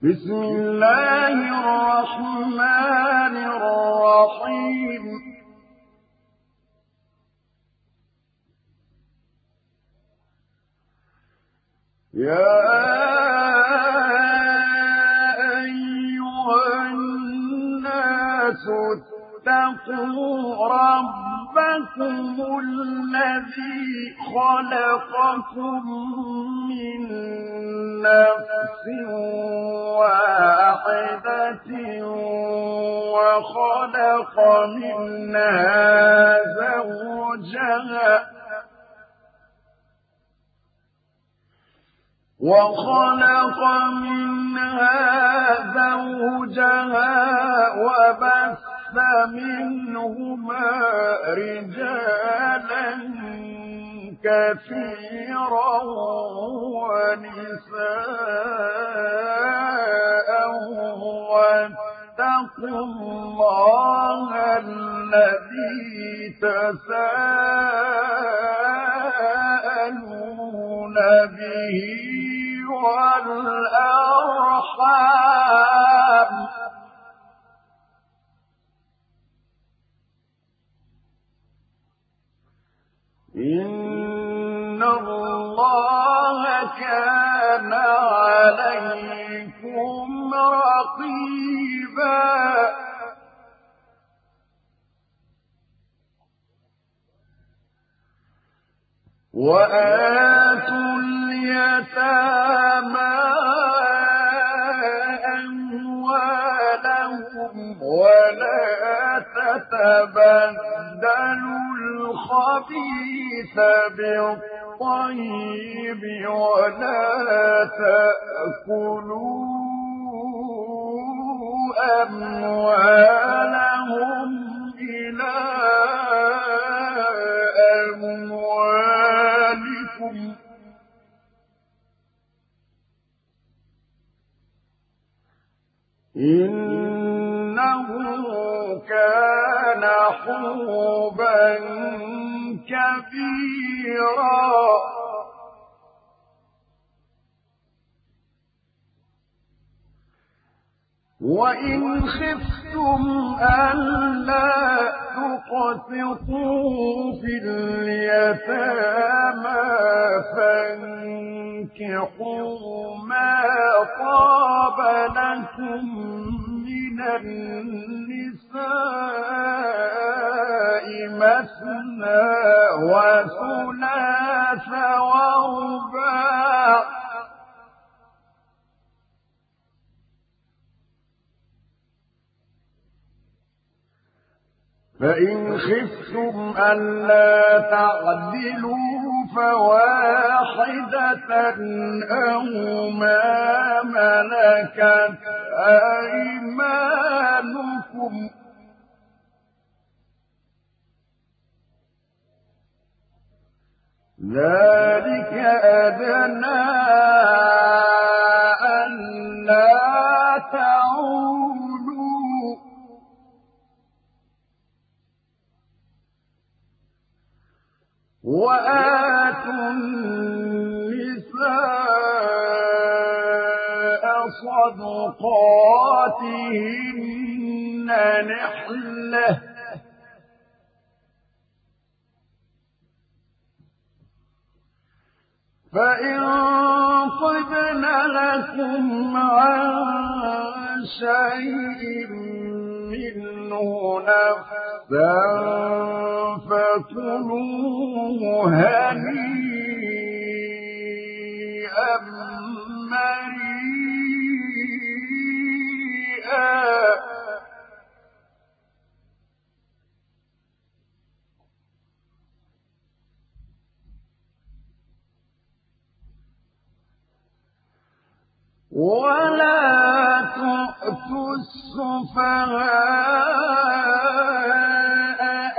بسم الله الرحمن الرحيم يا أيها الناس اتقوا ربكم الذي خلقكم من نفس واحدة وخلق منها زوجها وبث منهما رجالا كثيرا ونساء واتقوا الله الذي تساءلون به والأرحام إن الله كان عليكم رقيبا وآتوا اليتامى أموالهم ولا تتبدلوا الخبيث بالطيب ولا تأكلوا أموالهم إلى أموالكم إنه كان حوبا كبيرا وإن خفتم ألا تقسطوا في اليتامى فانكحوا ما طاب لكم من النساء مثنى وثلاث ورباع فإن خفتم ألا تعدلوا فواحدة أو ما ملكت أيمانكم ذلك أدنى ألا تعولوا وآتوا النساء صدقاتهن نحلة فإن طبن لكم عن شيء منه نفسا فكلوه هنيئا مريئا ولا تؤتوا السفهاء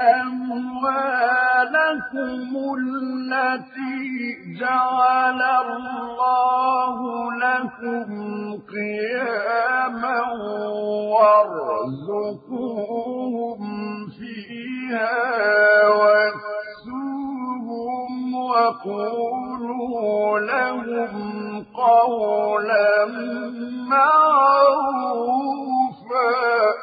أموالكم التي جعل الله لكم قياما وارزقوهم فيها واكسوهم وقولوا لهم قولا معروفا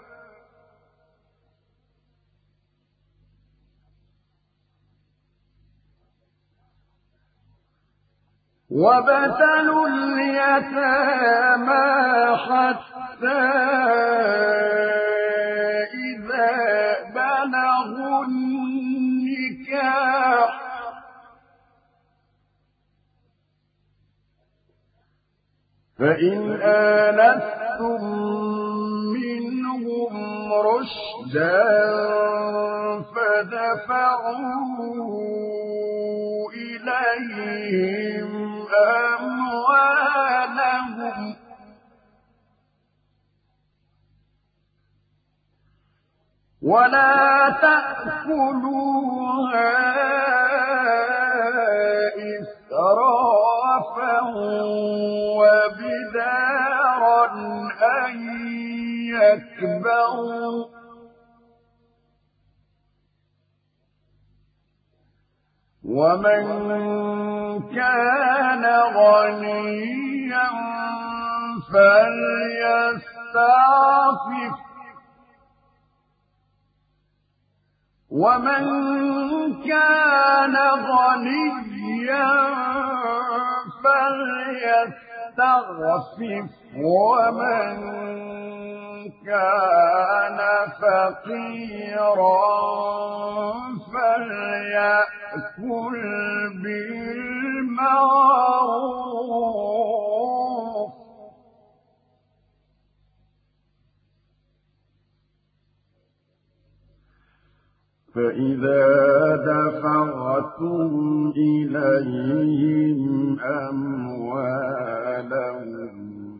وابتلوا اليتامى حتى إذا بلغوا النكاح فإن آنستم منهم رشدا فدفعوا إليهم أموالهم ولا تأكلوها إسرافا وبدارا أن يكبروا ومن كان غنيا فليستعفف ومن كان غنيا فليستعفف ومن كان فقيرا فليأكل بالمعروف فإذا دفعتم إليهم أموالهم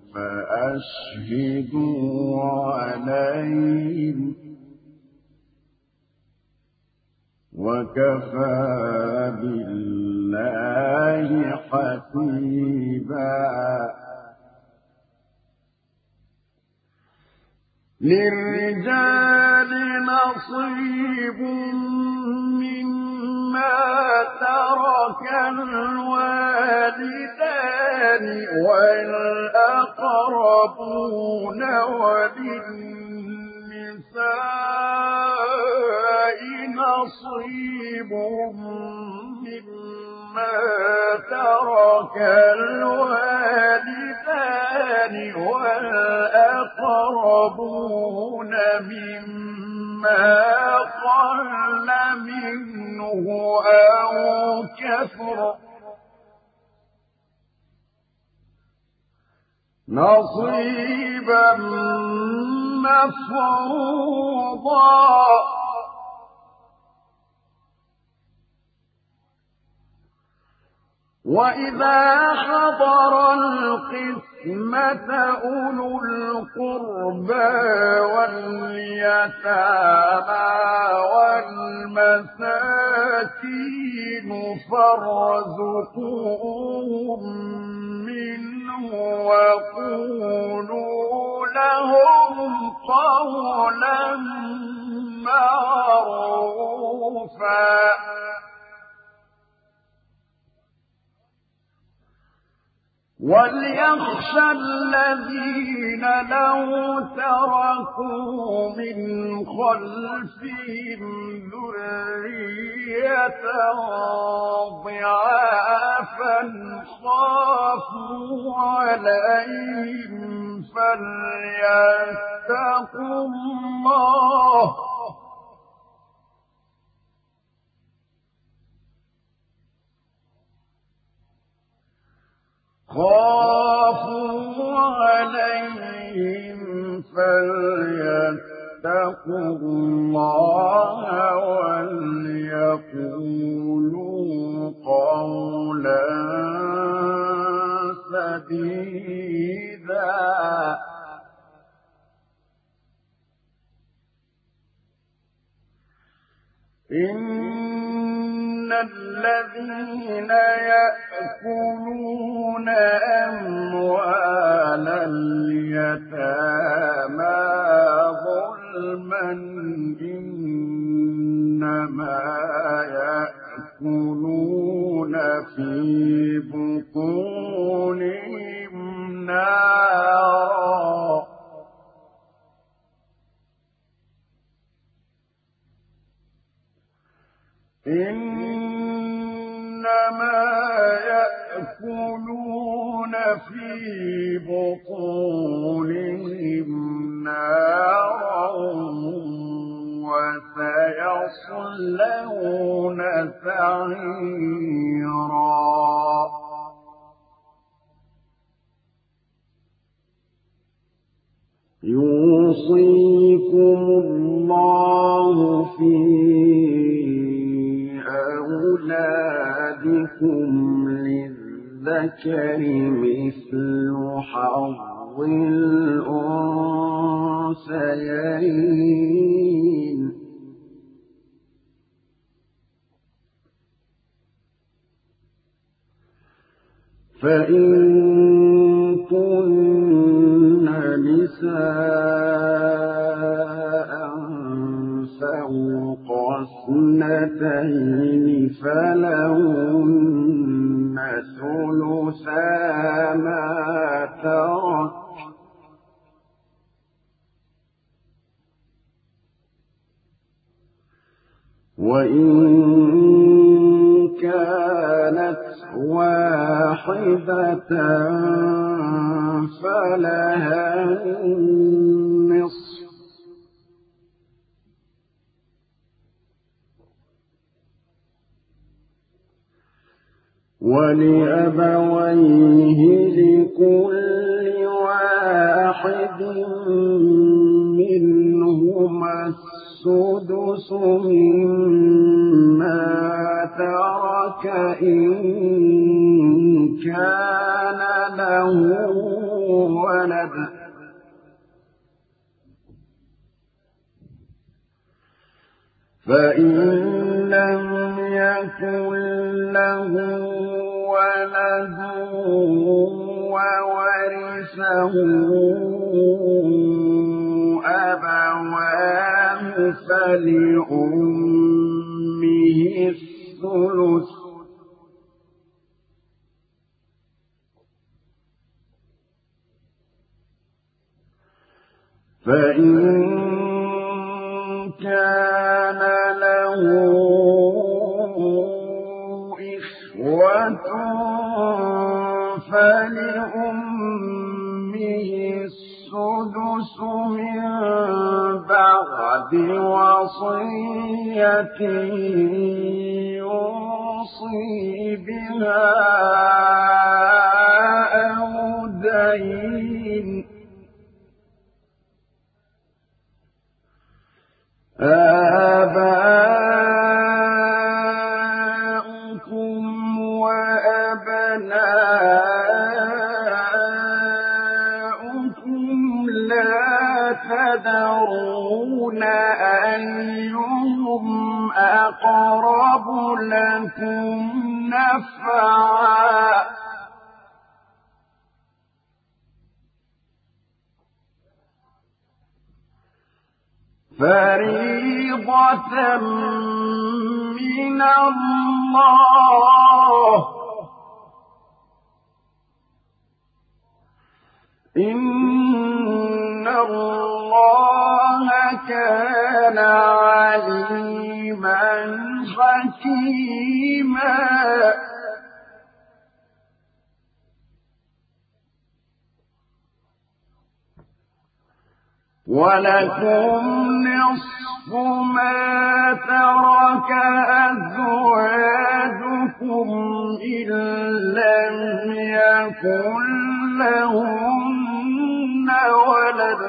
فأشهدوا عليهم وكفى بالله حسيبا للرجال نصيب مما ترك الوالدان والأقربون وللنساء نصيب مما ترك الوالدان والأقربون مما قل منه أو كثر نصيبا مفروضا وإذا حضر القسمة أولو القربى واليتامى والمساكين فارزقوهم منه وقولوا لهم قولا معروفا وليخشى الذين لو تركوا من خلفهم ذرية ضعافا خافوا عليهم فليتقوا الله خافوا عليهم فليتقوا الله وليقولوا قولا سديدا إن الذين يأكلون أموال اليتامى ظلما إنما يأكلون في بطونهم إنما يأكلون في بطونهم نارا وسيصلون سعيرا يوصيكم الله في أولادكم للذكر مثل حظ الأنثيين فإن كن نساء فوق اثنتين فلهن ثلثا ما ترك وإن كانت واحدة فلها النصف ولأبويه لكل واحد منهما السدس مما ترك إن كان له ولد فإن لم يكن له ولد وورثه أبواه فلأمه الثلث فإن كان له إخوة فلأمه السدس من بعد وصية يوصي بها أو دين آباؤكم وأبناؤكم لا تدرون أيهم أقرب لكم نفعا فريضة من الله إن الله كان عليما حكيما ولكم نصف ما ترك أزواجكم إن لم يكن لهن ولد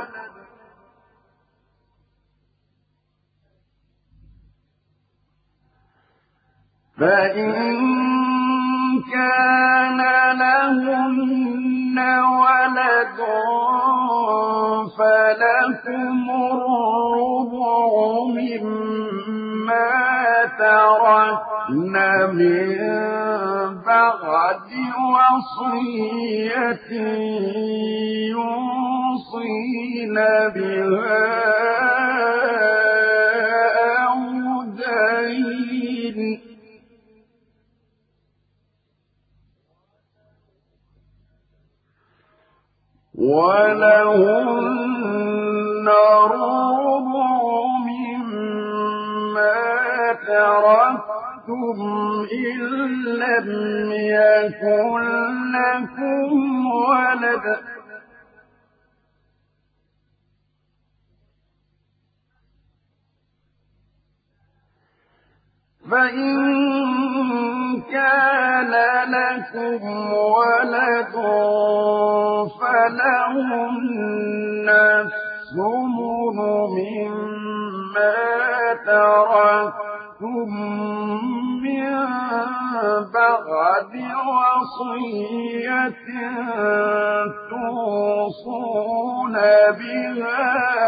فإن كان لهن ولد فلكم الربع مما تركن من بعد وصية يوصين بها أو دين ولهن ربع مما تركتم إن لم يكن لكم ولد فإن كان لكم ولد فلهن الثمن مما تركتم من بعد وصية توصون بها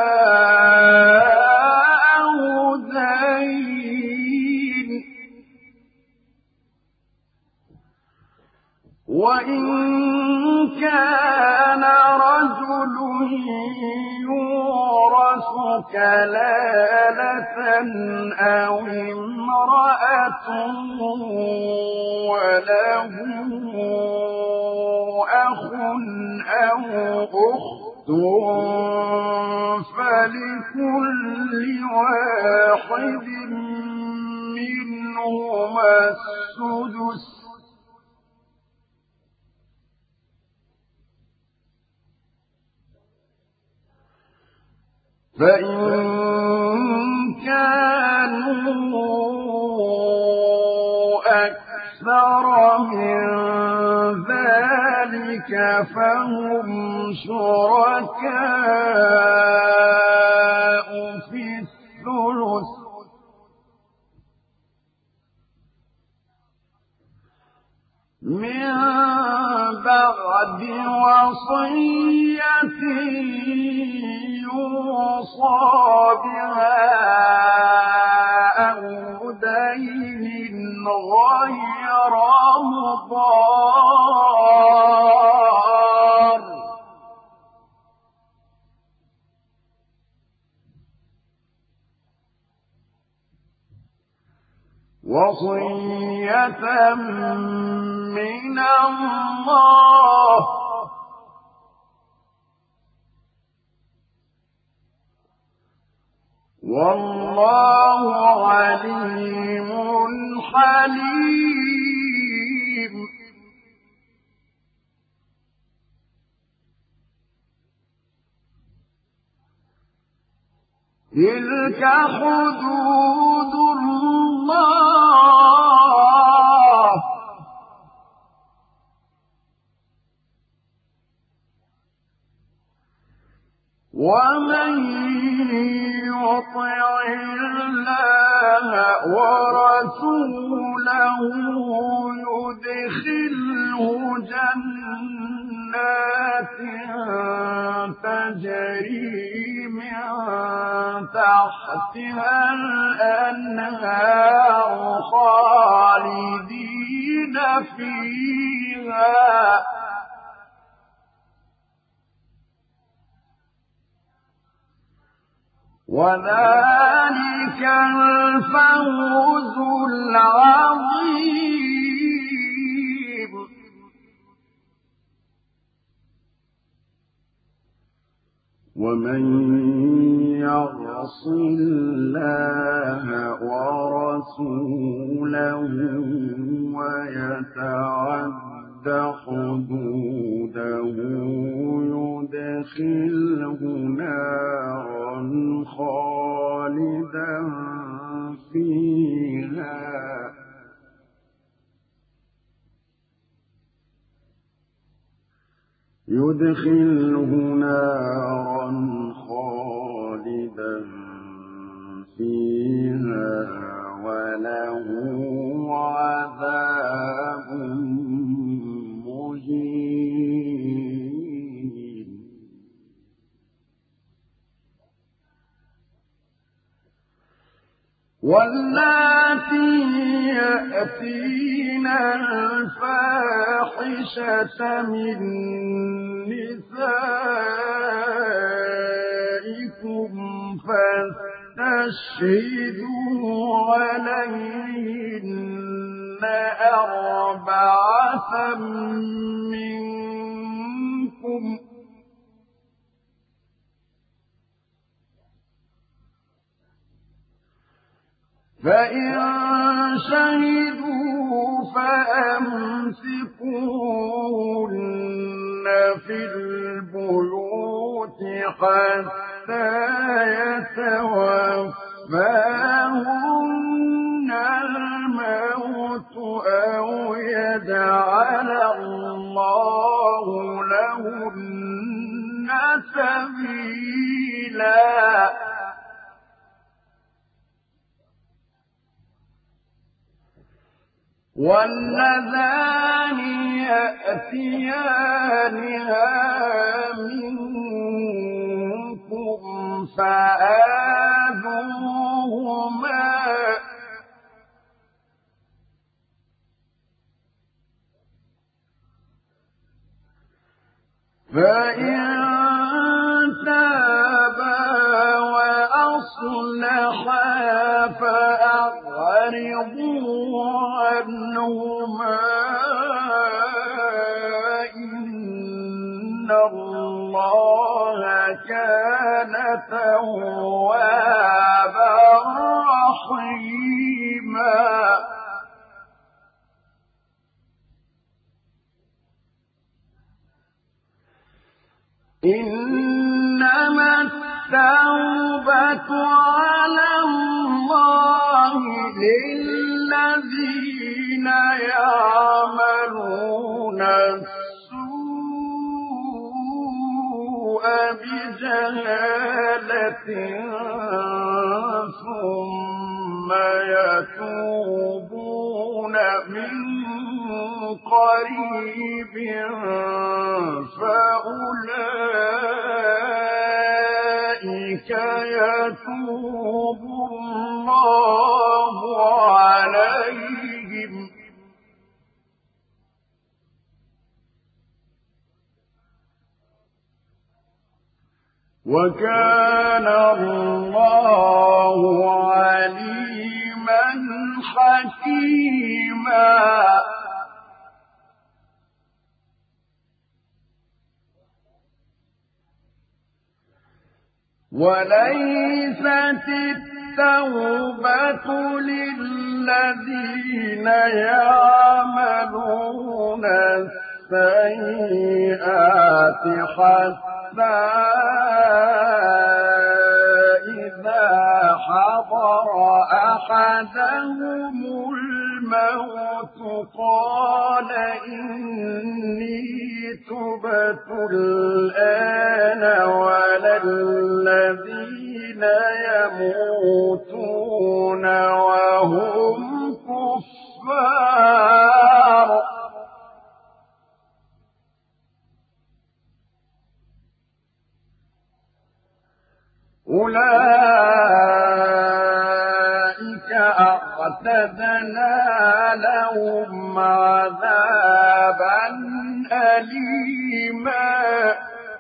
أو دين وإن كان رجل يورث كلالة أو امرأة وله أخ أو أخت فلكل واحد منهما السدس فإن كانوا أكثر من ذلك فهم شركاء في الثلث من بعد وصية يوصى بها أو دين غير مضار وصية من الله والله عليم حليم تلك حدود الله ومن يطع الله ورسوله يدخله جنات تجري من تحتها الأنهار خالدين فيها وذلك الفوز العظيم ومن يعص الله ورسوله ويتعد حدوده يدخله نارا خالدا فيها يدخله نارا خالدا فيها وله عذاب مهين واللاتي يأتين الفاحشة من نسائكم فاستشهدوا عليهن أربعة منكم فإن شهدوا فأمسكوهن في البيوت حتى يتوفاهن الموت أو يجعل الله لهن سبيلا واللذان يأتيانها منكم فآذوهما فإن تابا وأصلحا فأعرضوا عنهما إن الله كان توابا رحيما إنما التوبة على الله للذين يعملون السوء بجهالة ثم يتوبون من قريب فأولئك يتوب الله عليهم وكان الله عليما حكيما وليست التوبة للذين يعملون السيئات حتى إذا حضر أحدهم الموت قال إني تبت الآن ولا الذين يموتون وهم كفار أولئك أعتدنا لهم عذابا أليما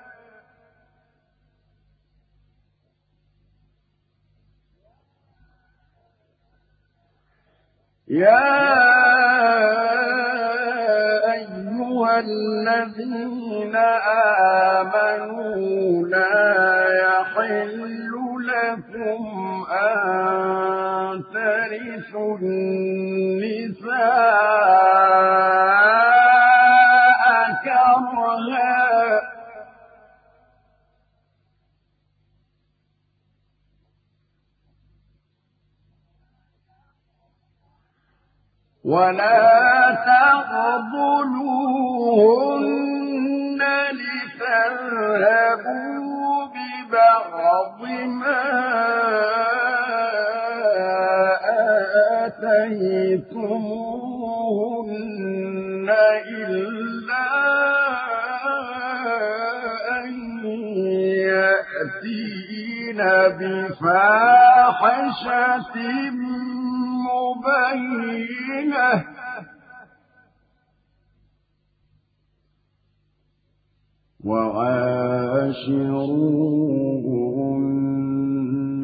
يا أيها الذين آمنوا لا يحل لكم أن ترثوا النساء كرها ولا تقبلوهن لتذهبوا ببعض ما آتيتموهن إلا أن يأتين بفاحشة مبينة وعاشروهن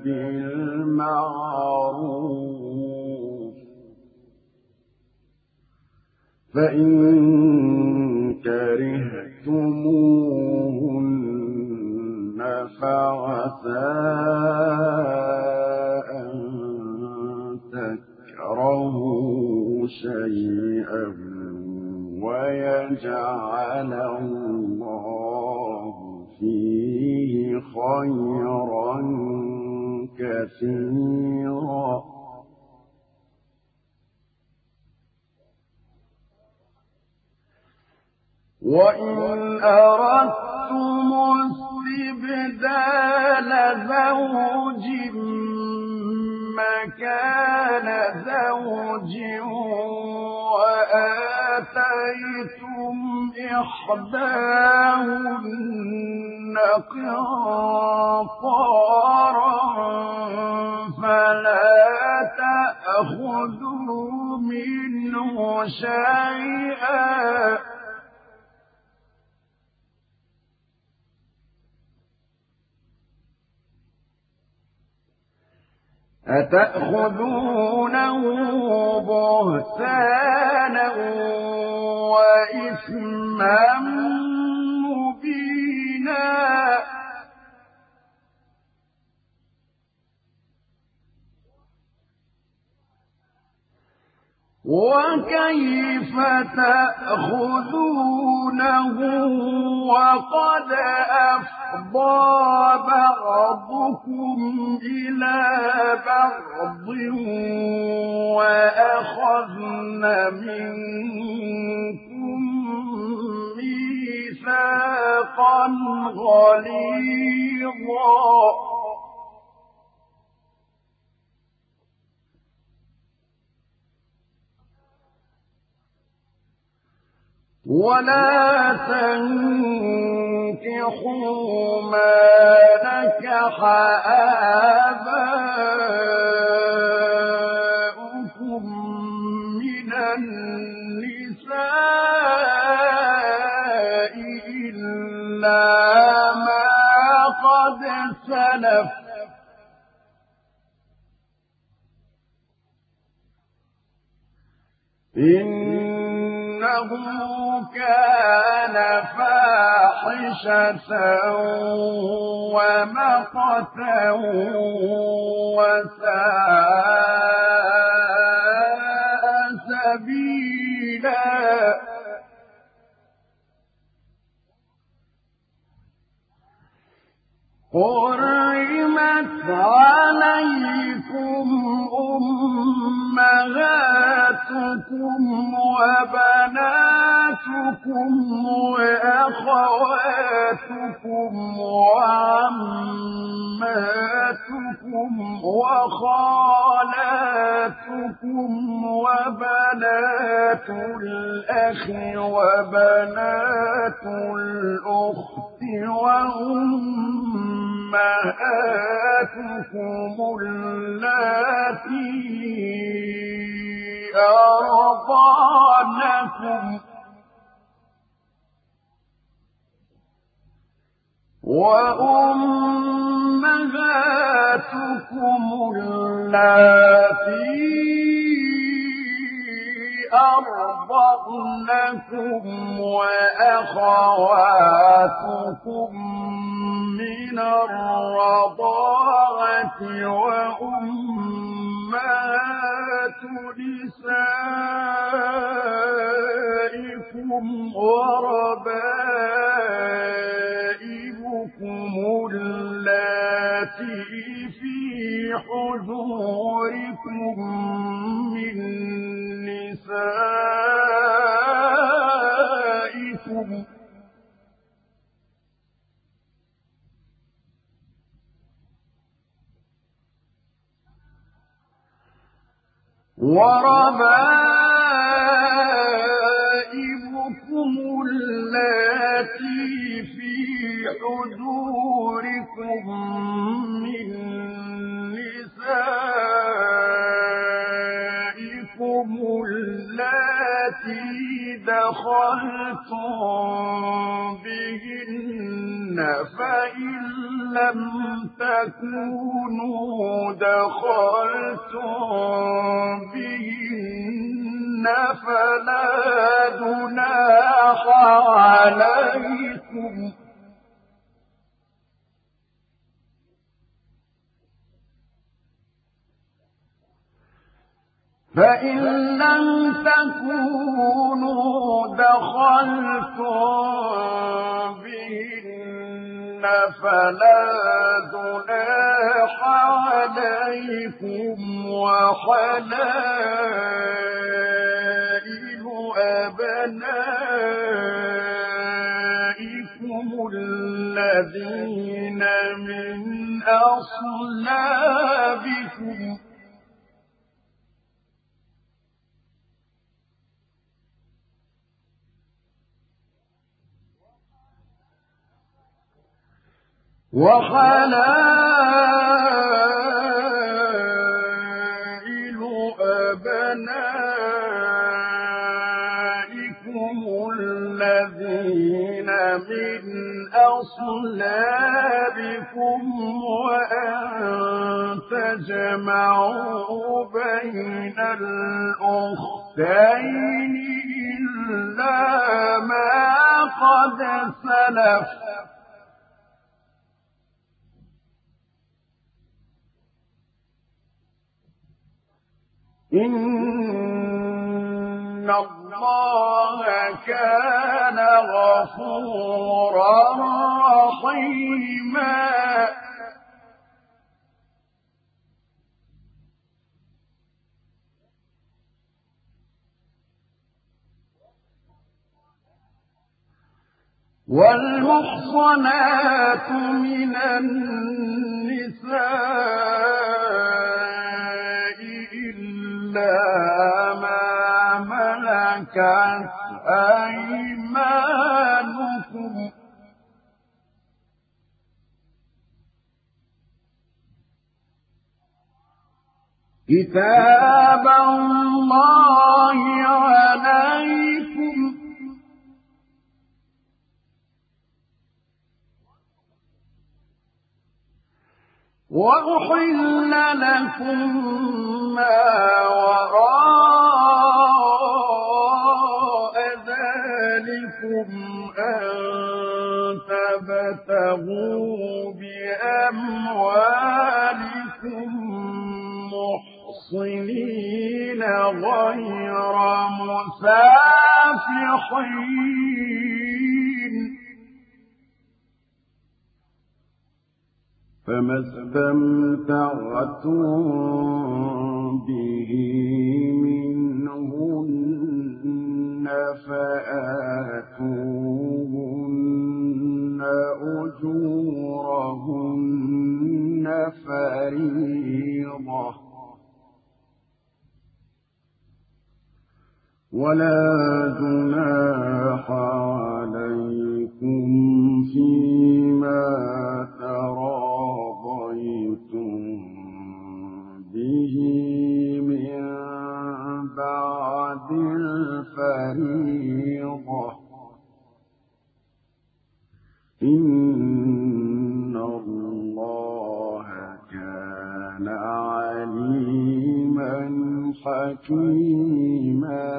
بالمعروف فإن كرهتموهن فعسى أن خيرا كثيرا. وإن أردتم استبدال زوج مكان زوج وآتيتم إحداهن قنطارا فلا تأخذوا منه شيئا أتأخذونه بهتانا وإثما مبينا. وكيف تأخذونه وقد أفضى بعضكم إلى بعض وأخذن منكم ميثاقا غليظا. ولا تنكحوا ما نكح آباؤكم من النساء إلا ما قد سلف إنه كان فاحشة ومقتا وساء سبيلا. حرمت عليكم أمهاتكم وبناتكم وأخواتكم وعماتكم وخالاتكم وبنات الأخ وبنات الأخت وأمهاتكم اللاتي أرضعنكم وأمهاتكم اللاتي أرضعنكم وأخواتكم من الرضاعة وأمهات نسائكم وربائبكم اللاتي في حجوركم من نسائكم وربائبكم اللاتي في حجوركم من نسائكم اللاتي دخلتم بهن فإن لم تكونوا دخلتم بهن فلا جناح عليكم فإن لم تكونوا دخلتم بهن فلا جناح عليكم وحلائل أبنائكم الذين من أصلابكم وحلائل أبنائكم الذين من أصلابكم وأن تجمعوا بين الأختين إلا ما قد سلف إن الله كان غفورا رحيما والمحصنات من النساء إلا ما ملكت أيمانكم كتاب الله عليكم وأحل لكم ما وراء ذلكم أن تبتغوا بأموالكم محصنين غير مسافحين فما استمتعتم به منهن فآتوهن أجورهن فريضة ولا جناح عليكم فيما تراضيتم به من بعد الفريضة إن الله كان عليما حكيما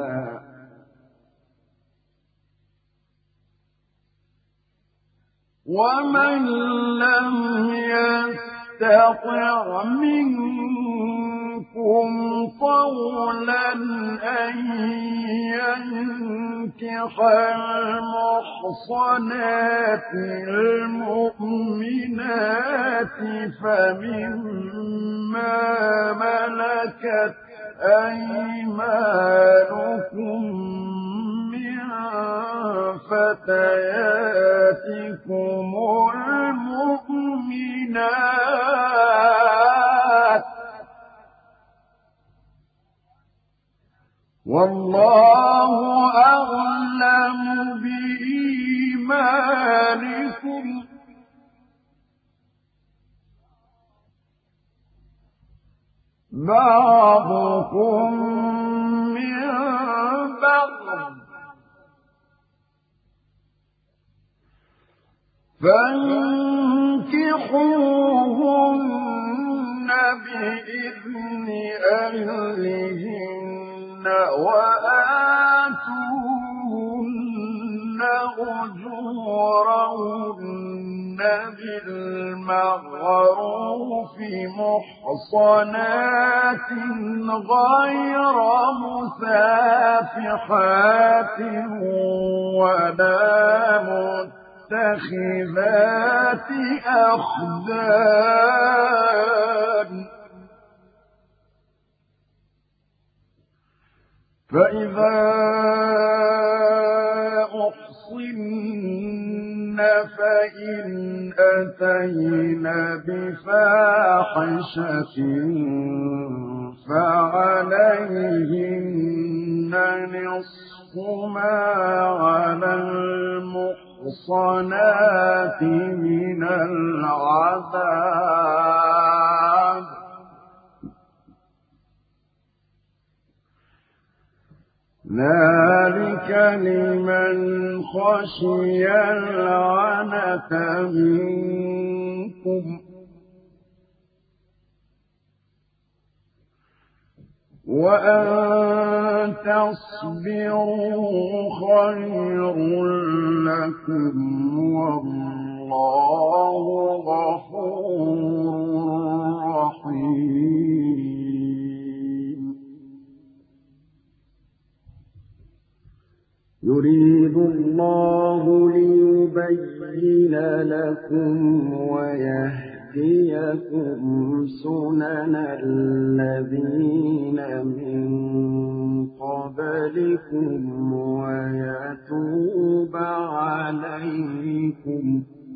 ومن لم يستطع منكم طولا أن ينكح المحصنات المؤمنات فمما ملكت أيمانكم من فتياتكم المؤمنات والله أعلم بإيمانكم بعضكم من بعض فانكحوهن بإذن أهلهن وآتوهن أجورهن بالمعروف محصنات غير مسافحات ولا متخذات أخدان فإذا أحصن فإن أتين بفاحشة فعليهن نصف ما على المحصنات من العذاب ذلك لمن خشي العنة منكم وأن تصبروا خير لكم والله غفور رحيم يريد الله ليبين لكم ويهديكم سنن الذين من قبلكم ويتوب عليكم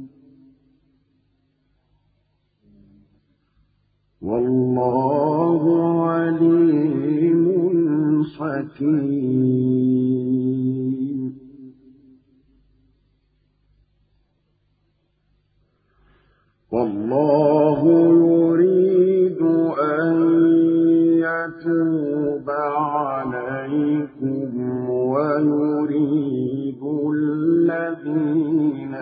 والله عليم حكيم والله يريد أن يتوب عليكم ويريد الذين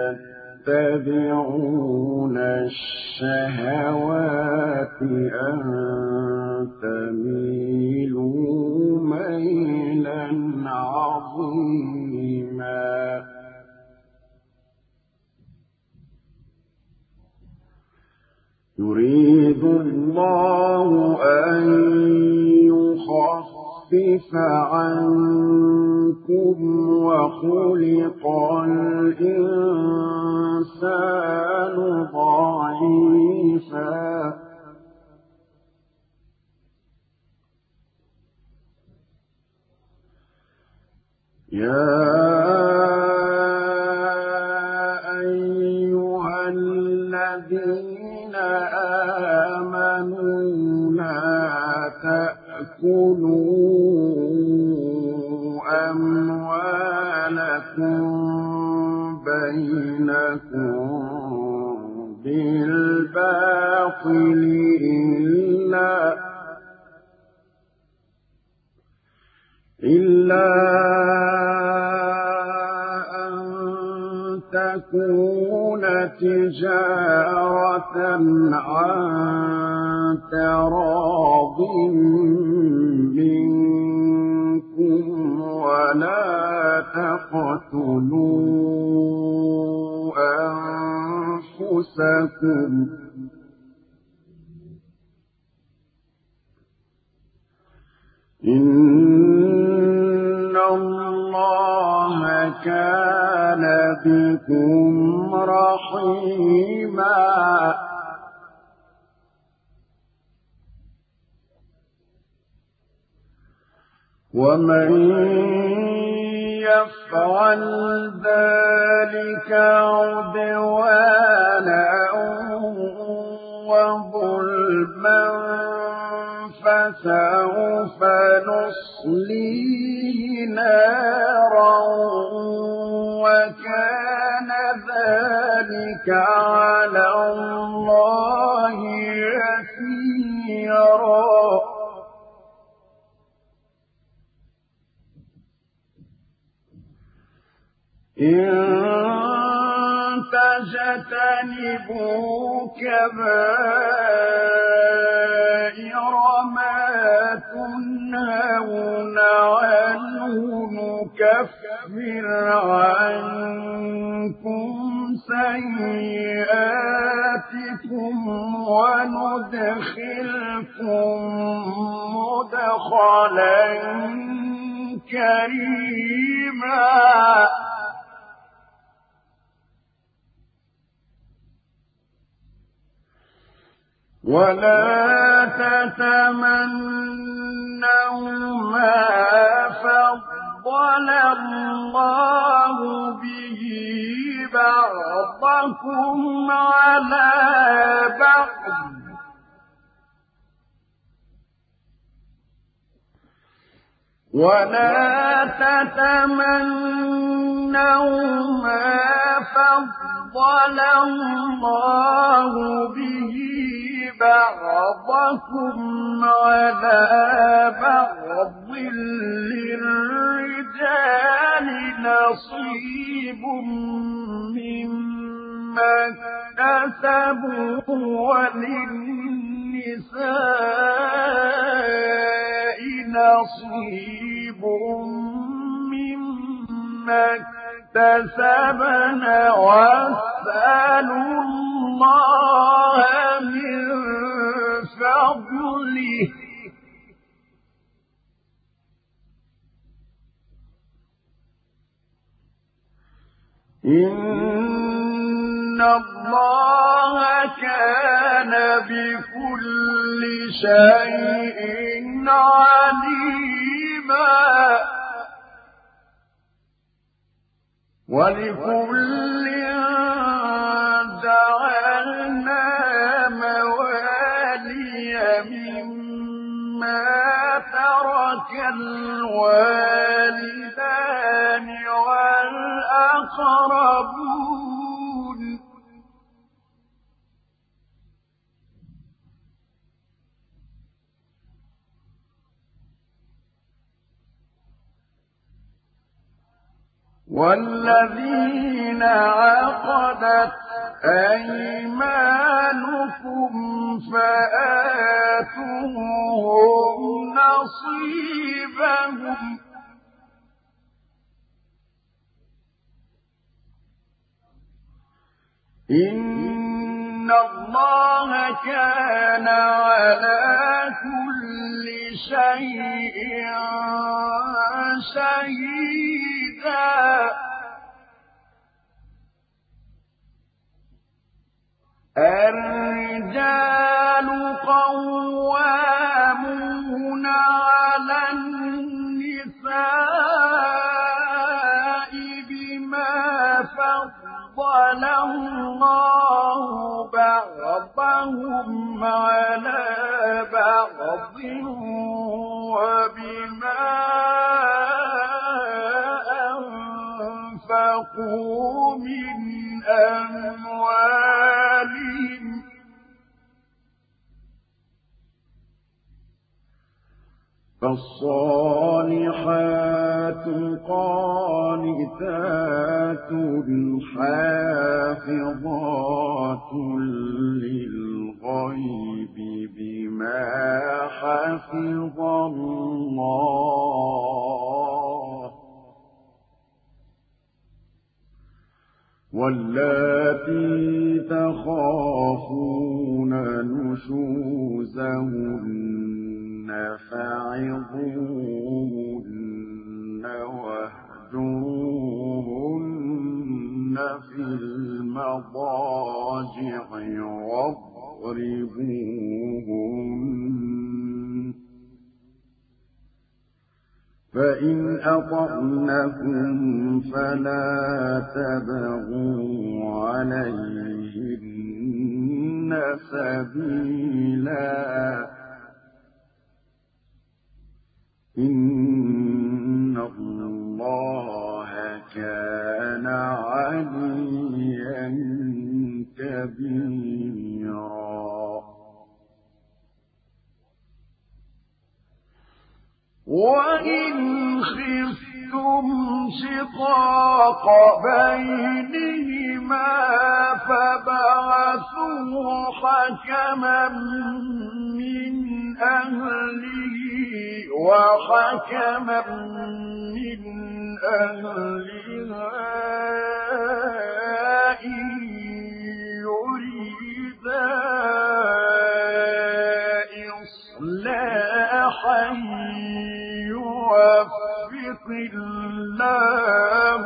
يتبعون الشهوات أن تميلوا ميلا عظيما يريد الله أن يخفف عنكم وخلق الإنسان ضعيفا يا أيها الذين آمنوا لا تأكلوا أموالكم بينكم بالباطل إلا أن تكون تجارة عن تراض منكم ولا تقتلوا أنفسكم إن الله كان بكم رحيما ومن يفعل ذلك عدوانا وظلما فسوف نصليه نارا وكان ذلك على الله يسيرا إن تجتنبوا كبائر ما تنهون عنه نكفر عنكم سيئاتكم وندخلكم مدخلا كريما ولا تتمنوا ما فضل الله به بعضكم على بعض ولا تتمنوا ما فضل الله به بعضكم على بعض للرجال نصيب مما اكتسبوا وللنساء نصيب مما اكتسبن واسألوا الله من فضله إن الله كان بكل شيء عليما ولكل جعلنا موالي مما ترك الوالدان والأقربون والذين عقدت أيمانكم فآتوهم نصيبهم إن الله كان على كل شيء شهيدا الرجال قوامون على النساء بما فضل الله بعضهم على بعض وبما أنفقوا من أموالهم فالصالحات قانتات حافظات للغيب بما حفظ الله واللاتي تخافون نشوزهن فعظوهن واهجروهن في المضاجع واضربوهن فإن أطعنكم فلا تبغوا عليهن سبيلا إن الله كان عليا كبيرا وإن خفتم شقاق بينهما فبعثوا حكما من أهله وحكما من أهلها إن يريدا إصلاحا يوفق الله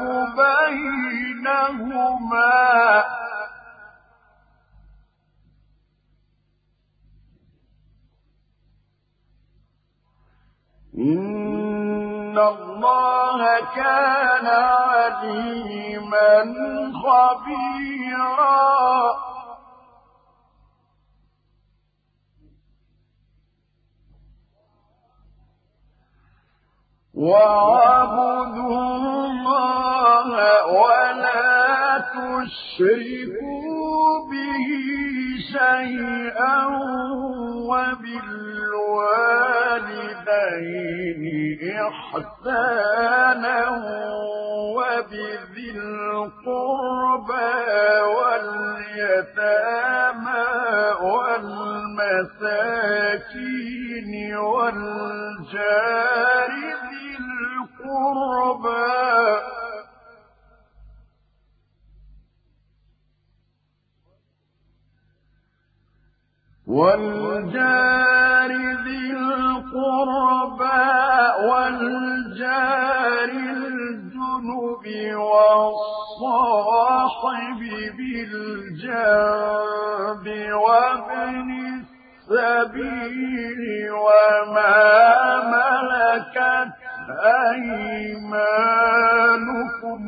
بينهما إِنَّ اللَّهَ كَانَ عَلِيمًا خَبِيرًا وَاعْبُدُوا اللَّهَ وَلَا تُشْرِكُوا بِهِ شَيْئًا وَبِالْوَالِدَيْنِ إِحْسَانًا وَبِذِي الْقُرْبَى وَالْيَتَامَى وَالْمَسَاكِينِ وَالْجَارِ ذِي الْقُرْبَى والجار الجنب والصاحب بالجنب وابن السبيل وما ملكت أيمانكم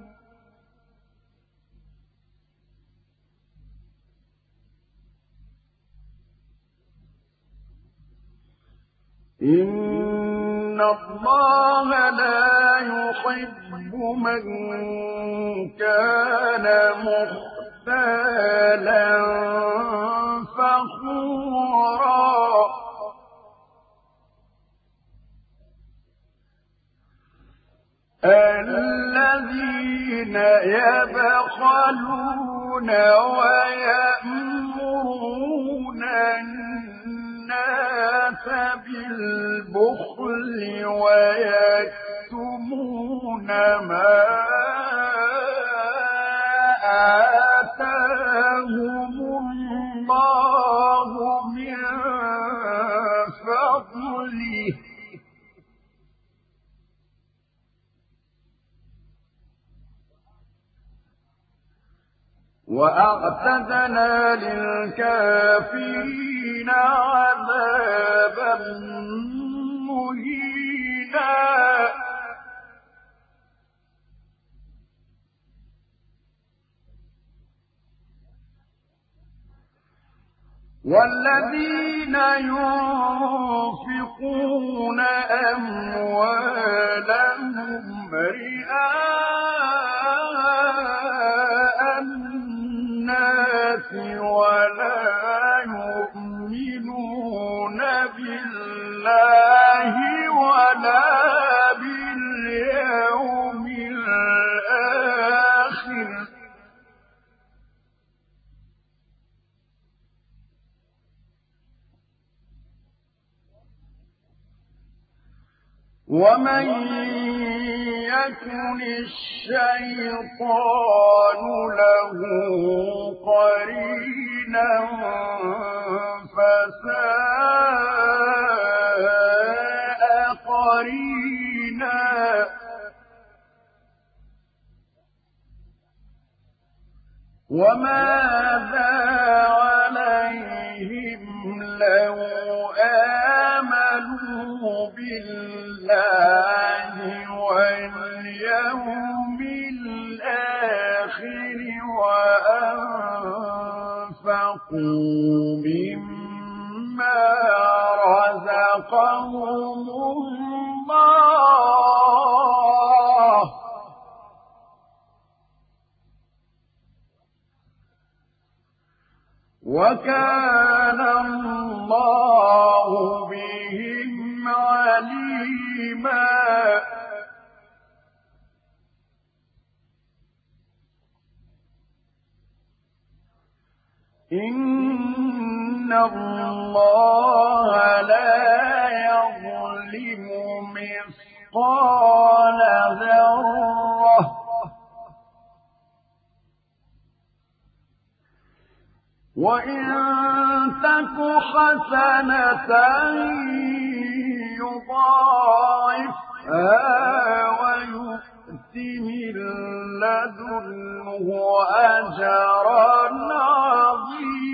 إِنَّ اللَّهَ لَا يُحِبُّ مَن كَانَ مُخْتَالًا فَخُورًا الَّذِينَ يَبْخَلُونَ وَيَأْمُرُونَ النَّاسَ بِالْبُخْلِ وَيَكْتُمُونَ مَا آتَاهُمُ اللَّهُ مِن فَضْلِهِ وَأَعْتَدْنَا لِلْكَافِرِينَ عَذَابًا مُّهِينًا وَالَّذِينَ يُنفِقُونَ أَمْوَالَهُمْ رِئَاءَ النَّاسِ وَلَا يُؤْمِنُونَ بِاللَّهِ وَلَا بِالْيَوْمِ الْآخِرِ وَمَن يَكُنِ الشَّيْطَانُ لَهُ قَرِينًا فَسَاءَ قَرِينًا وَمَاذَا عَلَيْهِمْ لَوْ آمَنُوا بِاللَّهِ وَالْيَوْمِ الْآخِرِ وَأَنفَقُوا مِمَّا رَزَقَهُمُ اللَّهُ وَكَانَ اللَّهُ بِهِمْ عَلِيمًا إِنَّ اللَّهَ لَا يَظْلِمُ مِثْقَالَ ذَرَّةٍ وَإِن تَكُ حَسَنَةً يُضَاعِفْهَا وَيُؤْتِ مِن لَّدُنْهُ أَجْرًا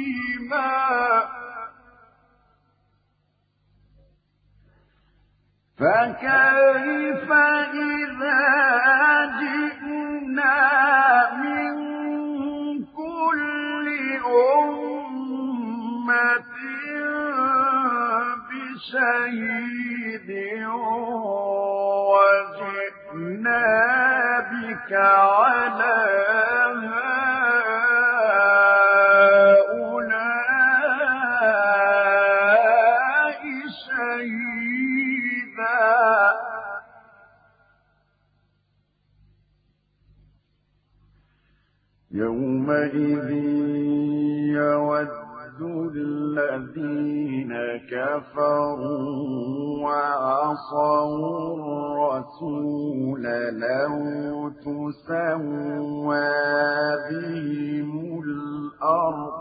عَظِيمًا فكيف إذا جئنا من كل أمة بشهيد وجئنا بك على هؤلاء شهيدا يومئذ يود الذين كفروا وعصوا الرسول لو تسوى بهم الأرض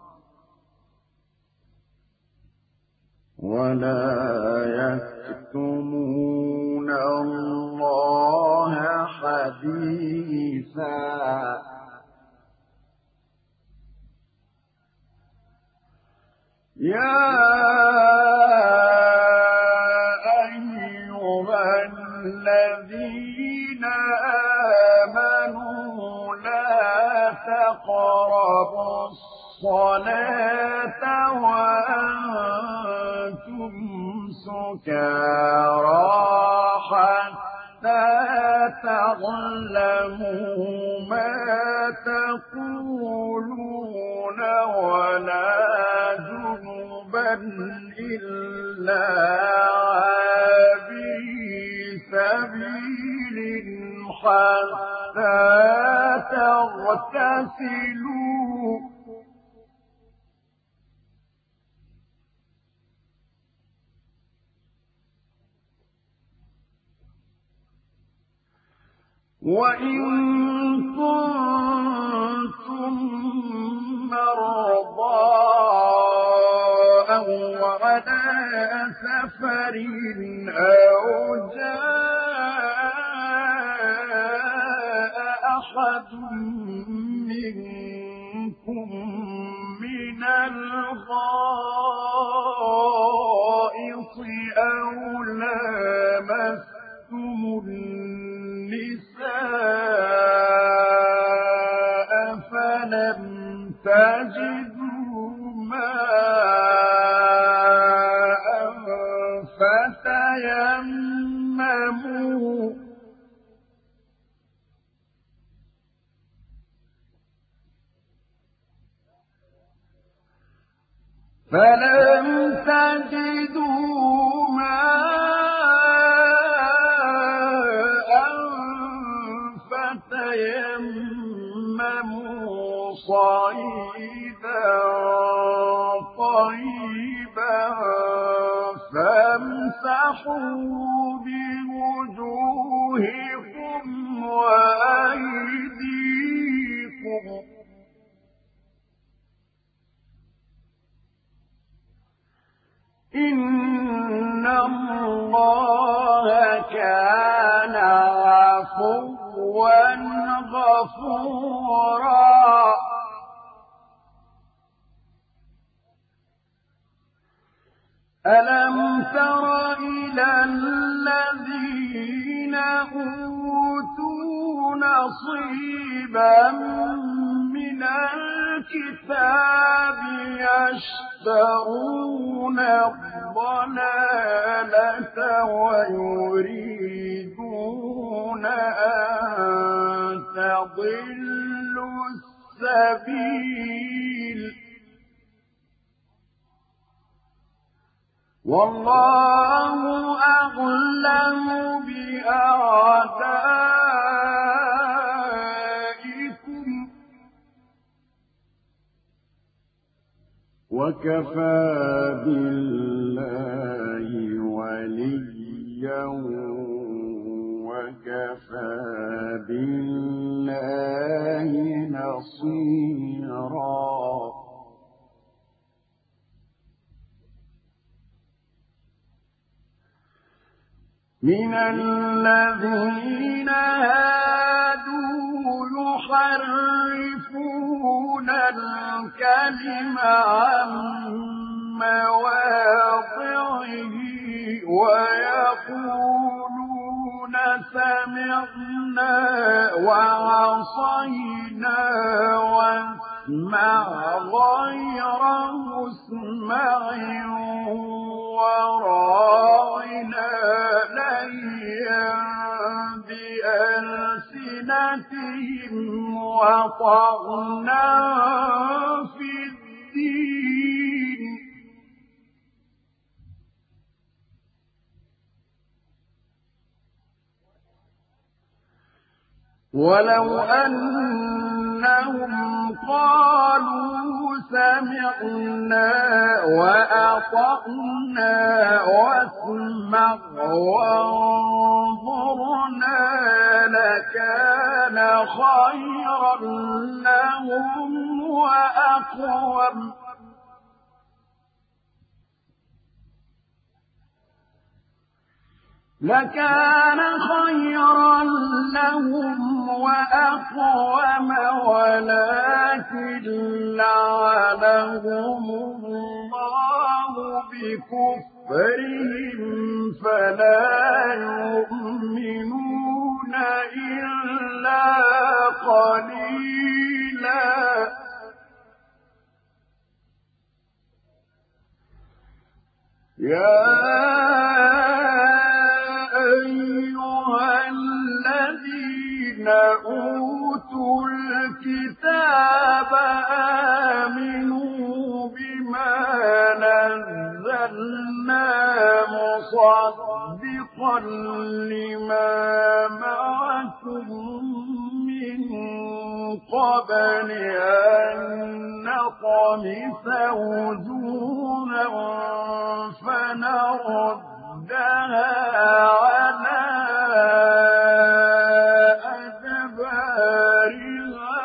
ولا يكتمون الله حديثا يا أيها الذين آمنوا لا تقربوا الصلاة وأنتم سكارى حتى تعلموا ما تقولون ولا جنبا إلا عابري سبيل حتى تغتسلوا وإن كنتم مرضى أو على سفر أو جاء أحد منكم من الغائط أو لامستم النساء فلم تجدوا ماء فتيمموا صعيدا طيبا فامسحوا بوجوهكم وأيديكم إن الله كان عفوا غفورا ألم تر إلى الذين أوتوا نصيبا من الكتاب يشترون الضلالة ويريدون أن تضلوا السبيل والله أعلم بأعدائكم وكفى بالله وليا وكفى بالله نصيرا من الذين هادوا يحرفون الكلم عن مواضعه ويقولون سمعنا وعصينا واسمع غير مسمع وراعنا ليا بألسنتهم وطعنا في الدين ولو أنهم قالوا سمعنا وأطعنا واسمع وانظرنا لكان خيرا لهم وأقوم وأقوم ولكن لعنهم الله بكفرهم فلا يؤمنون إلا قليلا يا أيها الذين أوتوا الكتاب آمنوا بما نزلنا مصدقا لما معكم من قبل أن نطمس وجوها فنردها على أدبارها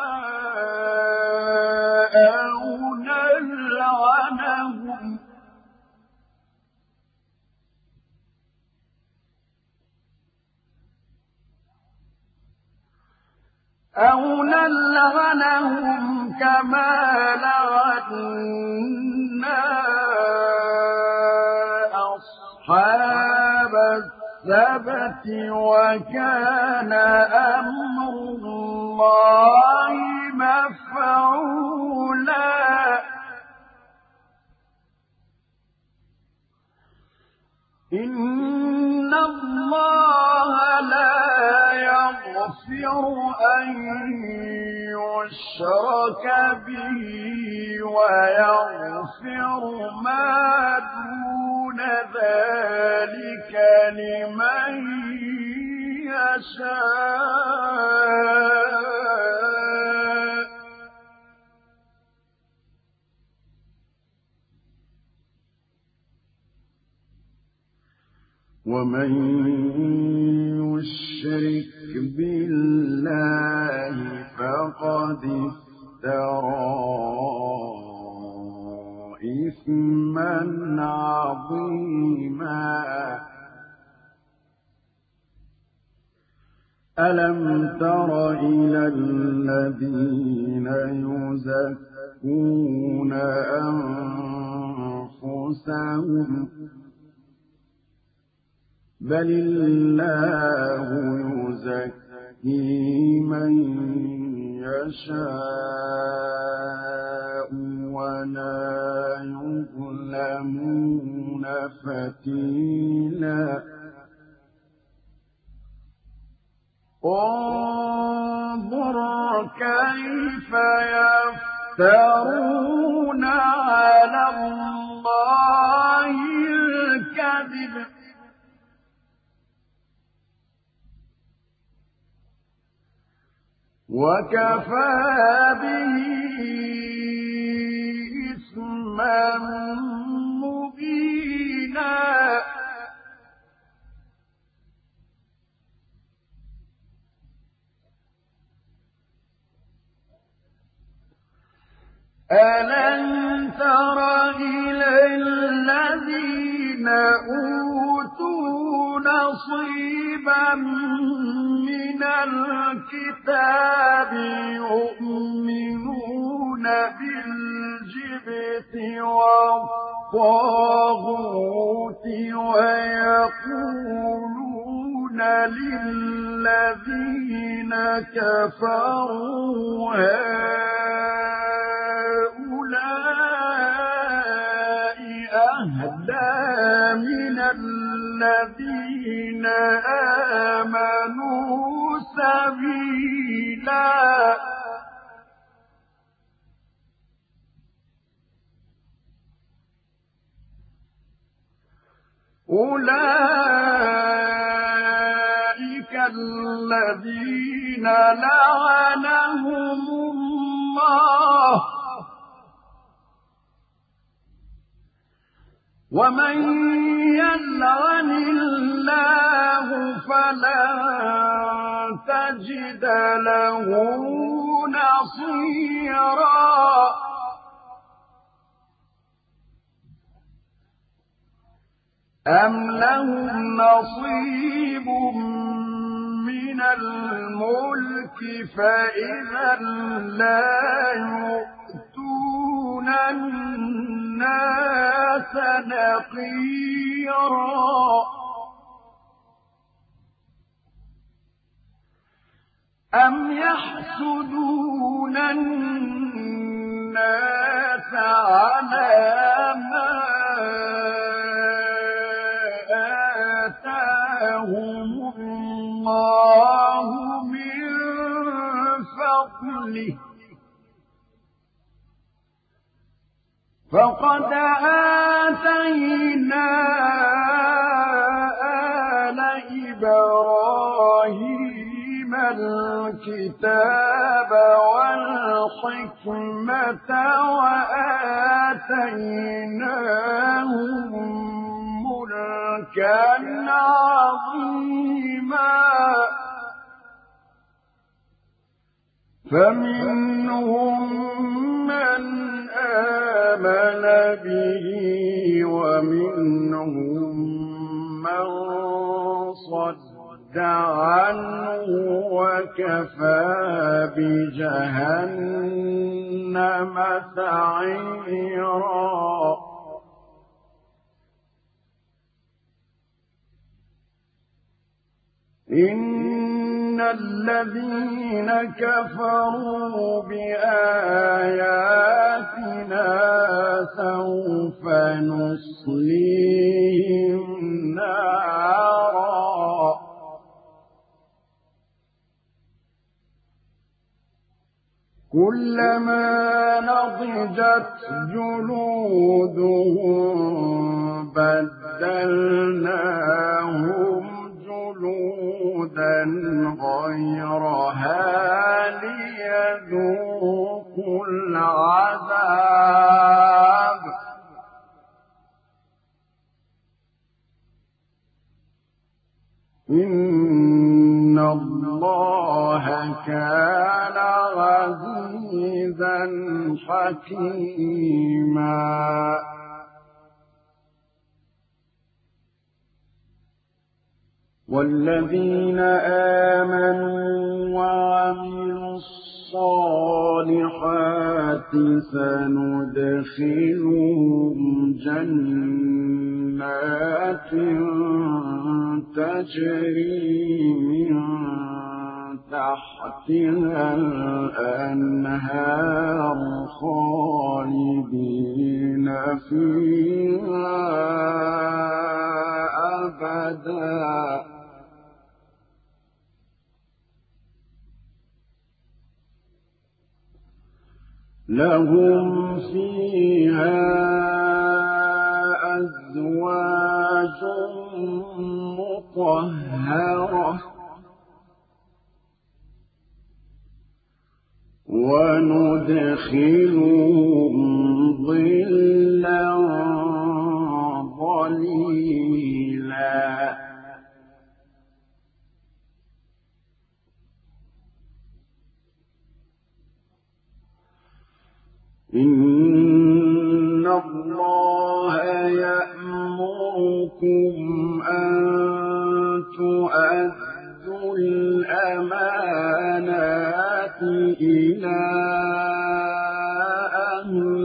أو نلعنهم كما لعنا أصحاب السبت وكان أمر الله مفعولا إن الله لا يغفر أن يشرك به ويغفر ما دون ذلك لمن يشاء ومن يشرك بالله فقد افترى إثما عظيما ألم تر إلى الذين يزكون أنفسهم بل الله يزكي من يشاء ولا يظلمون فتيلا انظر كيف يفترون على الله الكذب وكفى به إثما مبينا ألم تر إلى الذين أوتوا نصيبا من الكتاب يؤمنون بالله بالجبت والطاغوت ويقولون للذين كفروا هؤلاء أهدى من الذين آمنوا سبيلا أولئك الذين لعنهم الله ومن يلعن الله فلن تجد له نصيرا أم لهم نصيب من الملك فإذا لا يؤتون الناس نقيرا أم يحسدون الناس على ما آتاهم الله من فضله فقد آتينا آل إبراهيم الكتاب والحكمة وآتيناهم ملكا عظيما فمنهم من آمن به ومنهم من صد عنه وكفى بجهنم سعيرا إن الذين كفروا بآياتنا سوف نصليهم نارا كلما نضجت جلودهم بدلناهم جلودا غيرها ليذوقوا العذاب إن الله كان عزيزا حكيما والذين آمنوا وعملوا الصالحات سندخلهم جنات تجري من تحتها الأنهار خالدين فيها أبدا لهم فيها أزواج مطهرة وندخلهم ظلا ظليلا إن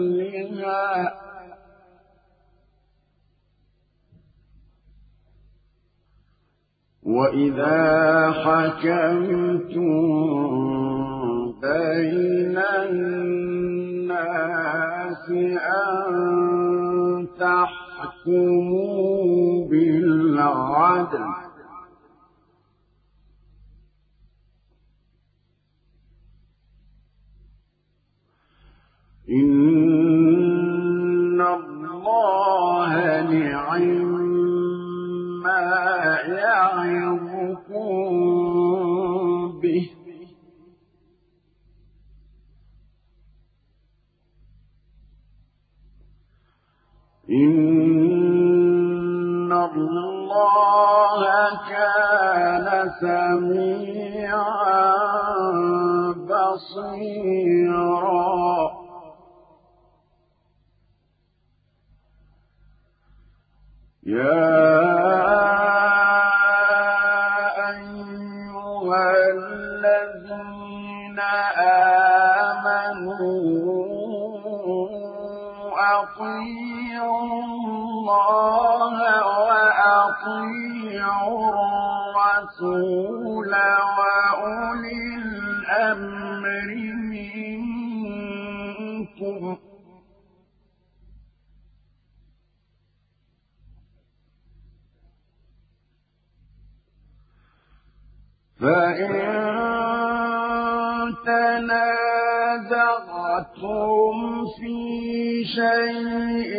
ظلها وإذا حكمتم بين الناس أن تحكموا بالعدل إن الله نعما يعظكم به إن الله كان سميعا بصيرا يا أيها الذين آمنوا أطيعوا الله وأطيعوا الرسول وأولي الأمر منكم فإن تنازعتم في شيء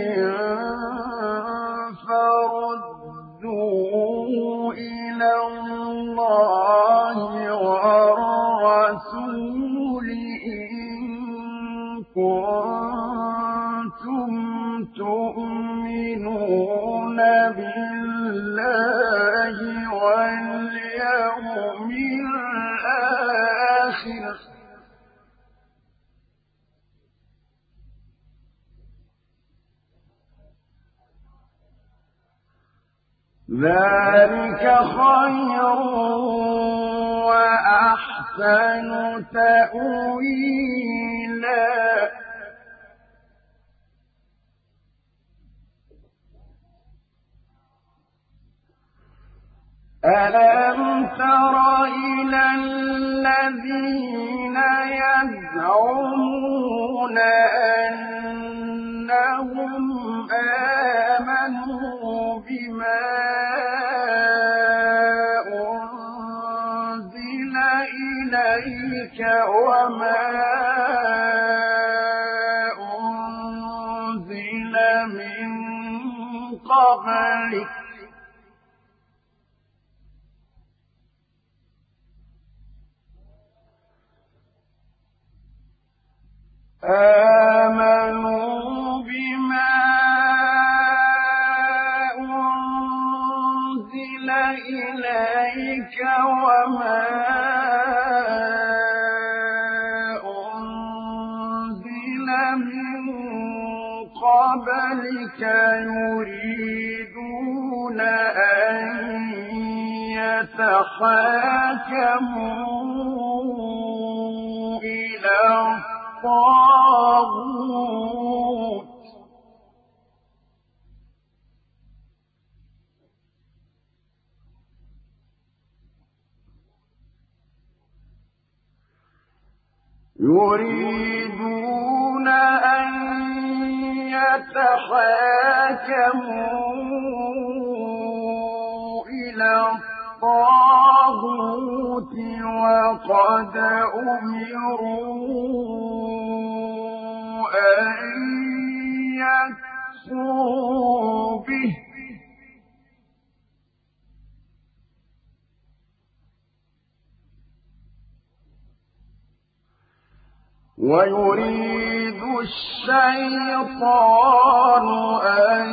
فردوه إلى الله والرسول إن كنتم تؤمنون بالله واليوم الآخر ذلك خير وأحسن تأويلا ألم تر إلى الذين يزعمون أنهم آمنوا بما أنزل إليك وما أنزل من قبلك آمنوا بما أنزل إليك وما أنزل من قبلك يريدون أن يتحاكموا إلى الطاغوت يريدون أن يتحاكموا إلى الطاغوت وقد أمروا أن يكفروا به ويريد الشيطان أن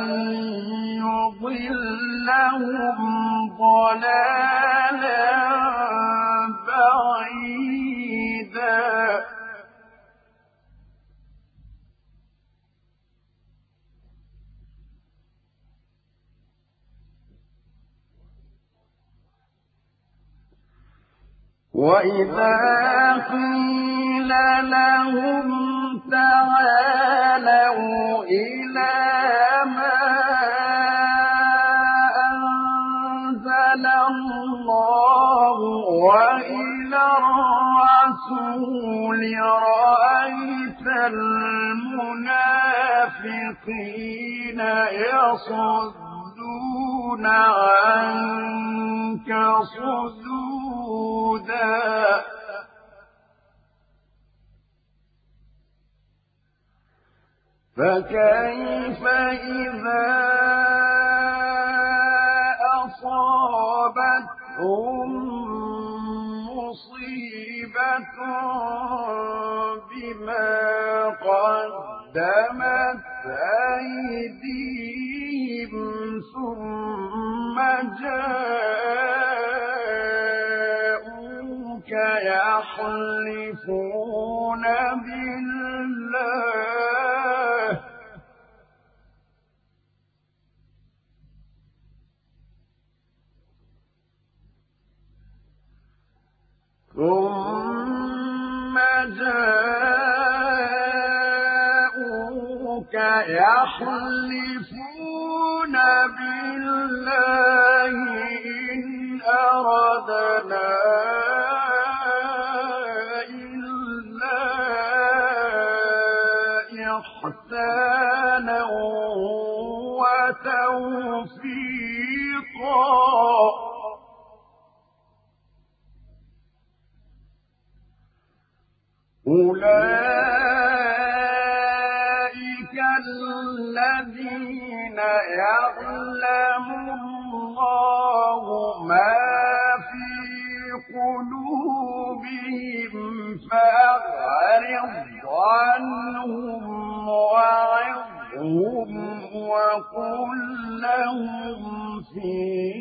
يضلهم ضلالا بعيدا وإذا قيل لهم تعالوا إلى ما أنزل الله وإلى الرسول رأيت المنافقين يصدون عنك صدودا فكيف إذا أصابتهم مصيبة بما قدمت أيديهم ثم جاءوك يحلفون بالله إن أردنا إلا إحسانا وتوفيقا أولئك الذين يعلم الله ما في قلوبهم فأعرض عنهم وعظهم وقل لهم في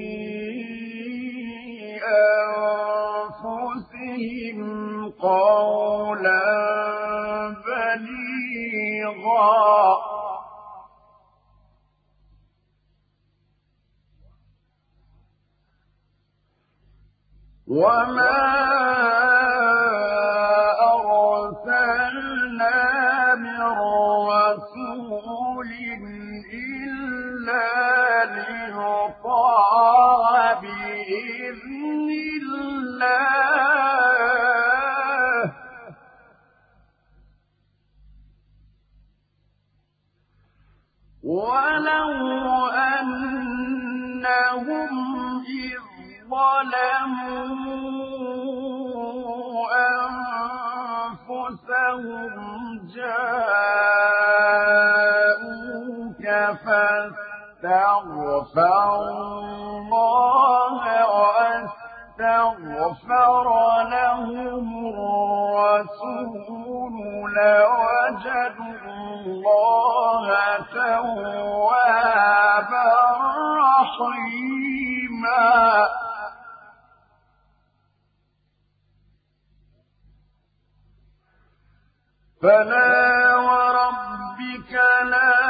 أنفسهم قولا بليغا وما أرسلنا من رسول إلا ليطاع بإذن الله ولو أنهم إذ ظلموا أنفسهم جاءوك فاستغفروا الله واستغفر لهم الرسول لوجدوا الله توابا رحيما فلا وربك لا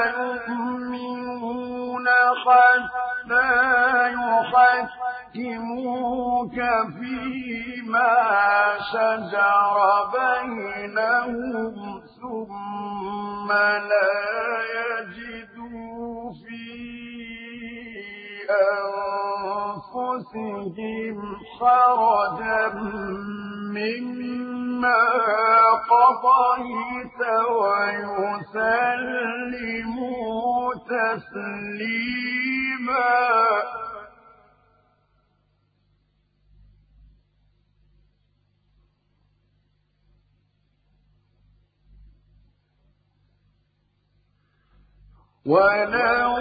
يؤمنون حتى يحكموك فيما شجر بينهم ثم لا يجدوا في أنفسهم حرجا مما قضيت ويسلموا تسليما ولو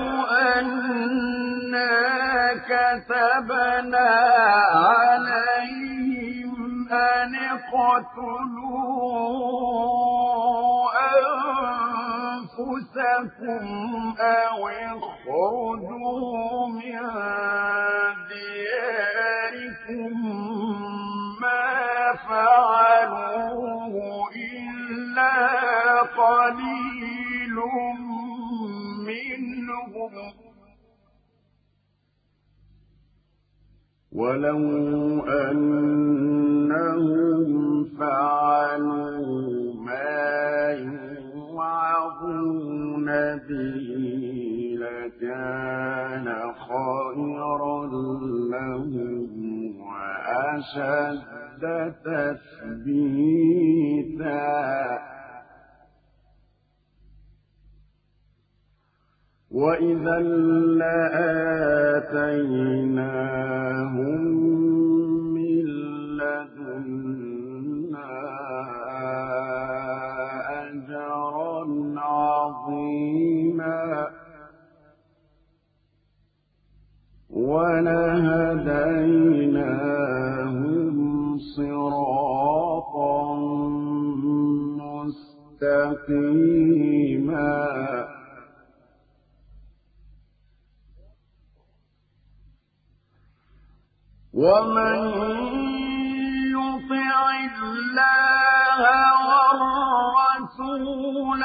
أنا كتبنا عليهم أن اقتلوا أنفسكم أو اخرجوا من دياركم ما فعلوه إلا قليل منهم ولو أنهم فعلوا ما سبيل كان خيرا لهم وأشد تثبيتا وإذا لآتيناهم من لدنا أجرا عظيما ولهديناهم صراطا مستقيما ومن يطع الله والرسول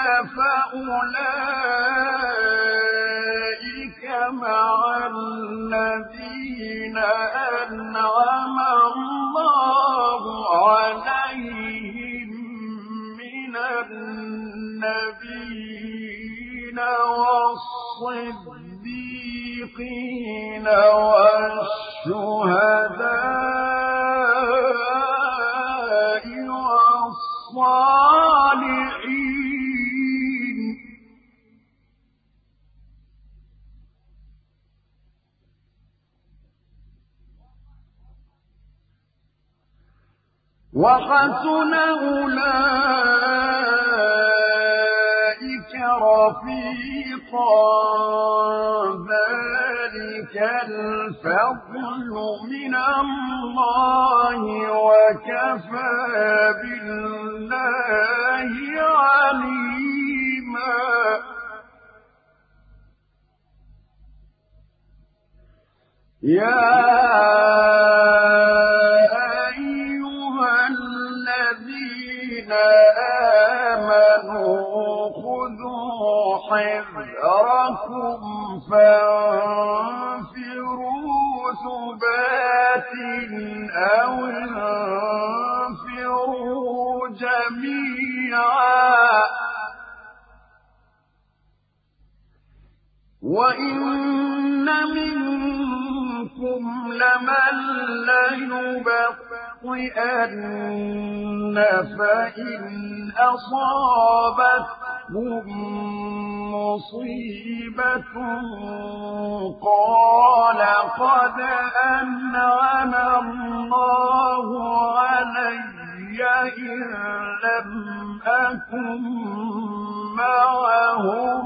فأولئك مع الذين أنعم الله عليهم من النبيين والصديقين والشهداء والصالحين وحسن أولئك رفيقا ذلك الفضل من الله وكفى بالله عليما يا أيها الذين آمنوا خذوا حذركم فانفروا ثبات أو انفروا جميعا وإن منكم لمن ليبطئن فإن أصابتكم مصيبة قال قد أنعم الله علي إذ لم أكن معهم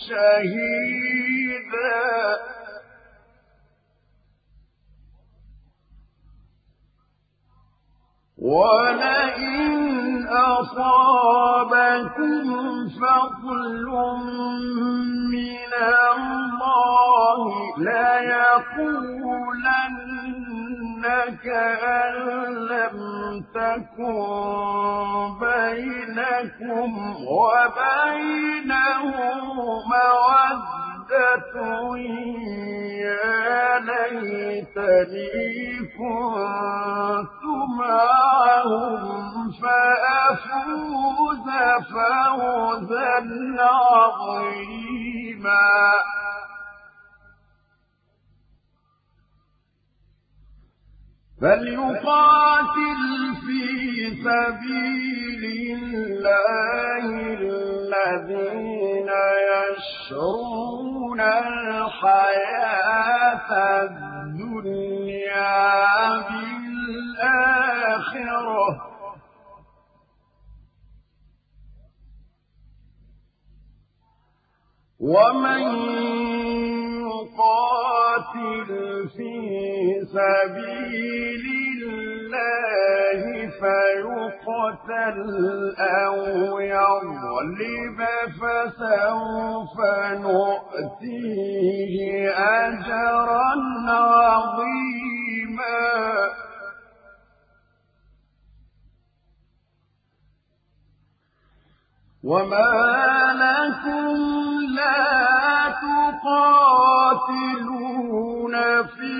شهيدا ولئن أصابكم فضل من الله ليقولن كأن لم تكن بينكم وبينه مودة يا ليتني كنت معهم فأفوز فوزا عظيما فليقاتل في سبيل الله الذين يشرون الحياة الدنيا بالآخرة ومن يقاتل في سبيل الله فيقتل أو يغلب فسوف نؤتيه أجرا عظيما وما لكم لا تقاتلون في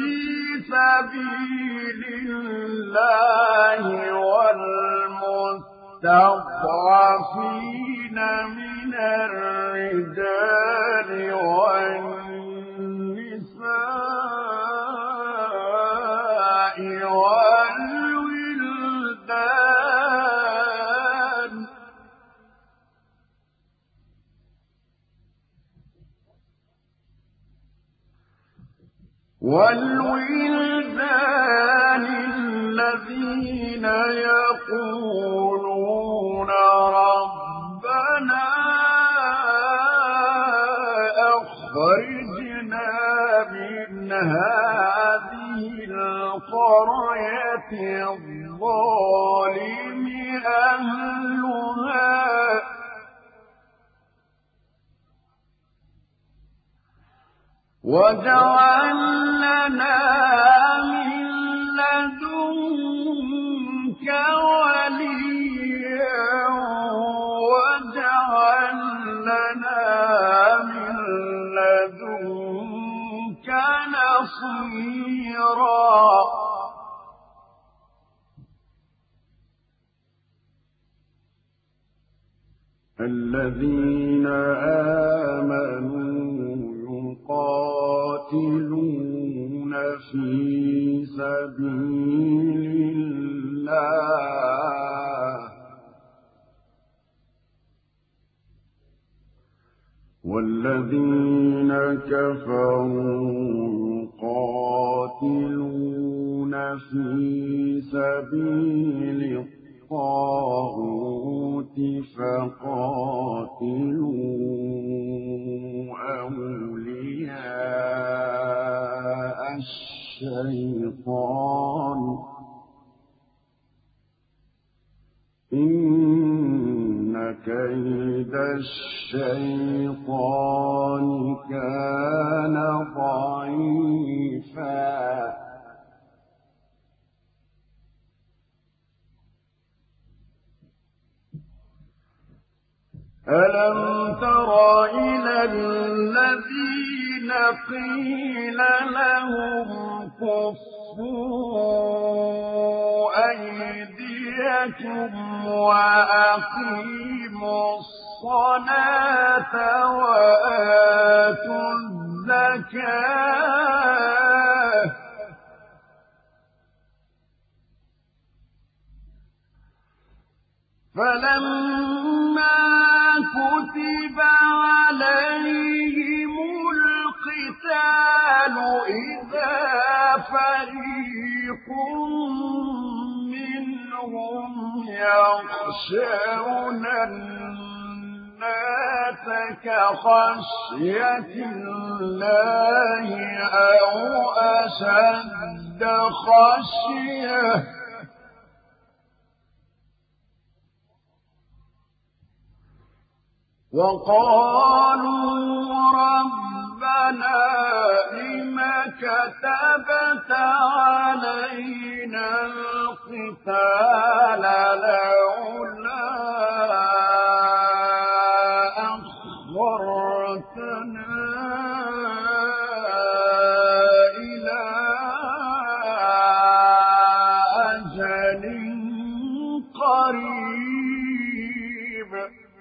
سبيل الله والمستضعفين من الرجال والولدان الذين يقولون ربنا أخرجنا من هذه القرية الظالم أهلها واجعل لنا من لدنك وليا واجعل لنا من لدنك نصيرا الذين آمنوا يقاتلون في سبيل الله والذين كفروا يقاتلون في سبيل الطاغوت فقاتلوا أولياء الشيطان إن كيد الشيطان كان ضعيفا ألم تر إلى الذين قيل لهم كفوا أيديكم وأقيموا الصلاة وآتوا الزكاة فلما كتب عليهم القتال إذا فريق منهم يخشون الناس كخشية الله أو أشد خشية وقالوا ربنا لم كتبت علينا القتال لولا أخرتنا إلى أجل قريب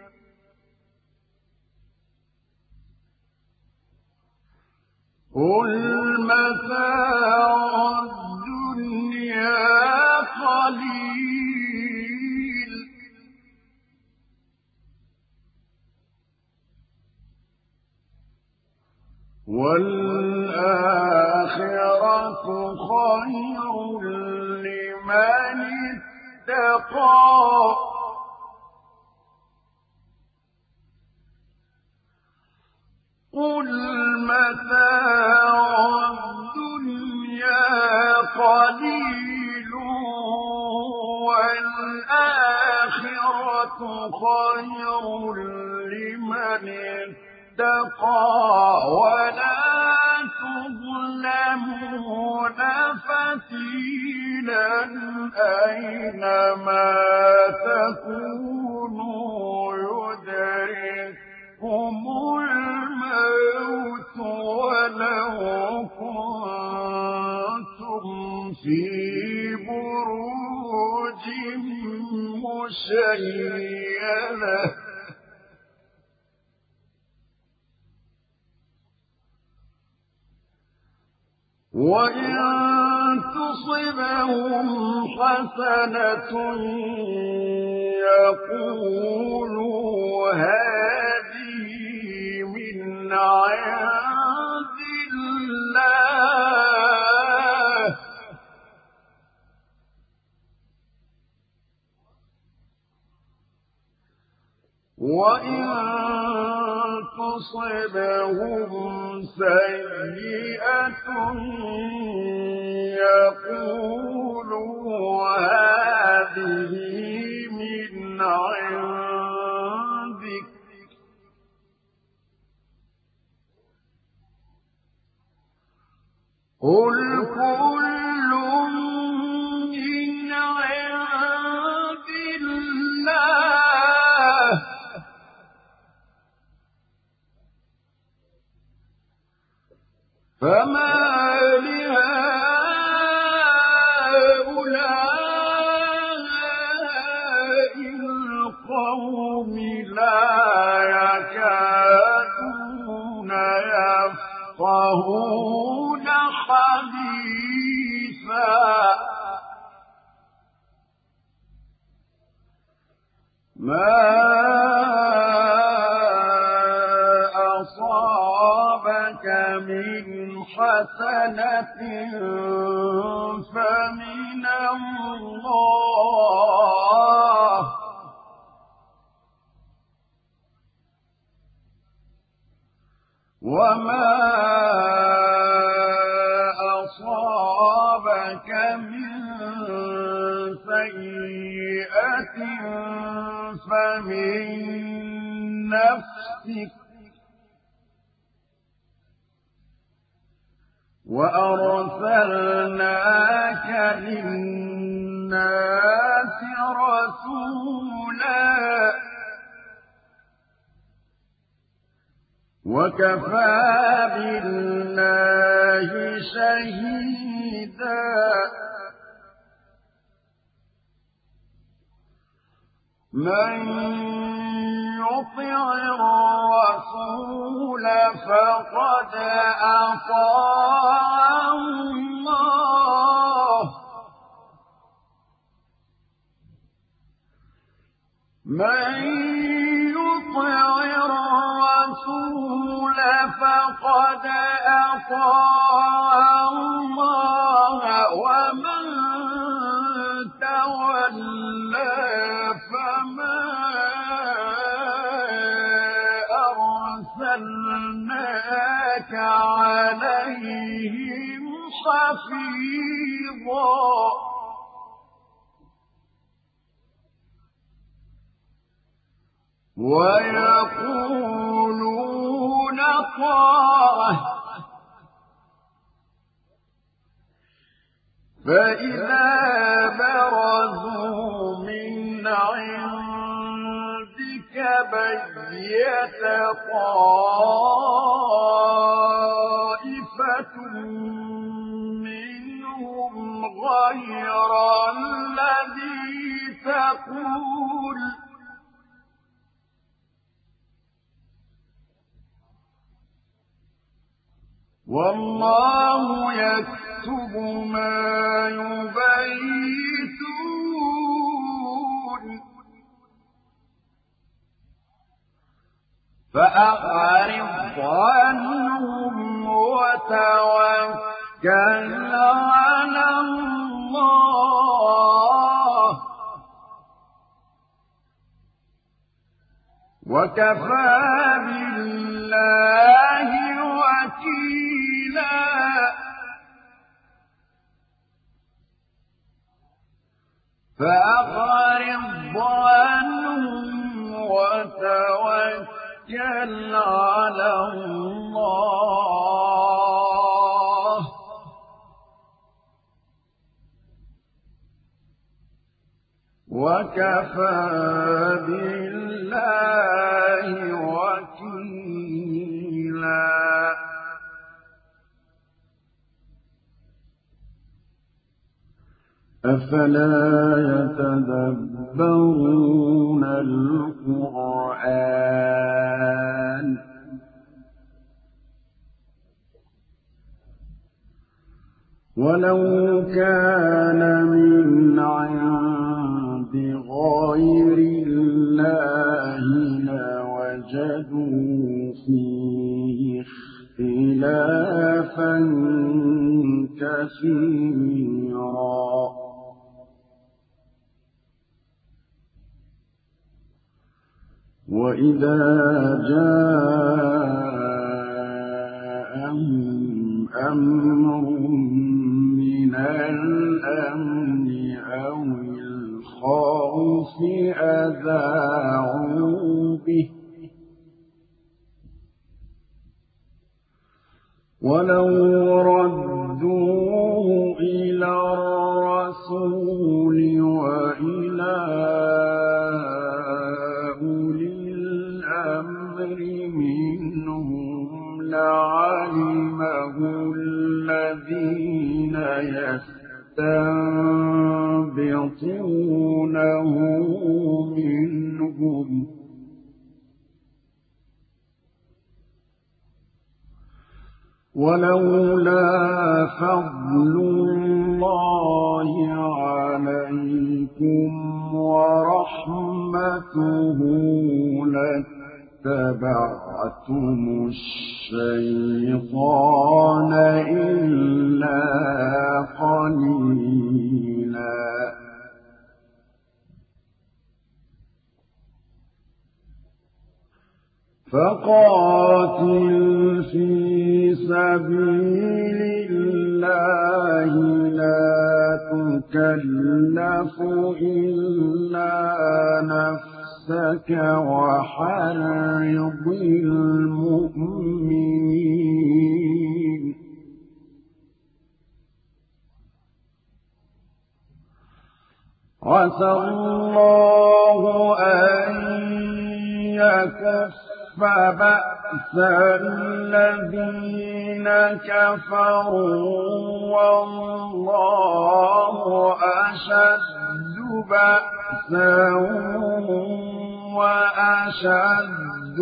قل متاع الدنيا قليل والآخرة خير لمن اتقى قل متاع الدنيا قليل والآخرة خير لمن اتقى ولا تظلمون فتيلا أينما تكونوا يدرككم الموت ولو كنتم في بروج مشيدة وإن تصبهم حسنة يقولوا هذه من عند الله تصبهم سيئة يقولوا هذه من عندك قل كل من عند الله فما لهؤلاء القوم لا يكادون يفقهون حديثا ما أصابك من حسنة فمن الله وما أصابك من سيئة فمن نفسك وأرسلناك للناس رسولا وكفى بالله شهيدا من يطع الرسول فقد أطاع الله من يطع الرسول فقد أطاع الله ومن تولى فما أرسلناك عليهم حفيظا ويقولون طاعة فإذا برزوا من عندك بيت طائفة منهم غير الذي تقول والله يكتب ما يبيتون فأعرض عنهم وتوكل على الله وكفى بالله وكيلا فأعرض عنهم وتوكل على الله وكفى بالله وكيلا أفلا يتدبرون القرآن ولو كان من عند غير الله لوجدوا فيه اختلافا كثيرا وإذا جاء ولو ردوه إلى الرسول وإلى أولي الأمر منهم لعلمه الذين يستنبطونه منهم ولولا فضل الله عليكم ورحمته لاتبعتم الشيطان إلا قليلا فقاتل في سبيل الله لا تكلف إلا نفسك وحرض المؤمنين عسى الله أن يكف بأس الذين كفروا والله أشد بأسا وأشد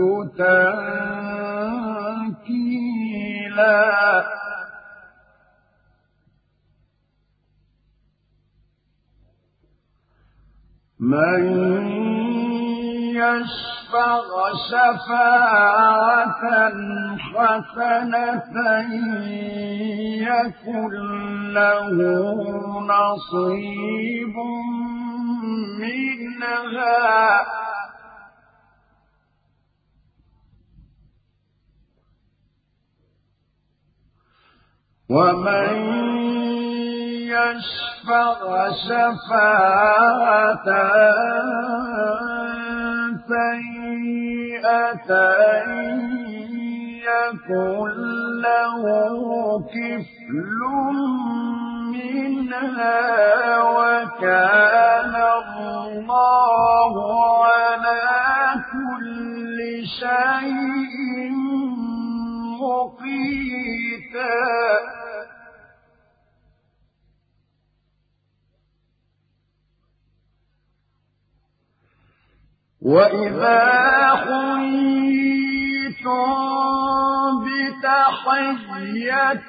تنكيلا من يشفع شفاعة حسنة يكن له نصيب منها ومن يشفع شفاعة سيئة يكن له كفل منها وكان الله على كل شيء مقيتا وإذا حييتم بتحية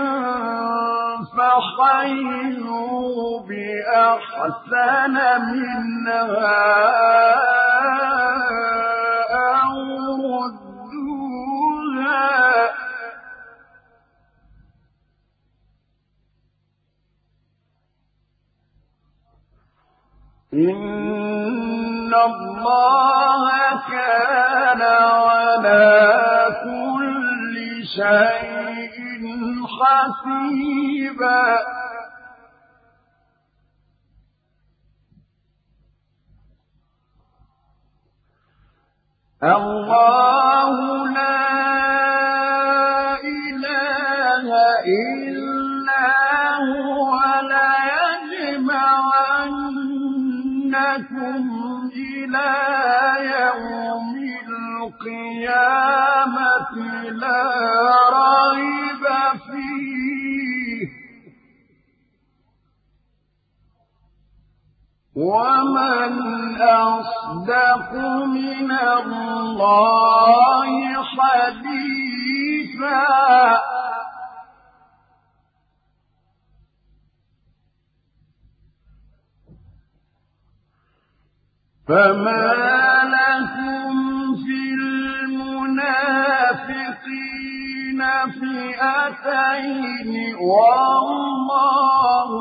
فحيوا بأحسن منها أو ردوها إن الله كان على كل شيء حسيبا الله لا إله إلا هو ليجمعنكم إلى يوم القيامة لا ريب فيه ومن أصدق من الله حديثا فما لكم في المنافقين فئتين والله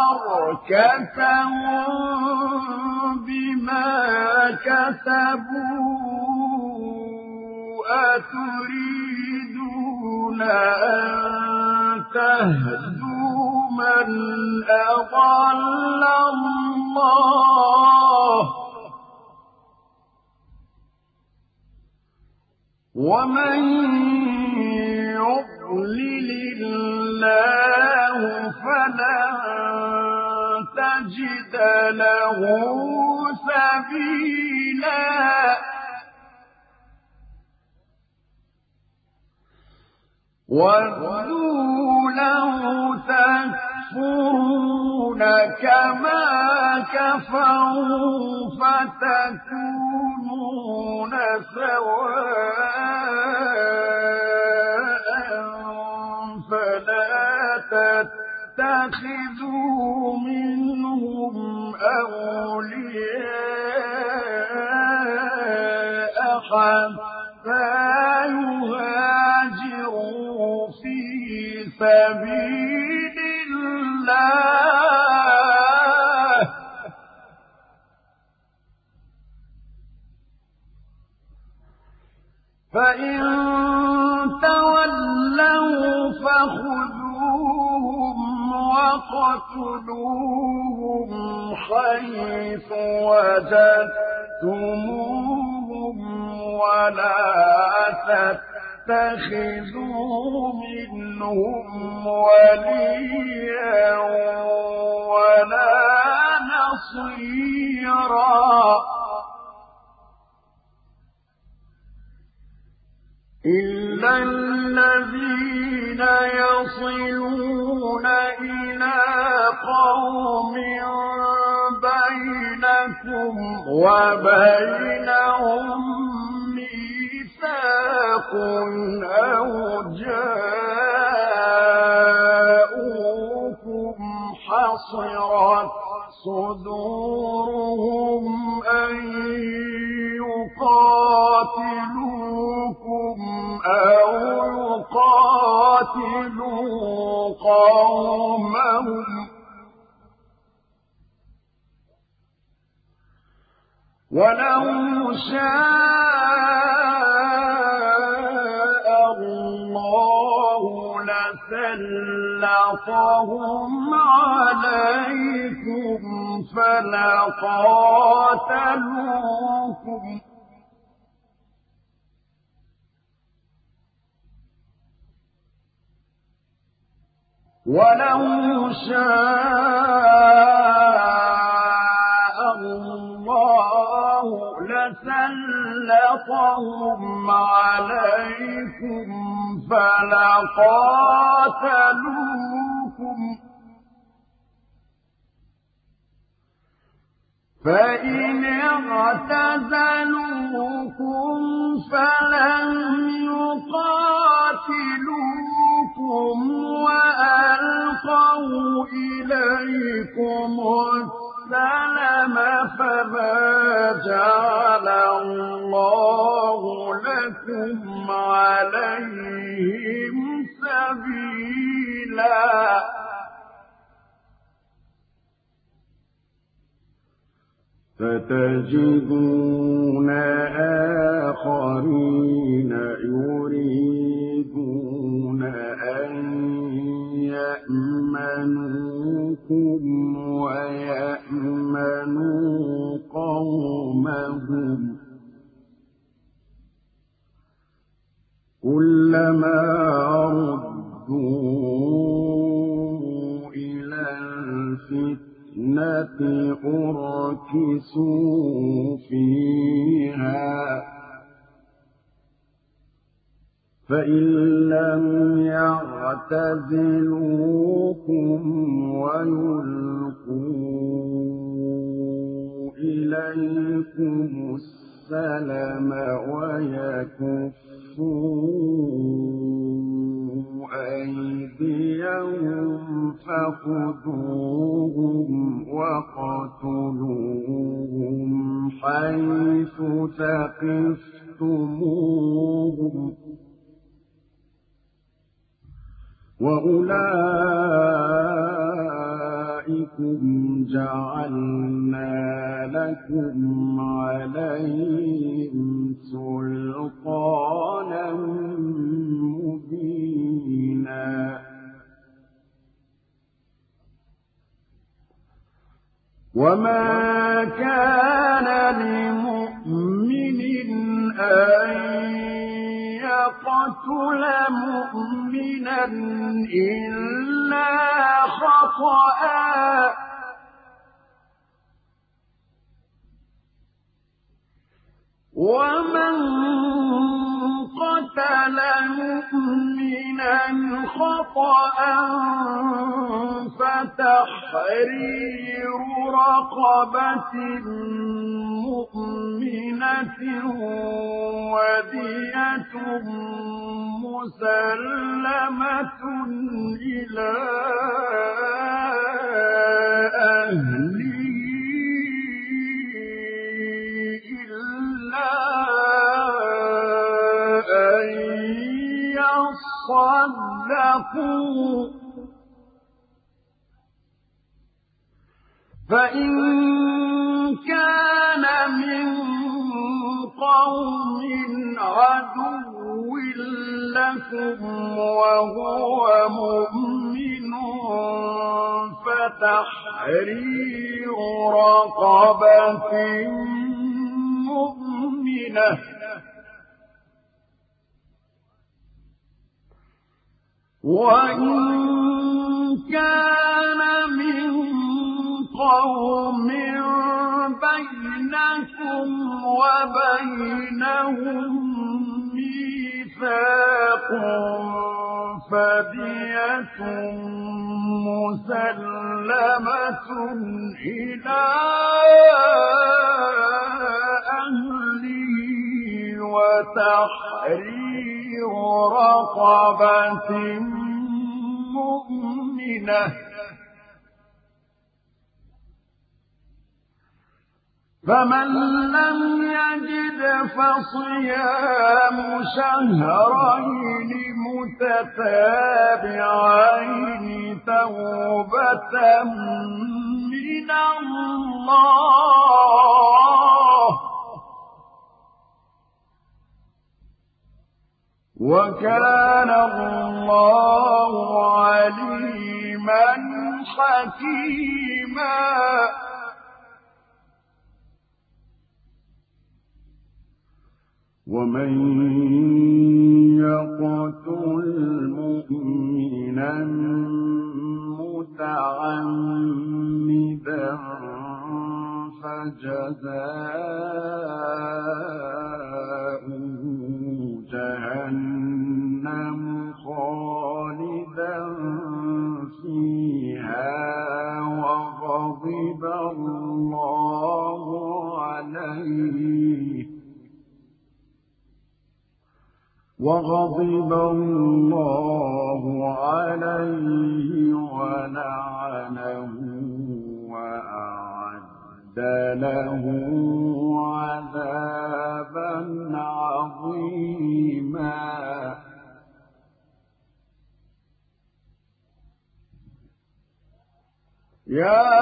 أركسهم بما كسبوا أتريدون أن تهدوا من أضل الله ومن يضلل تجد له سبيلا ودوا لو تكفرون كما كفروا فتكونون سواء فلا تتخذوا منهم أولياء حتى يهاجروا في سبيل الله فإن تولوا فخذوهم وقتلوهم حيث وجدتموهم ولا تتخذوا منهم وليا ولا نصيرا إلا الذين يصلون إلى قوم بينكم وبينهم ميثاق أو جاءوكم حصرت صدورهم أن يقاتلوكم أو يقاتلوا قومهم ولو شاء الله لسلطهم عليكم فلقاتلوكم ولو شاء الله لسلطهم عليكم فلقاتلوكم فإن اعتزلوكم فلم يقاتلوكم وألقوا إليكم السلم فما جعل الله لكم عليهم سبيلا فتجدون آخرين يريدون أن يأمنوكم ويأمنوا قومهم كلما ردوا إلى الفتنة أركسوا فيها فإن لم يعتزلوكم ويلقوا إليكم السلم ويكفوا أيديهم فخذوهم وقتلوهم حيث ثقفتموهم وأولئكم جعلنا لكم عليهم سلطانا مبينا وما كان لمؤمن أن يقتل مؤمنا إلا خطأ ومن قتل مؤمنا خطأ فتحرير رقبة مؤمنة ودية مسلمة إلى أهله إلا أن يصدقوا فإن كان من قوم عدو لكم وهو مؤمن فتحرير رقبة مؤمنة وإن كان من قوم بينكم وبينهم ميثاق فدية مسلمة إلى أهله وتحرير رقبة مؤمنة فمن لم يجد فصيام شهرين متتابعين توبة من الله وكان الله عليما حكيما ومن يقتل مؤمنا متعمدا فجزاؤه جهنم خالدا فيها وغضب الله عليه ولعنه وأعد له عذابا عظيما يا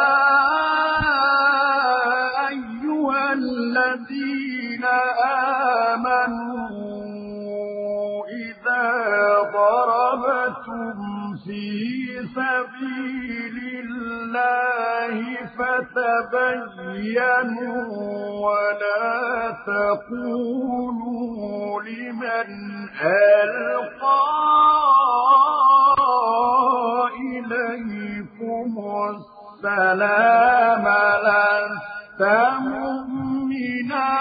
أيها الذين آمنوا إذا ضربتم في سبيل الله فتبينوا ولا تقولوا لمن ألقى إليكم السلام لست مؤمنا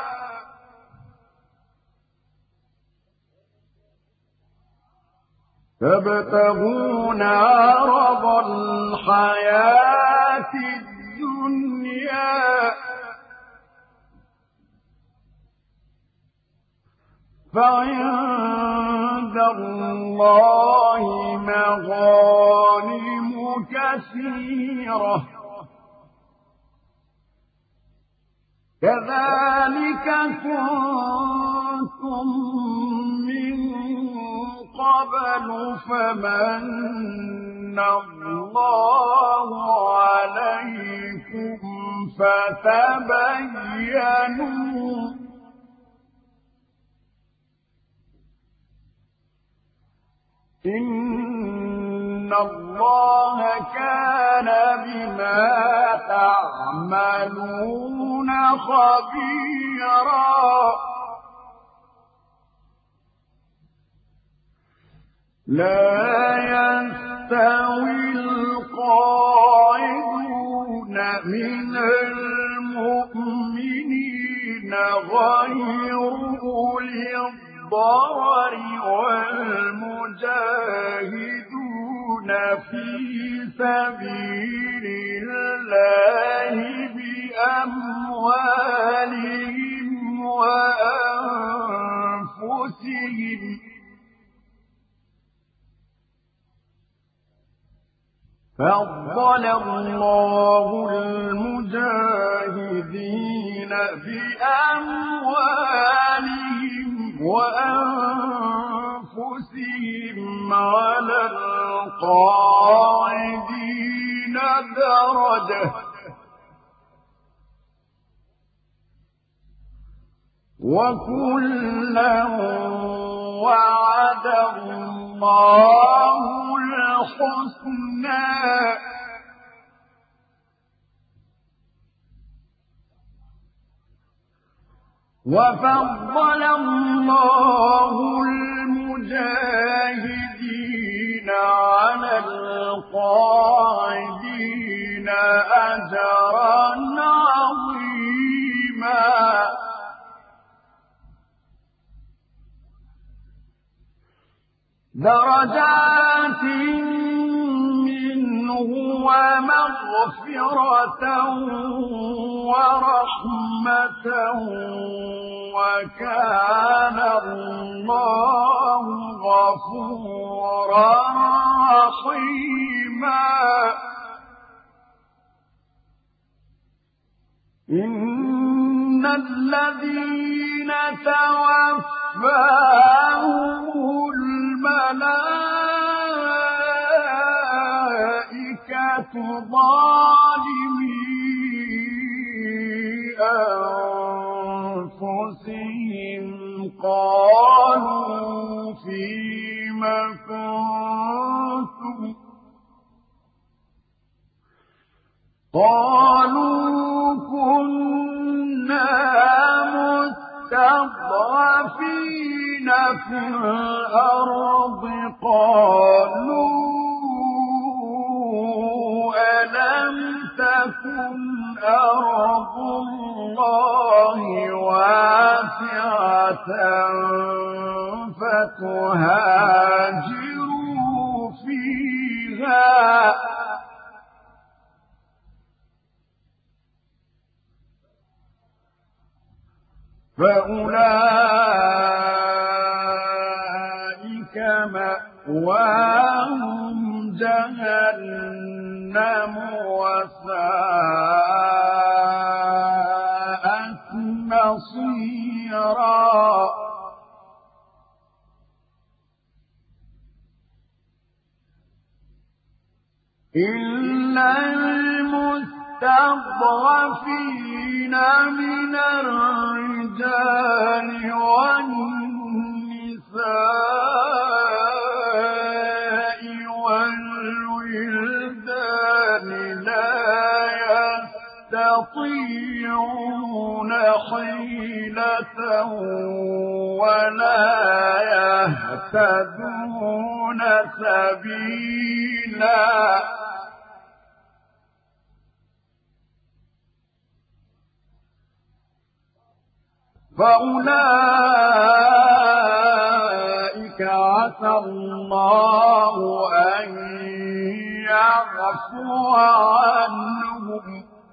تبتغون عرض الحياة الدنيا فعند الله مغانم كثيرة كذلك كنتم من قبل فمن الله عليكم فتبينوا إن الله كان بما تعملون خبيرا لا يستوي القاعدون من المؤمنين غير أولي الضرر والمجاهدون في سبيل الله بأموالهم وأنفسهم فضل الله المجاهدين بأموالهم وأنفسهم على القاعدين درجة وكلا وعد الله الحسنى وفضل الله المجاهدين على القاعدين أجرا عظيما درجات منه ومغفرة ورحمة وكان الله غفورا رحيما إن الذين توفاهم الملائكة ظالمي أنفسهم قالوا فيم كنتم قالوا كنا مستضعفين في الأرض قالوا ألم تكن أرض الله واسعة فتهاجروا فيها فأولئك مأواهم جهنم وساءت مصيرا إلا المستضعفين من الرجال والنساء والولدان لا يستطيعون حيلة ولا يهتدون سبيلا فأولئك عسى الله أن يعفو عنهم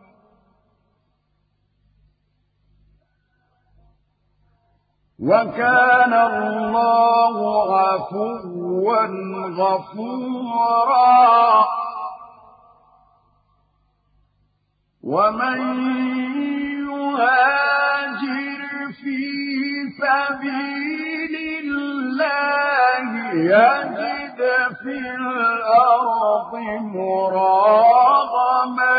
وكان الله عفوا غفورا ومن يهاجر في سبيل الله يجد في الأرض مراغما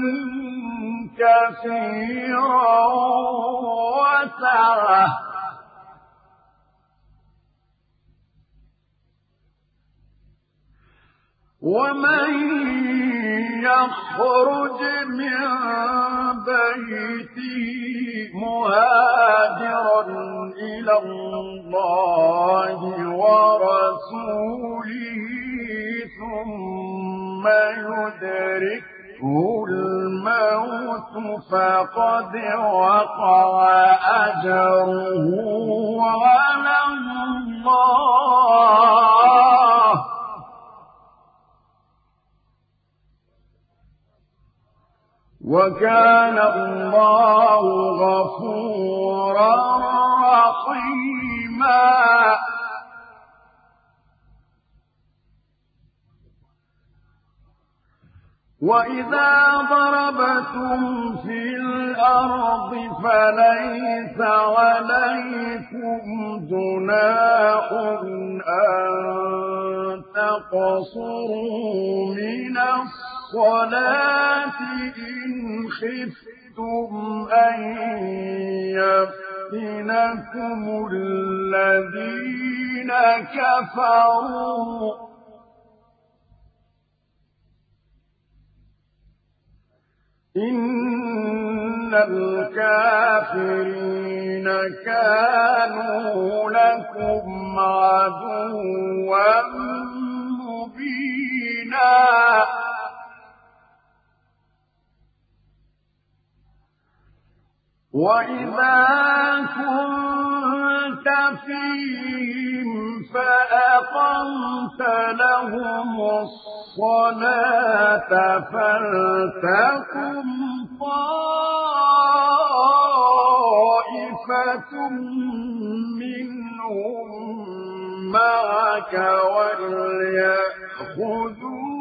كثيرا وسعة ومن يخرج من بيته مهاجرا إلى الله ورسوله ثم يدركه الموت فقد وقع أجره على الله وكان الله غفورا رحيما وإذا ضربتم في الأرض فليس عليكم جناح أن تقصروا من الصلاة إن خفتم أن يفتنكم الذين كفروا إن الكافرين كانوا لكم عدوا مبينا وإذا كنت فيهم فأقمت لهم الصلاة فلتقم طائفة منهم معك وليأخذوا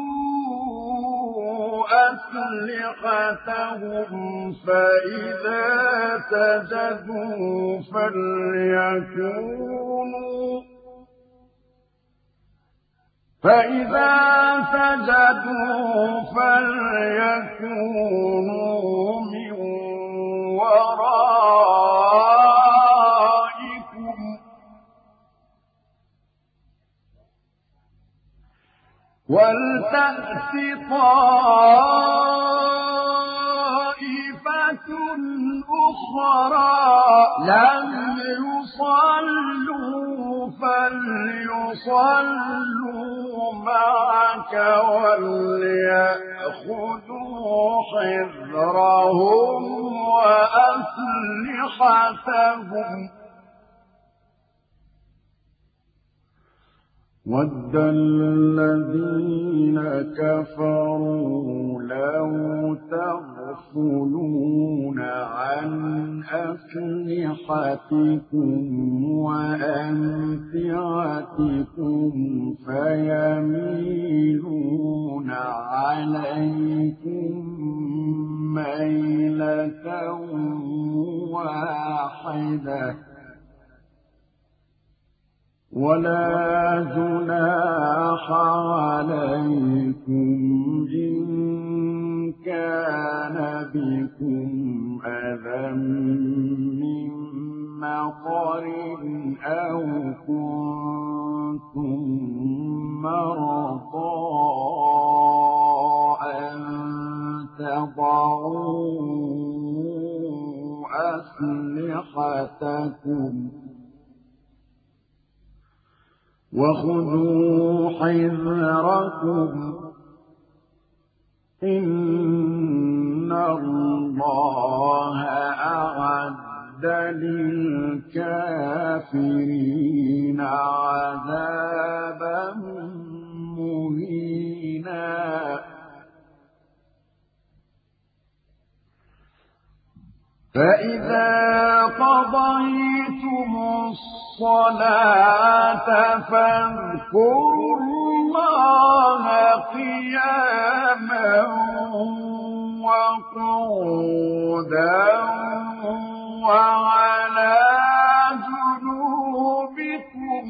أسلحتهم فإذا سجدوا فليكونوا من ورائكم ولتأت طائفة أخرى لم يصلوا فليصلوا معك وليأخذوا حذرهم وأسلحتهم وَدَّ الَّذِينَ كَفَرُوا لَوْ تَغْفُلُونَ عَنْ أَسْلِحَتِكُمْ وَأَمْتِعَتِكُمْ فَيَمِيلُونَ عَلَيْكُمْ مَيْلَةً وَاحِدَةً ولا جناح عليكم إن كان بكم أذى من مطر أو كنتم مرضى أن تضعوا أسلحتكم وخذوا حذركم إن الله أعد للكافرين عذابا مهينا فإذا قضيتم الصلاة فاذكروا الله قياما وقعودا وعلى جنوبكم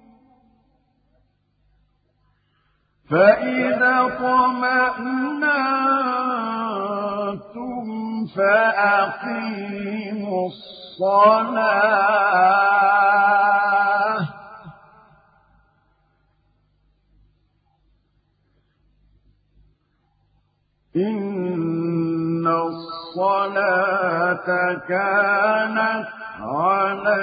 فإذا اطمأننتم فأقيموا الصلاة إن الصلاة كانت على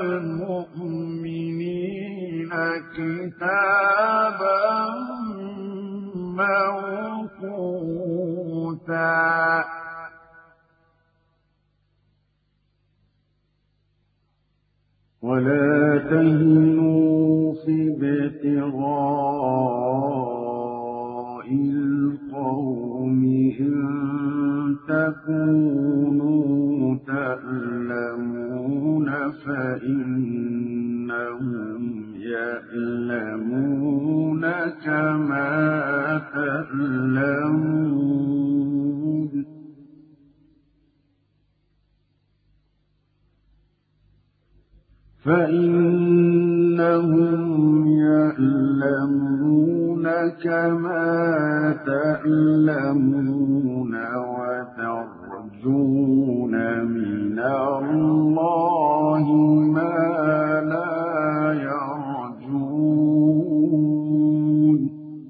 المؤمنين كتابا موقوتا ولا تهنوا في ابتغاء القوم إن تكونوا تألمون فإنهم يألمون كما تألمون فإنهم يألمون كما تألمون وترجون من الله ما لا يرجون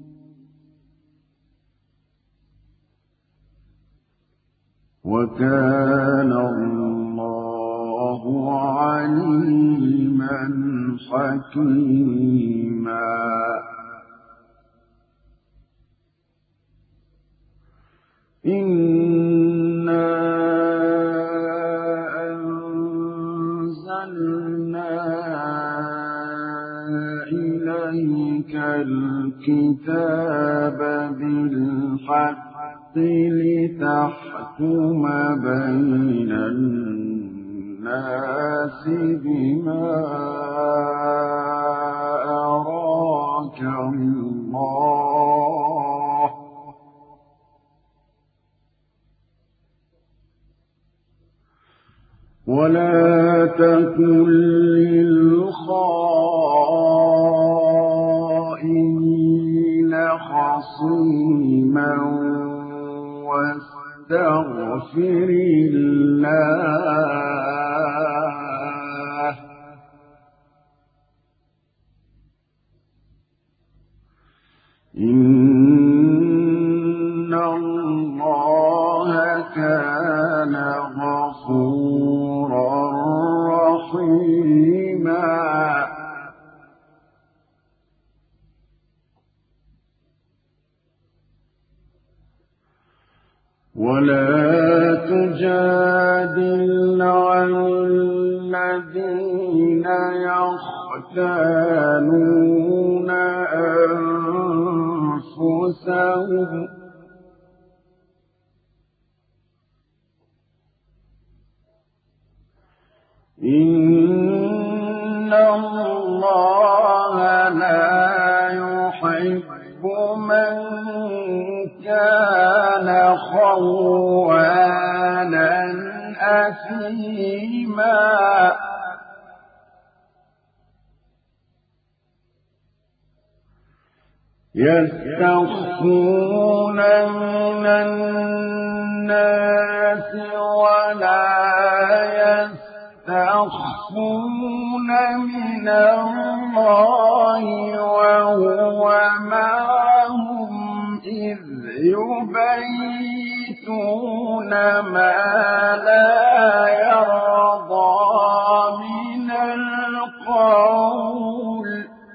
وكان الله عليما حكيما إنا أنزلنا إليك الكتاب بالحق لتحكم بين الناس بما أراك الله ولا تكن للخائنين خصيما واستغفر الله إن الله كان غفورا رحيما ولا تجادل عن الذين يختانون أنفسهم إن الله لا يحب من كان خوانا أثيما يستخفون من الناس ولا يستخفون من الله وهو معهم إذ يبيتون ما لا يرضى من القول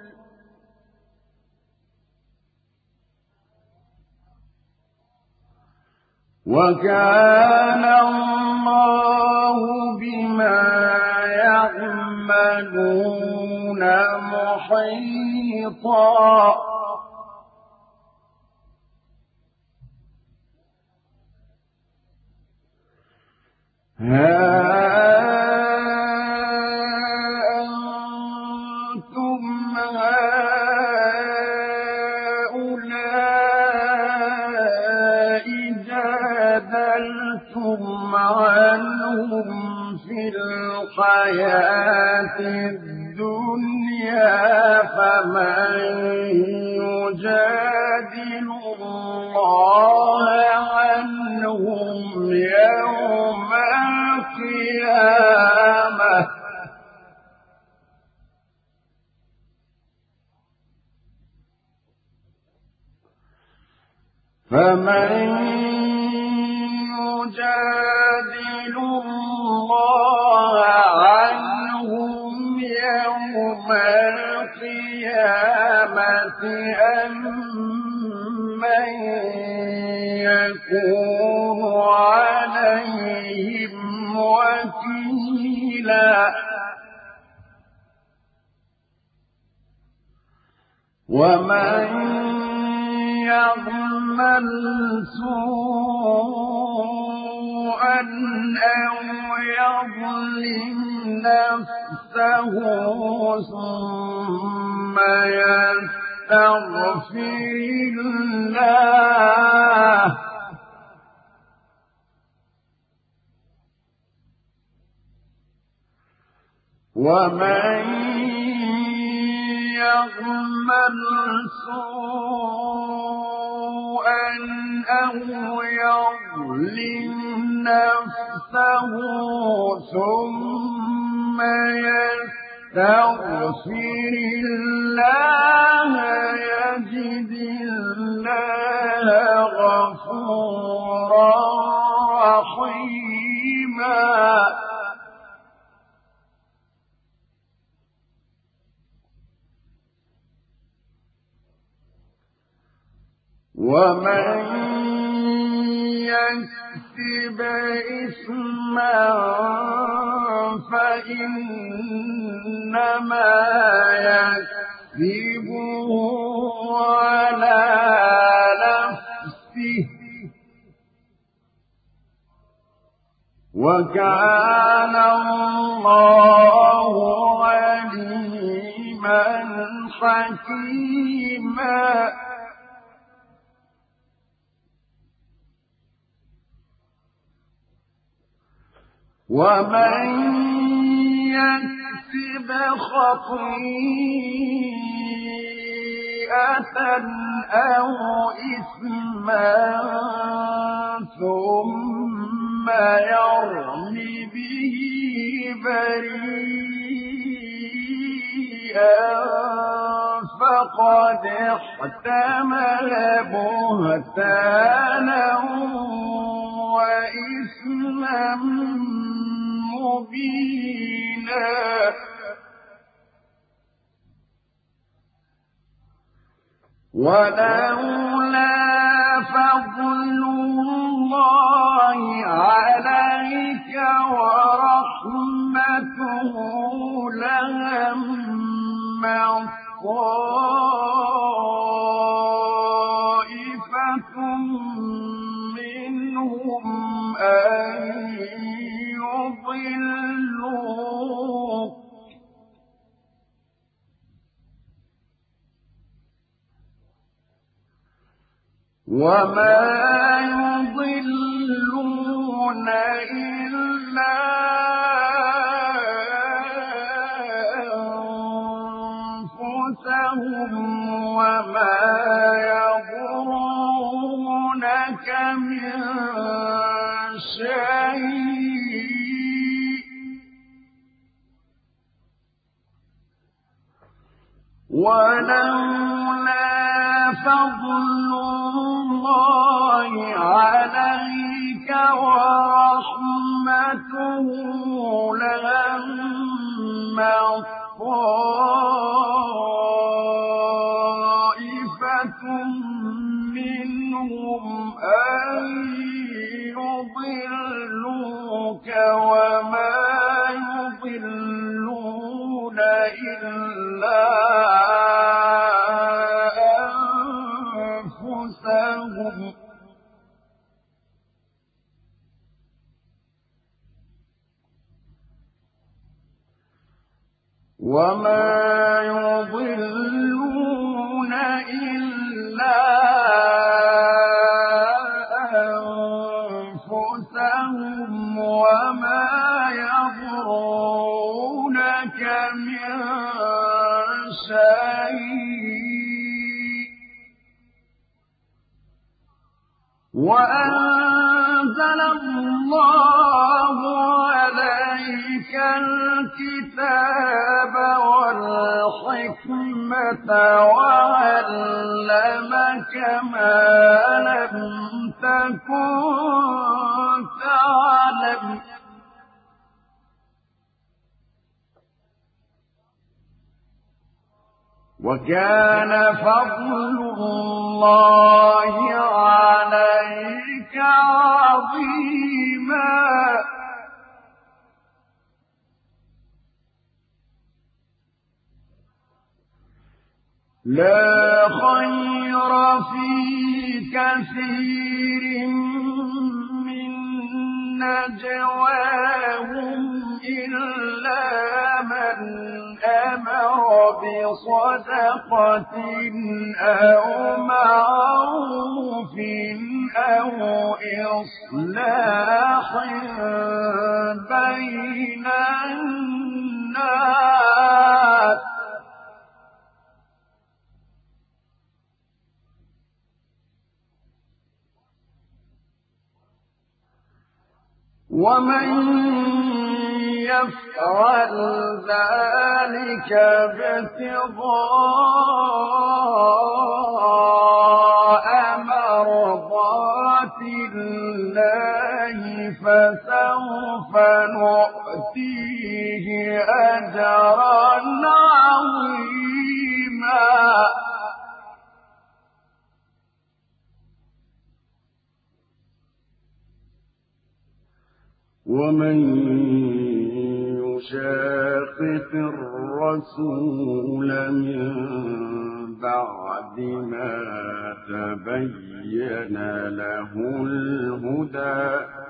وكان الله بما يعملون محيطا ها أنتم هؤلاء جادلتم عنهم في الحياة الدنيا فمن يجادل الله عنهم يوم القيامة فمن يجادل الله عنهم يوم القيامة أم من يكون عليهم وكيلا ومن يعمل سوءا أو يظلم نفسه ثم يستغفر الله ومن يعمل سوءا أو يظلم نفسه ثم يستغفر الله يجد الله غفورا رحيما ومن يكسب إثما فإنما يكسبه على نفسه وكان الله عليما حكيما ومن يكسب خطيئة أو إثما ثم يرم به بريئا فقد احتمل بهتانا وإثما مبينا ولولا فضل الله عليك ورحمته لهم طائفة منهم أن يضلوك وما يضلون إلا أنفسهم وما يضرونك من شيء ولولا فضل الله عليك ورحمته لهم طائفة منهم أن يضلوك وما يضلون إلا أنفسهم وما يضلون إلا أنفسهم وما يضرونك من شيء وأنزل الله عليك الكتاب والحكمة وعلمك ما لم تكن تعلم وكان فضل الله عليك عظيما لا خير في كثير من نجواهم إلا من أمر بصدقة أو معروف أو إصلاح بين الناس ومن يفعل ذلك ابتغاء مرضات الله فسوف نؤتيه أجرا عظيما ومن يشاقق الرسول من بعد ما تبين له الهدى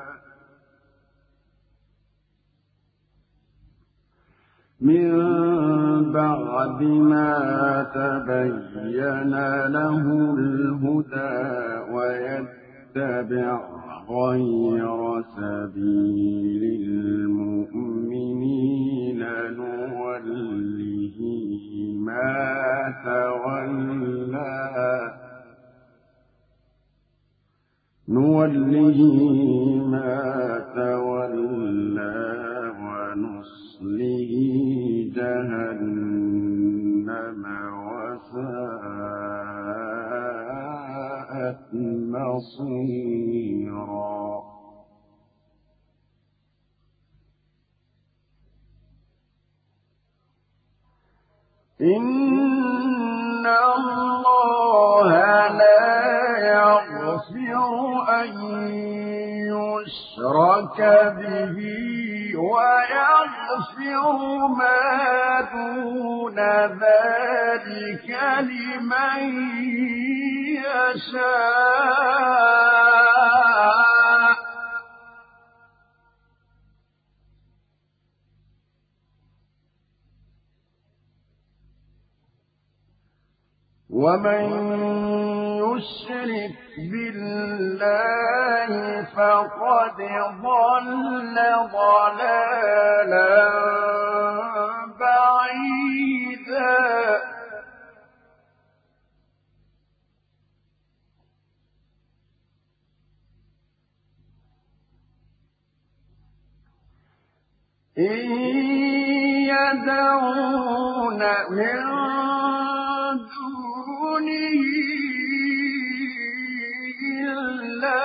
ويتبع غير سبيل المؤمنين نوله ما تولى ونصله جهنم وساءت مصيرا إن الله لا يغفر أن يشرك به ويغفر ما دون ذلك لمن يشاء ومن يشرك بالله فقد ضل ضلالا بعيدا إن يدعون من دونه إلا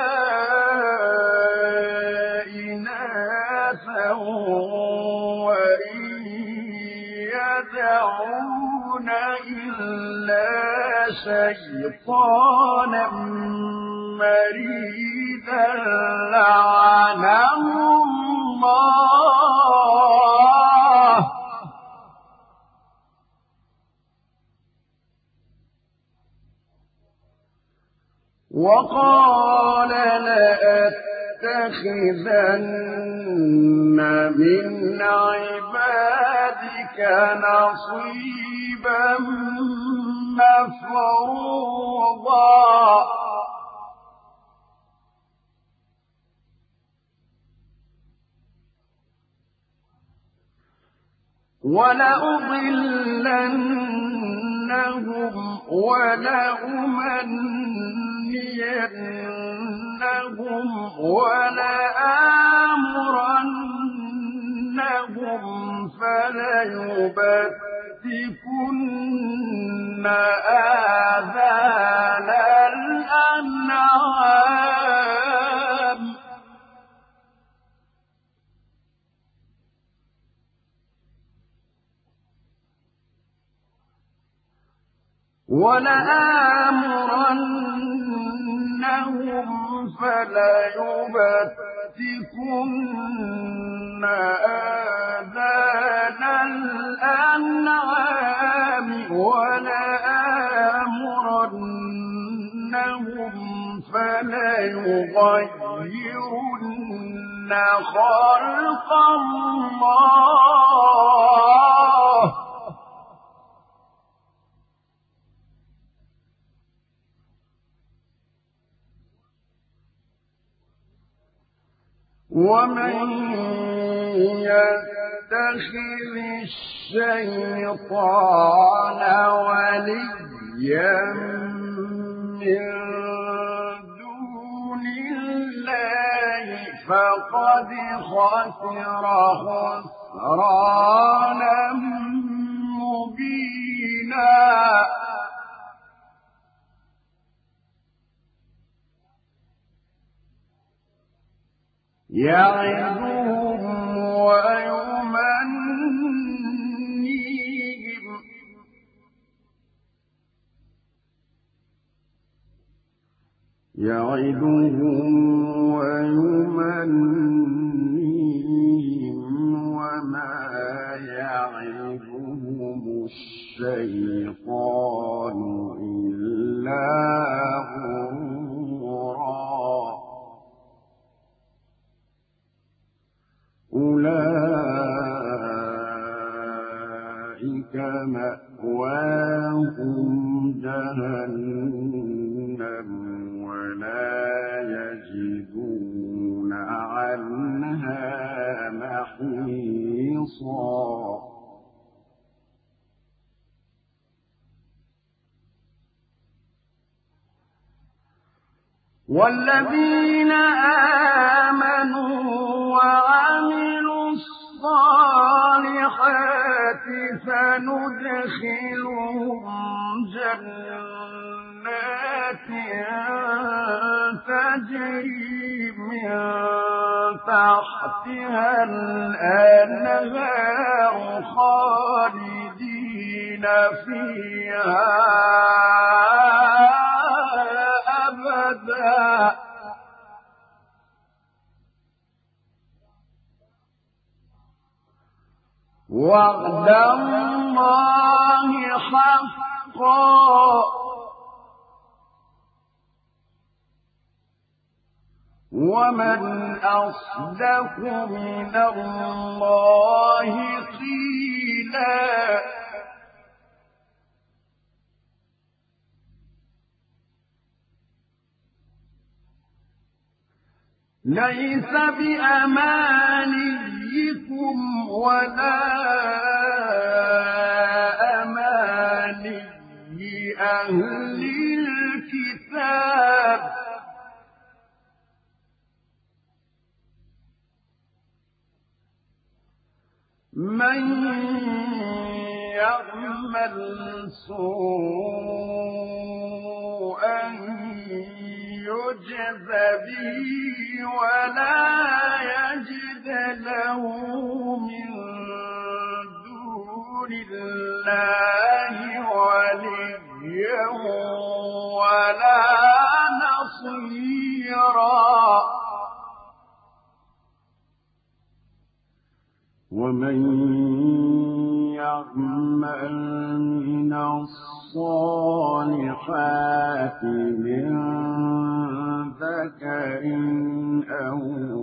إناثا وإن يدعون إلا شيطانا مريدا لعنه الله وقال لأتخذن من عبادك نصيبا مفروضا ولأضلنهم ولأمنينهم ولآمرنهم فليبتكن آذان الأنعام ولآمرنهم فليبتكن آذان الأنعام ولآمرنهم ليغيرن خلق الله ومن يتخذ الشيطان وليا من دون الله فقد خسر خسرانا مبينا يعدهم ويمنيهم وما يعدهم الشيطان إلا غرورا أولئك مأواهم جهنم ولا يجدون عنها محيصا والذين آمنوا وعملوا الصالحات سندخلهم جنات تجري من تحتها الأنهار خالدين فيها أبدا وعد الله حقا ومن أصدق من الله قيلا ليس بأمانيكم ولا أماني أهل الكتاب من يعمل سوءا يجز به ولا يجد له من دون الله وليا ولا نصيرا ومن يعمل من الصالحات من ذكر أو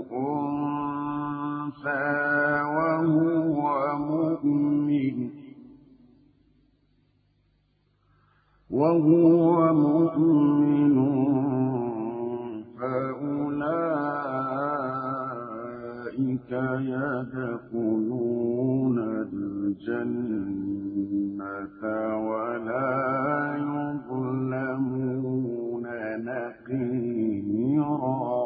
أنثى وهو مؤمن فأولئك يدخلون الجنة ولا يظلمون نقيرا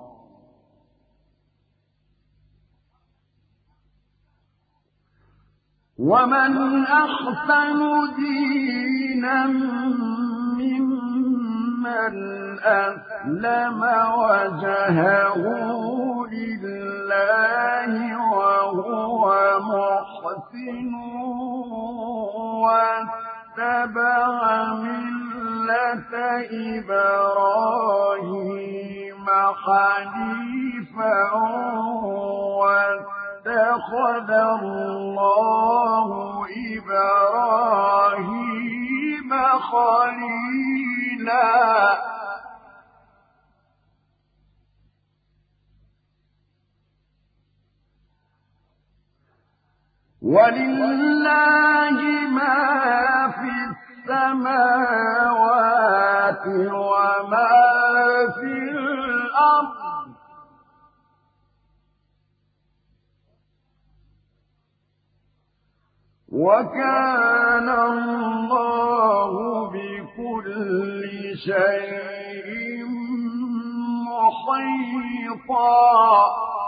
ومن أحسن دينا ممن أسلم وجهه لله وهو محسن واتبع ملة إبراهيم حنيفا واتخذ الله إبراهيم خليلا ولله ما في السماوات وما في الأرض وكان الله بكل شيء محيطا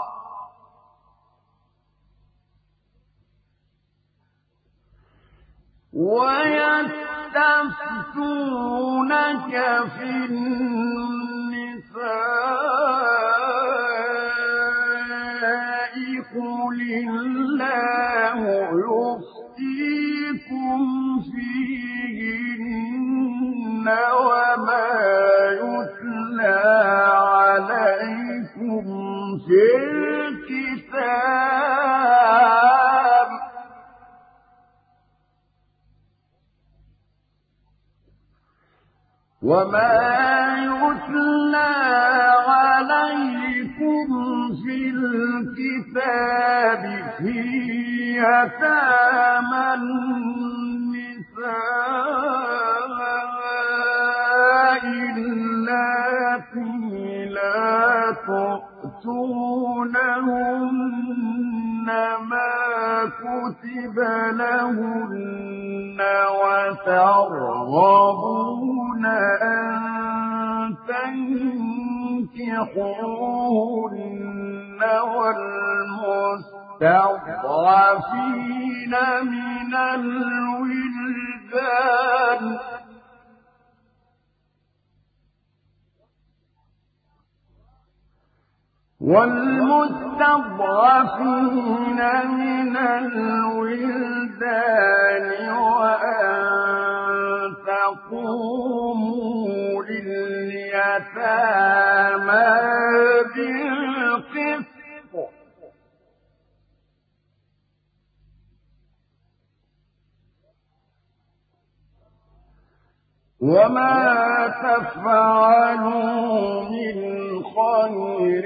ويستفتونك في النساء قل الله يفتيكم فيهن وما يتلى عليكم في الكتاب في يتامى النساء اللاتي لا تؤتونهن ما كتب لهن وترغبون أن تنكحوهن والمستضعفين من الولدان وأن تقوموا لليتامى بالقسط وما تفعلوا من خير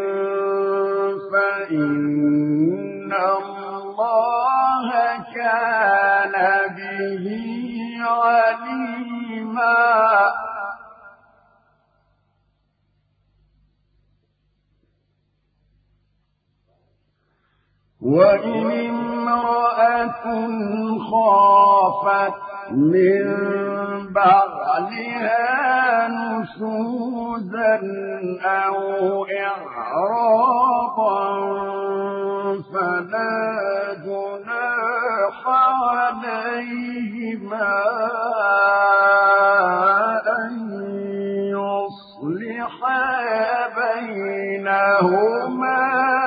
فإن الله كان به عليما وإن امرأة خافت من بعلها نشوزا أو إعراضا فلا جناح عليهما أن يصلحا بينهما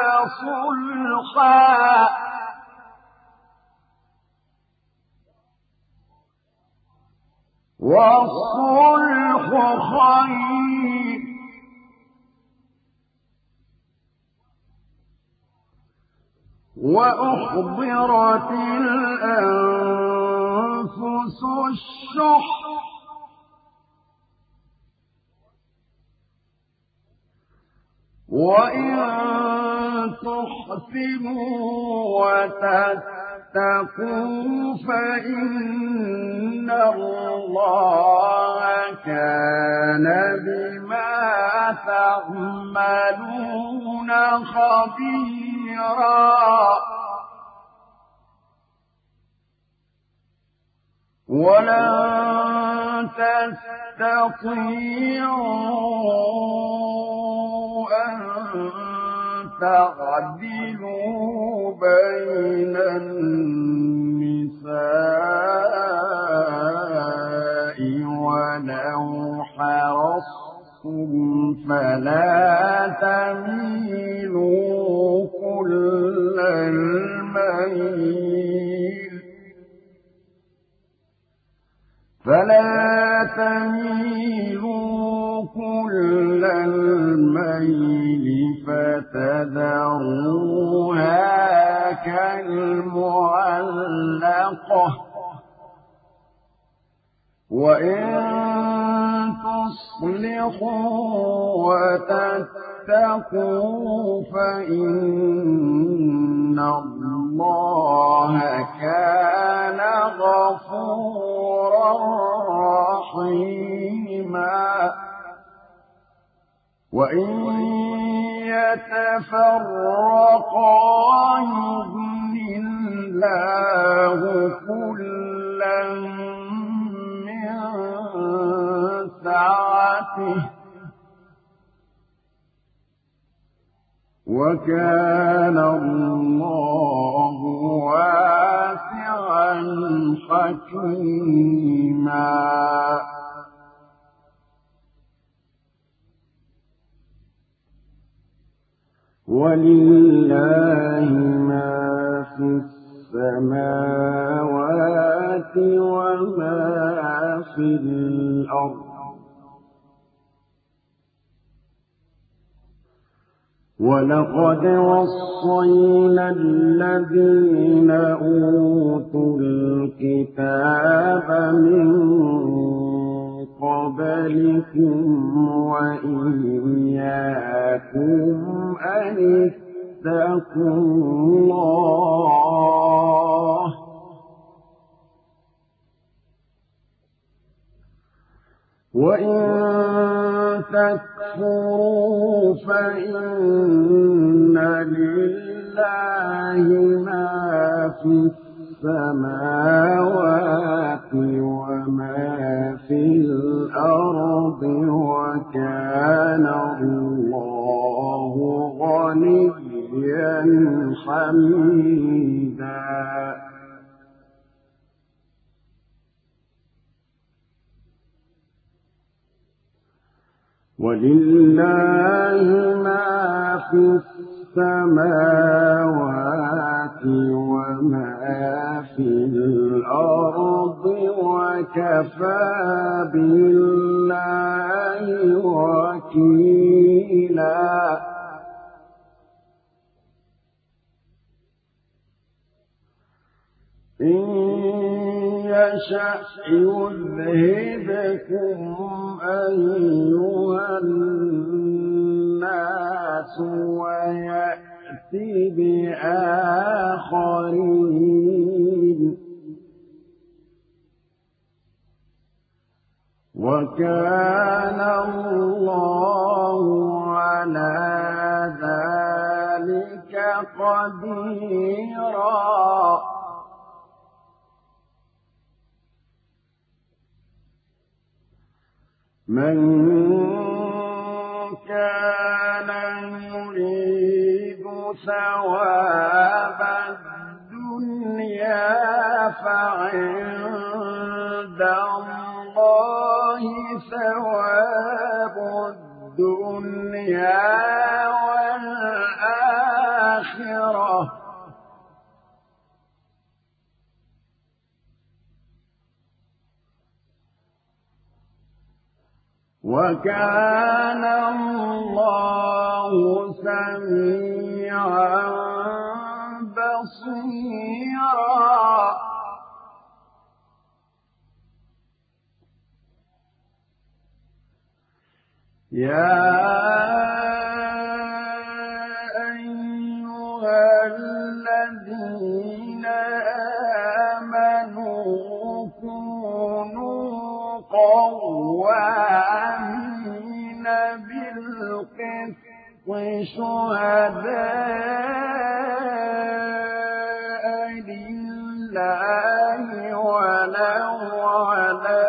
صلحا والصلح خير وأحضرت الأنفس الشح وإن تحسنوا وتتقوا فإن الله كان بما تعملون خبيرا ولن تستطيعوا أن تعدلوا بين النساء ولو حرصتم فلا تميلوا كل الميل فتذروها كالمعلقة وإن تصلحوا وتتقوا فإن الله اللَّهَ كَانَ غَفُورًا رَّحِيمًا وَإِن يَتَفَرَّقَا يُغْنِ اللَّهُ كُلًّا مِّن سَعَتِهِ وَكَانَ اللَّهُ وَاسِعًا حَكِيمًا وَلِلَّهِ مَا فِي السَّمَاوَاتِ وَمَا فِي الْأَرْضِ وَلَقَدْ وَصَّيْنَا الَّذِينَ أُوتُوا الْكِتَابَ مِن قَبْلِكُمْ وَإِيَّاكُمْ أَنِ اتَّقُوا اللَّهَ وَإِن تَكْفُرُوا فَإِنَّ لِلَّهِ مَا فِي السَّمَاوَاتِ وَمَا فِي الْأَرْضِ وَكَانَ اللَّهُ غَنِيًّا حَمِيدًا وَلِلَّهِ مَا فِي السَّمَاوَاتِ وَمَا فِي الْأَرْضِ وَكَفَىٰ بِاللَّهِ وَكِيلًا إِن يَشَأْ يُذْهِبْكُمْ أَيُّهَا النَّاسُ وَيَأْتِ بِآخَرِينَ وَكَانَ اللَّهُ عَلَىٰ ذَٰلِكَ قَدِيرًا مَنْ كَانَ يُرِيدُ ثَوَابَ الدُّنْيَا فَعِندَ اللَّهِ ثَوَابُ الدُّنْيَا وَالْآخِرَةِ وَكَانَ اللَّهُ سَمِيعًا بَصِيرًا يَا أَيُّهَا الَّذِينَ آمَنُوا كُونُوا قَوَّامِينَ بِالْقِسْطِ شُهَدَاءَ لِلَّهِ وَلَوْ عَلَىٰ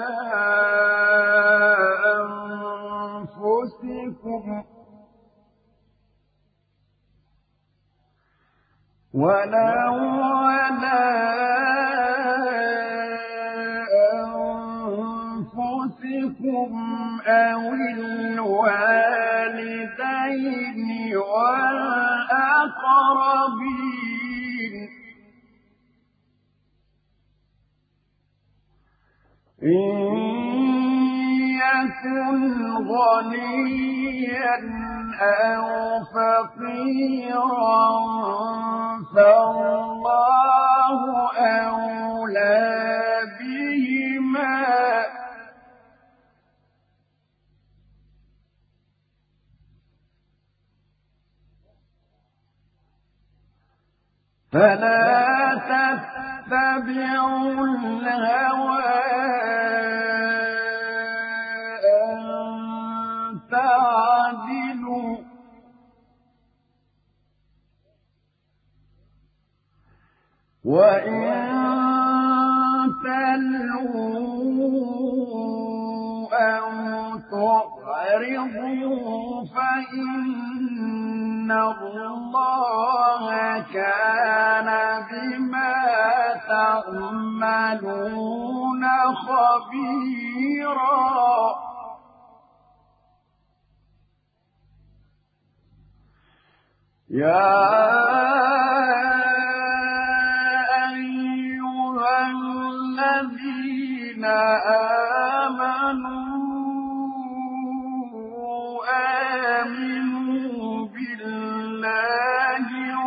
أنفسكم أو الوالدين والأقربين إن يكن غنيا أو فقيرا فالله أولى بهما فلا تتبعوا الهوى أن تعدلوا وإن تلووا أو تعرضوا فإن الله كان بما تعملون خبيرا يا أيها الذين آمنوا بالله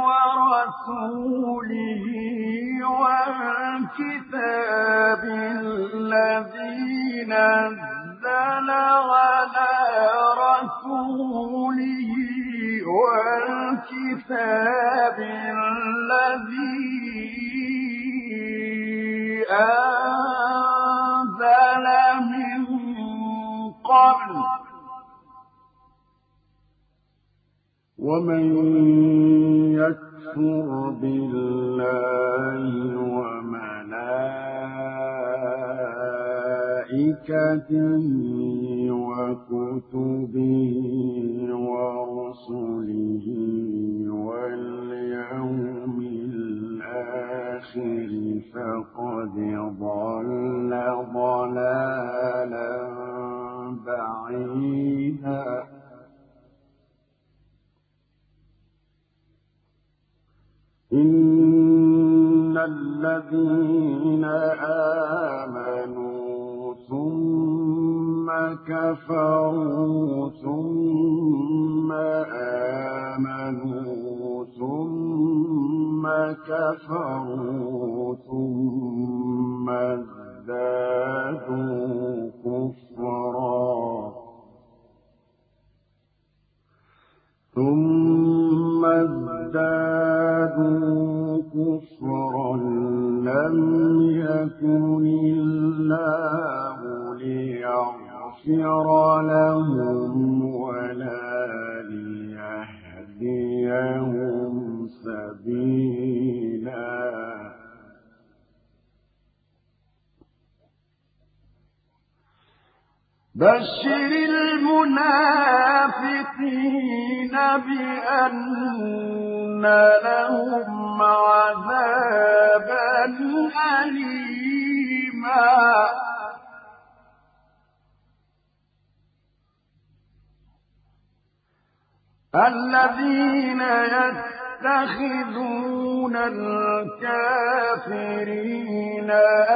ورسوله والكتاب الذي نزل على رسوله والكتاب الذي أنزل من قبل ومن يكفر بالله وملائكته وكتبه ورسله واليوم الآخر فقد ضل ضلالا بعيدا إن الذين آمنوا ثم كفروا ثم آمنوا ثم كفروا ثم ازدادوا كفرا لم يكن الله ليغفر لهم ولا ليهديهم سبيلا بشر المنافقين بأن لهم عذابا أليما الذين يتخذون الكافرين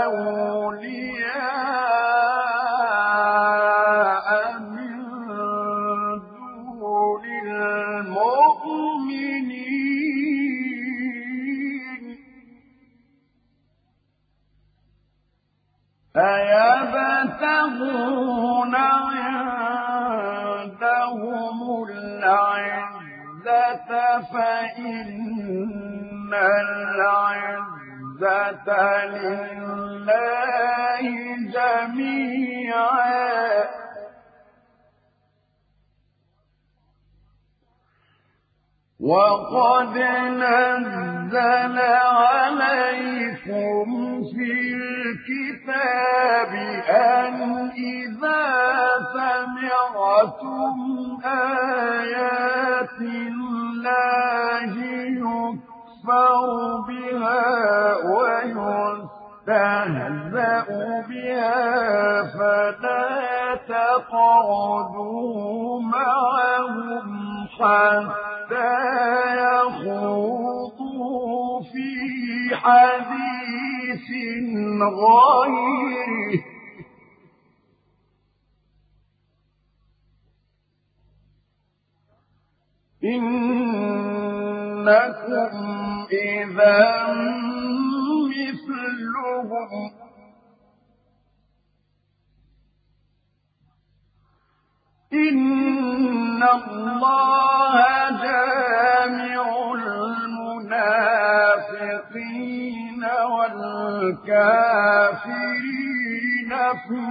أولياء من دون المؤمنين أيبتغون عندهم العزة فإن العزة لله جميعا وقد نزل عليكم في الكتاب أن إذا سمعتم آيات الله يكفر بها ويستهزأ بها فلا تقعدوا معهم حتى يخوضوا في حديث غيره إنكم إذا مثلهم إن الله جامع المنافقين الكافرين في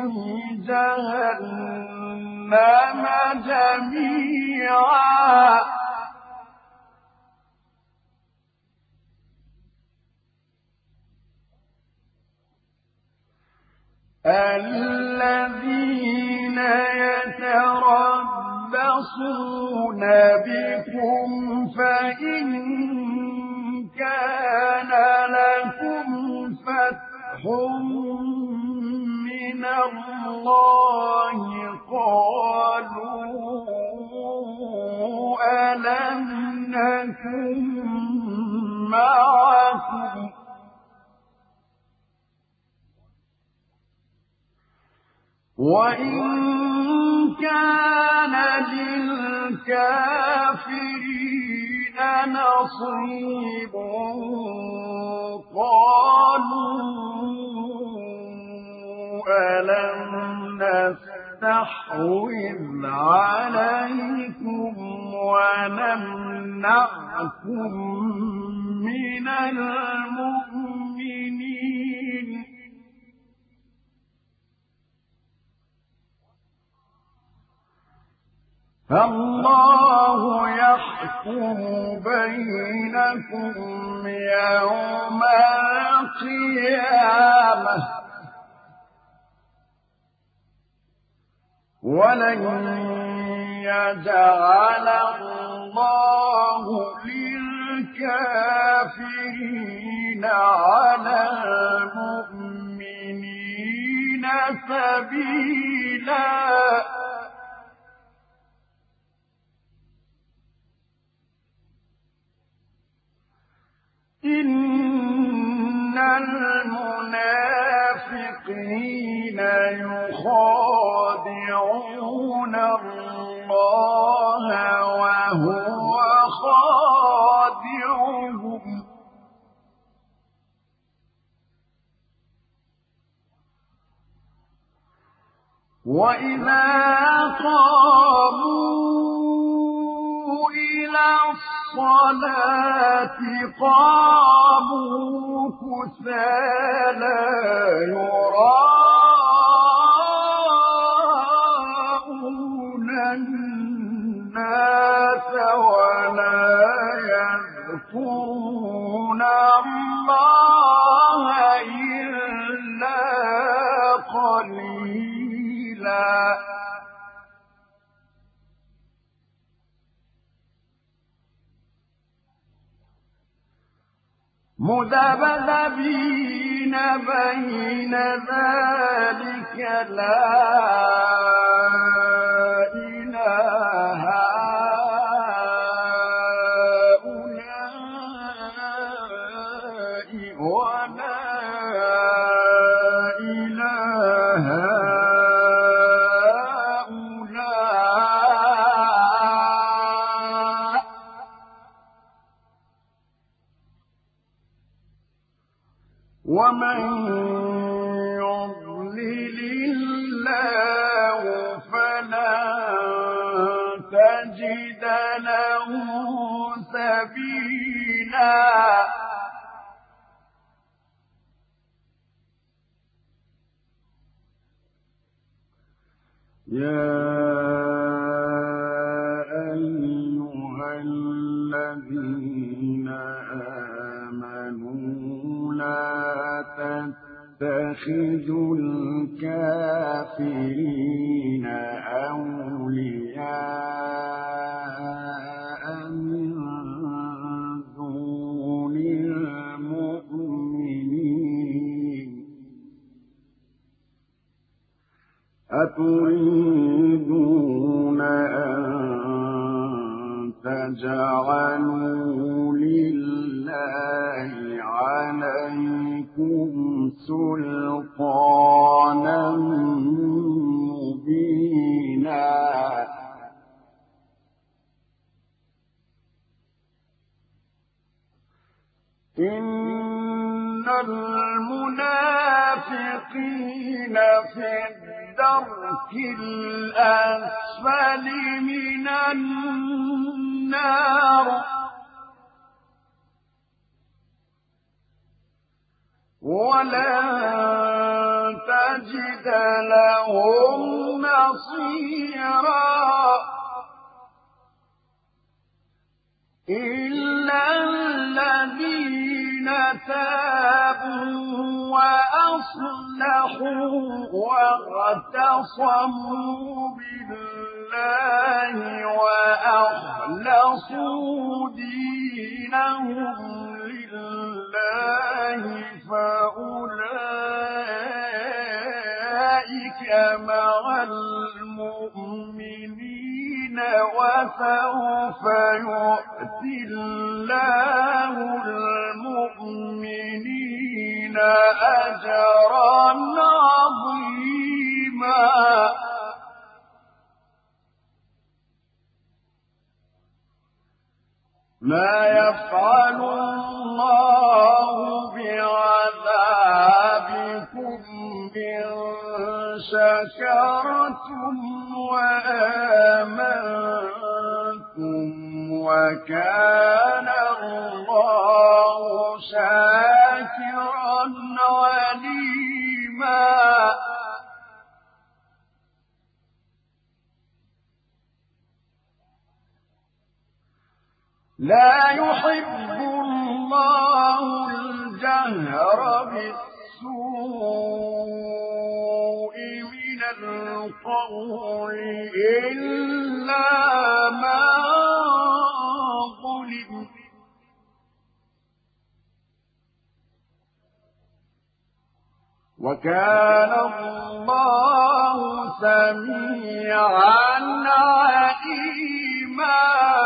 جهنم جميعا الذين يتربصون بكم فإن كان لكم فتح من الله قالوا ألم نكن معكم وإن كان للكافرين نصيب قالوا ألم نستحوذ عليكم ونمنعكم من المؤمنين فالله يحكم بينكم يوم القيامة ولن يجعل الله للكافرين على المؤمنين سبيلا إن المنافقين يخادعون الله وهو خادعهم وإذا قاموا إلى الصلاة قاموا كسالى يراءون الناس ولا يذكرون الله إلا قليلا مذبذبين بين ذلك لا إله هؤلاء ولا إله هؤلاء ومن يضلل الله فلن تجد له سبيلا يا أيها الذين آمنوا لا تتخذوا الكافرين أولياء من دون المؤمنين أتريدون أن تجعلوا لله عليكم سلطانا مبينا إن المنافقين في الدرك الأسفل من النار ولن تجد لهم نصيرا إلا الذين تابوا وأصلحوا واعتصموا بالله وأخلصوا دينهم لله فأولئك مع المؤمنين وسوف يؤتي الله المؤمنين أجرا عظيما ما يفعل الله بعذابكم إن شكرتم وآمنتم وكان الله شاكرا عليما لا يحب الله الجهر بالسوء من القول إلا ما ظلم وكان الله سميعا عليما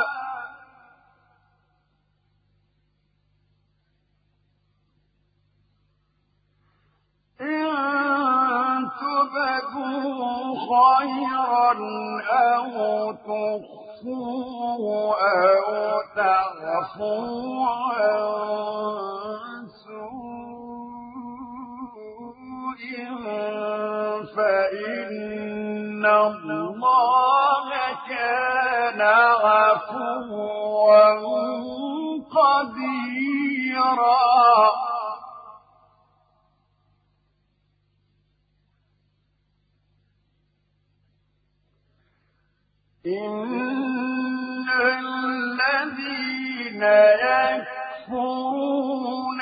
إن تبدوا خيرا أو تخفوه أو تعفوا عن سوء فإن الله كان عفوا قديرا إن الذين يكفرون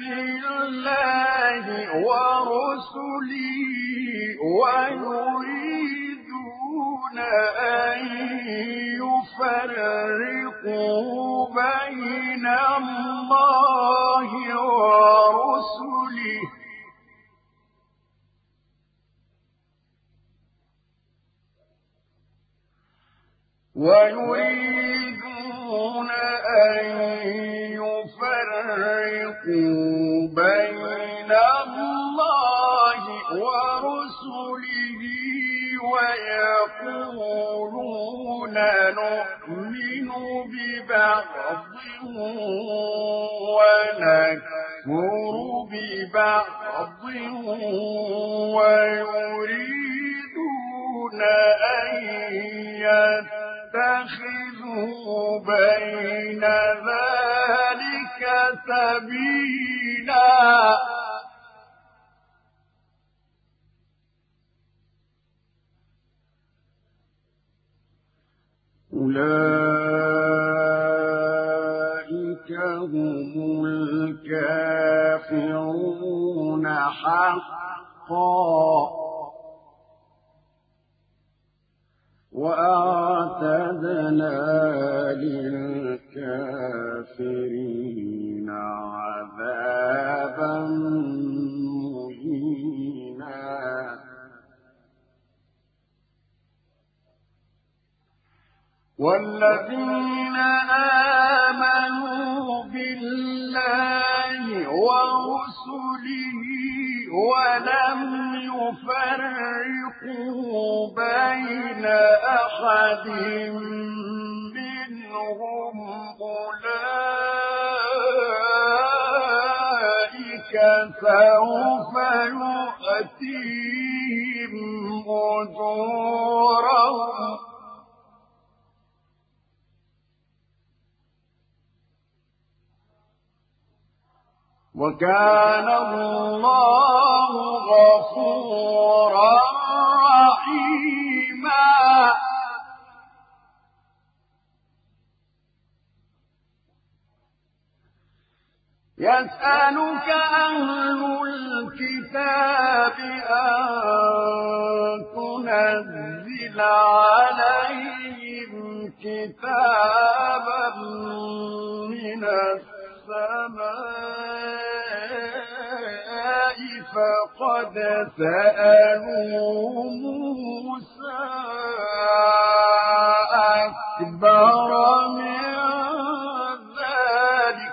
بالله ورسله ويريدون أن يفرقوا بين الله ورسله ويريدون أن يفرقوا بين الله ورسله ويقولون نؤمن ببعض ونكفر ببعض ويريدون أن يتخذوا بين ذلك سبيلا أولئك هم الكافرون حقا وأعتدنا للكافرين عذابا مهينا والذين آمنوا بالله ورسله ولم يفرقوا بين أحد منهم أولئك سوف يؤتيهم أجورهم وكان الله غفورا رحيما. يسألك أهل الكتاب أن تنزل عليهم كتابا من السماء فقد سألوا موسى أكبر من ذلك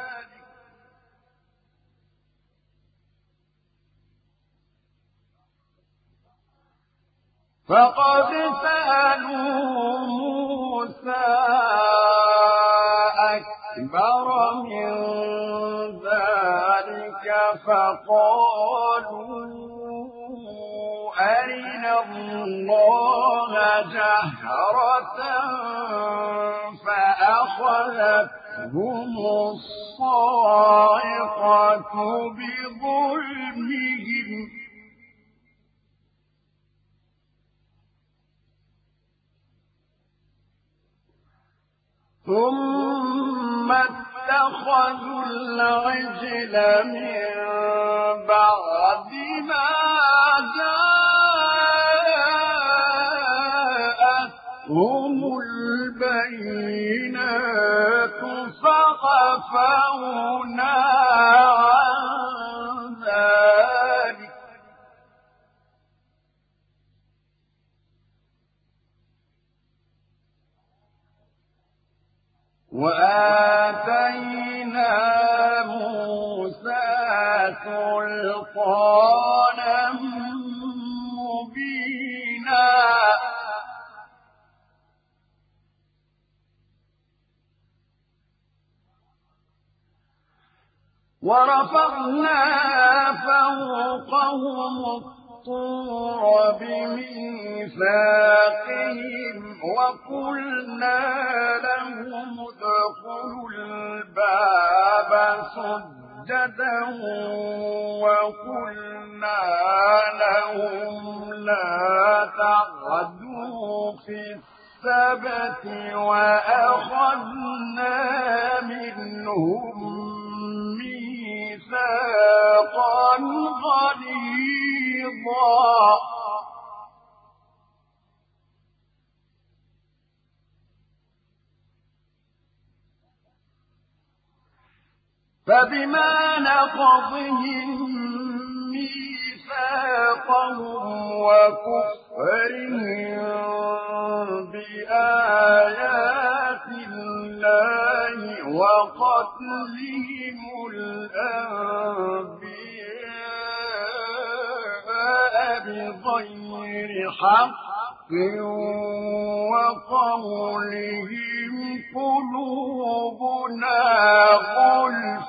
فقالوا أرنا الله جهرة فأخذتهم الصاعقة بظلمهم ثم اتخذوا العجل من بعد ما جاءتهم البينات فعفونا عن ذلك وآتينا موسى سلطانا مبينا ورفعنا فوقهم الطور بميثاقهم وقلنا لهم ادخلوا الباب سجدا وقلنا لهم لا تعدوا في السبت وأخذنا منهم ميثاقا غليظا فبما نقضهم ميثاقهم وكفرهم بآيات الله وقتلهم الأنبياء بغير حق وقولهم قلوبنا غلف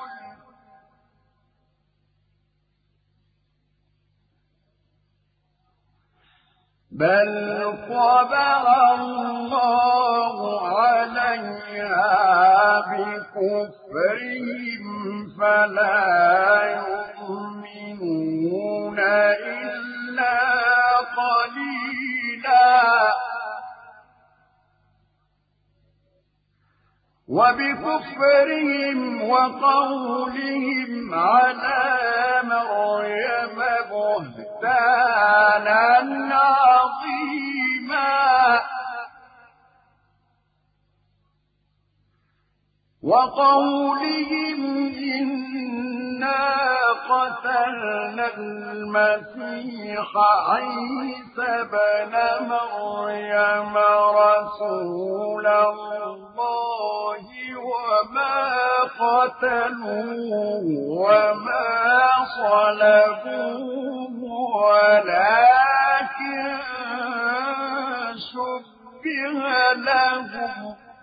بل طبع الله عليها بكفرهم فلا يؤمنون إلا قليلا وبكفرهم وقولهم على مريم بهتانا عظيما وقولهم إنا قتلنا المسيح عيسى ابن مريم رسول الله وما قتلوه وما صلبوه ولكن شبه لهم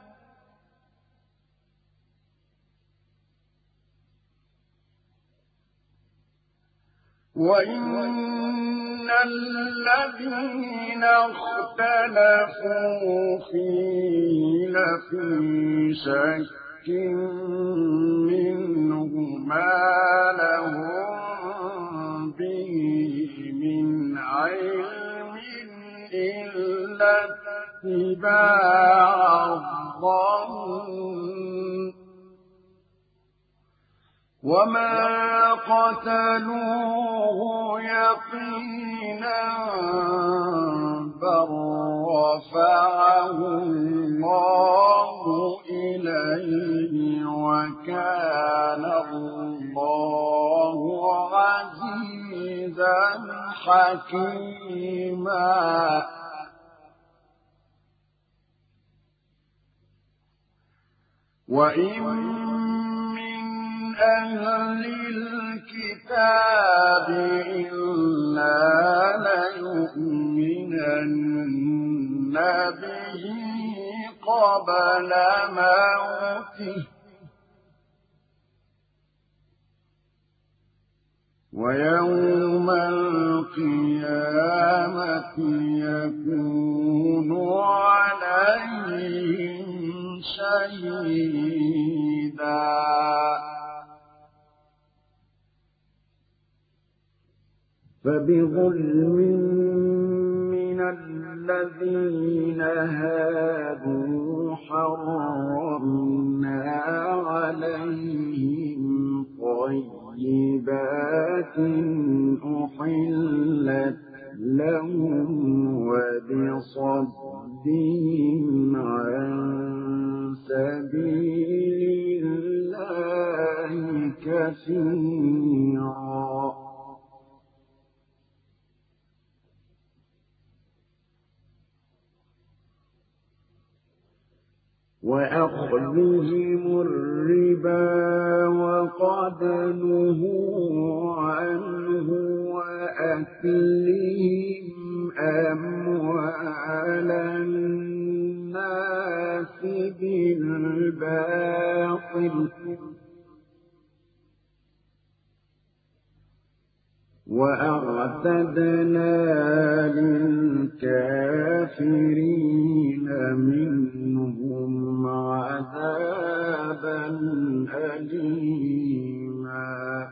وإن الذين اختلفوا فيه لفي شك منه ما لهم علم إلا اتباع الظن وما قتلوه يقينا بل رفعه الله إليه وكان الله عزيزا حكيما وإن من أهل الكتاب إلا ليؤمنن به قبل موته ويوم القيامة يكون عليهم شهيدا فبظلم من الذين هادوا حرمنا عليهم طيبات أحلت لهم وبصدهم عن سبيل الله كثيرا وأخذهم الربا وقد نهوا عنه وأكلهم أموال الناس بالباطل وأعتدنا للكافرين منهم عذابا أليما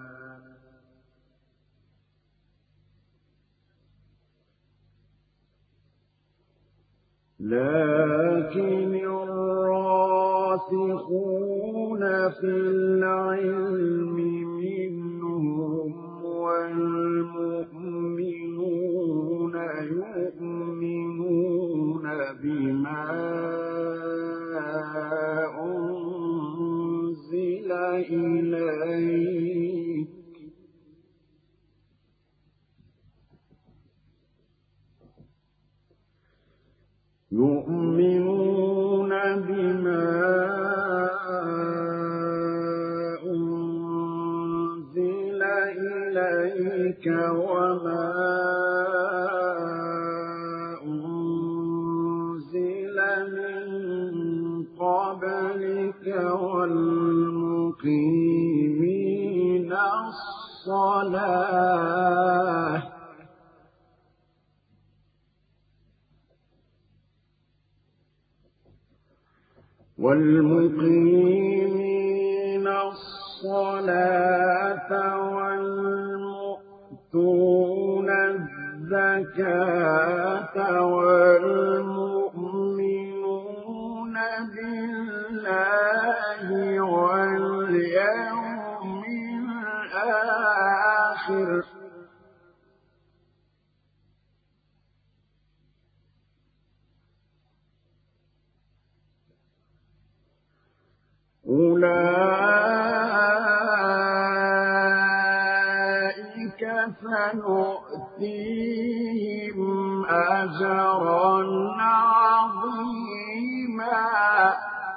لكن الراسخون في العلم منهم والمؤمنون يؤمنون بما أنزل إليك يؤمنون بما أنزل إليك وما أنزل من قبلك والمقيمين الصلاة والمؤتون الزكاة والمؤمنون بالله واليوم الآخر أولئك سنؤتيهم أجرا عظيما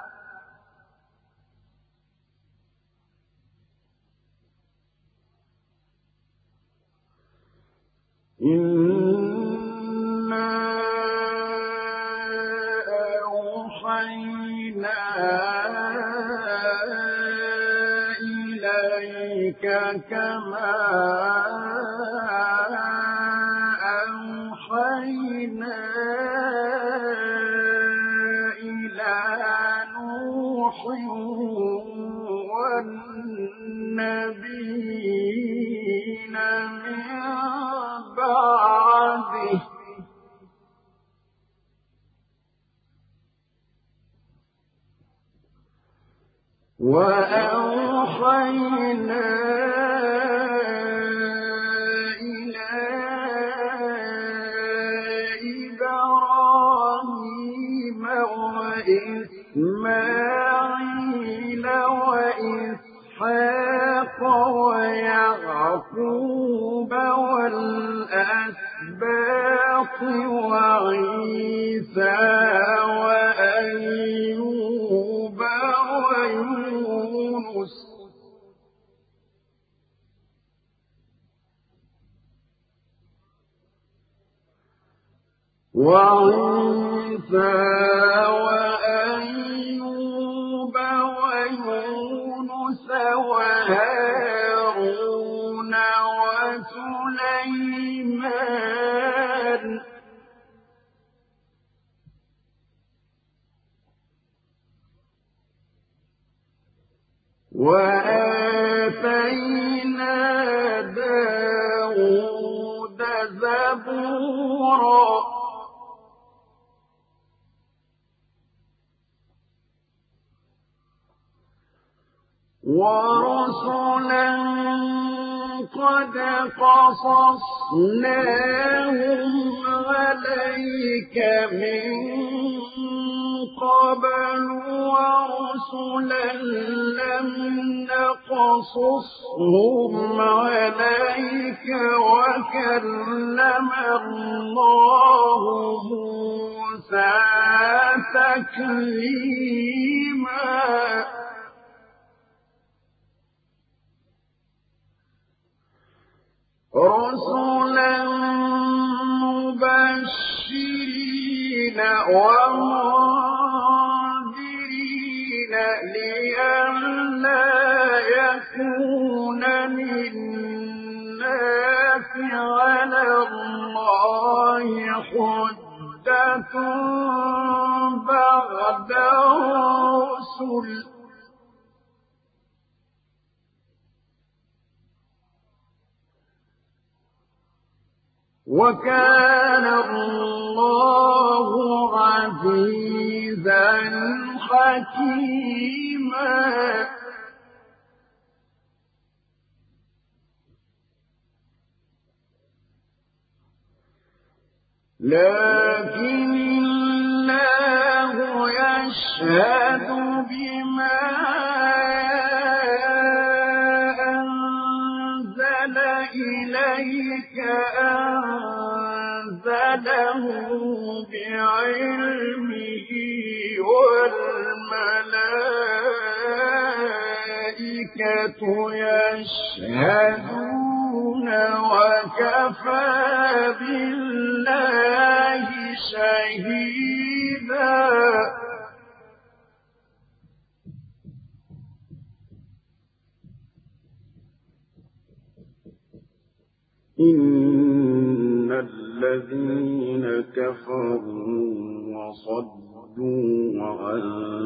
إنا أوحينا إليك كما أوحينا إلى نوح والنبيين من بعده وأوحينا إلى إبراهيم وإسماعيل وإسحاق ويعقوب والأسباط وعيسى وأيوب وعيسى وأيوب ويونس وهارون وسليمان وآتينا داود زبورا ورسلا قد قصصناهم عليك من قبل ورسلا لم نقصصهم عليك وكلم الله موسى تكليما رسلا مبشرين ومنذرين لئلا يكون للناس على الله حجة بعد الرسل وكان الله عزيزا حكيما لكن الله يشهد بما أنزل إليك أنزله بعلمه والملائكة يشهدون وكفى بالله شهيدا إن الذين كفروا وصدوا عن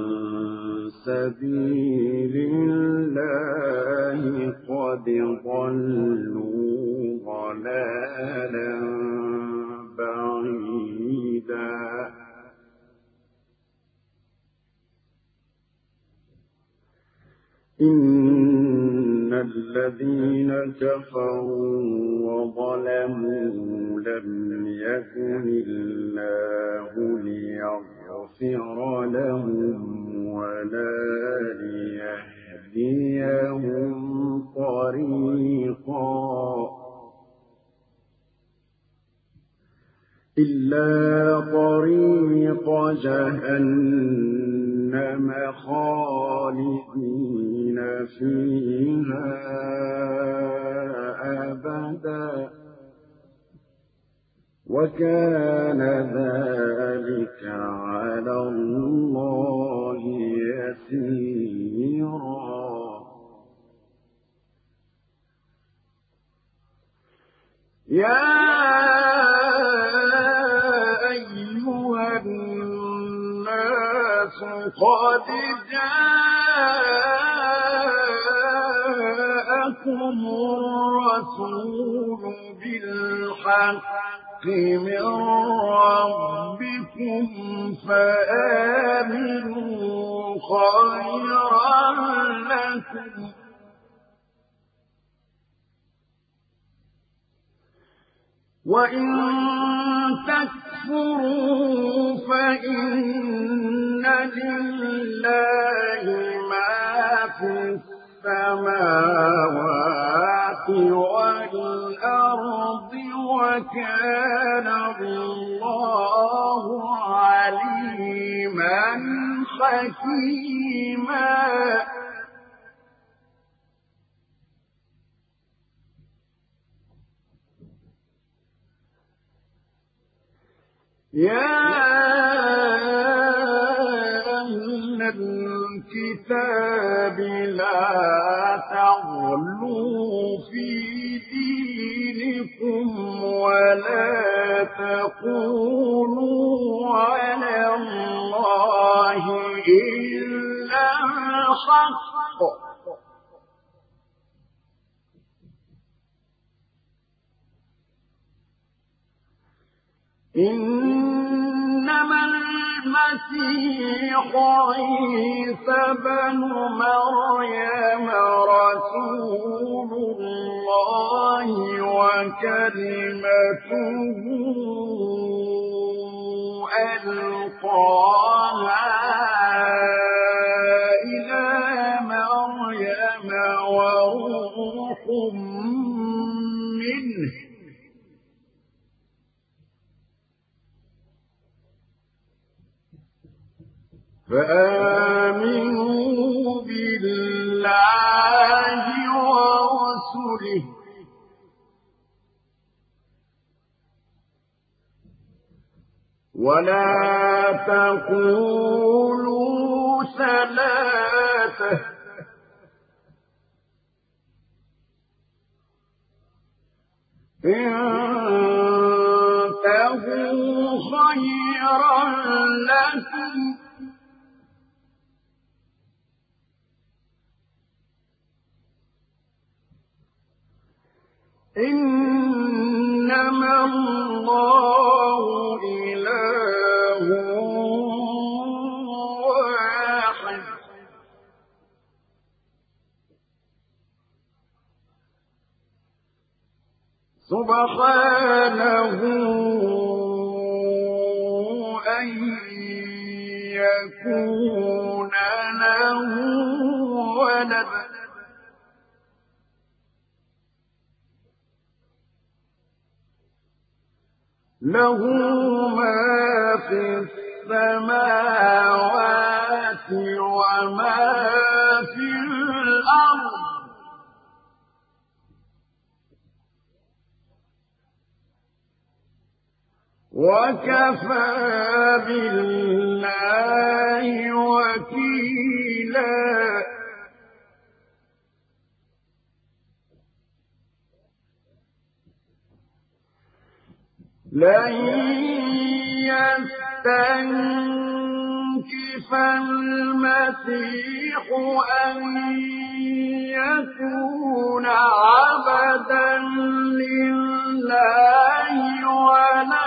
سبيل الله قد ضلوا ضلالا بعيدا إن الذين كفروا وظلموا لم يكن الله ليغفر لهم ولا ليهديهم طريقا إلا طريق جهنم خالدين فيها أبدا وكان ذلك على الله يسيرا يا أيها الناس قد جاءكم الرسول بالحق من ربكم فآمنوا خيرا لكم وإن تكفروا فإن لله ما في السماوات والأرض وكان الله عليما حكيما يا أهل الكتاب لا تغلوا في دينكم ولا تقولوا على الله إلا الحق إنما المسيح عيسى بن مريم رسول الله وكلمته ألقاها إلى مريم وروح منه فآمنوا بالله ورسله ولا تقولوا ثلاثة انتهوا خيرا لكم إنما الله إله واحد سبحانه أن يكون له ولد له ما في السماوات وما في الأرض وكفى بالله وكيلا لن يستنكف المسيح أن يكون عبدا لله ولا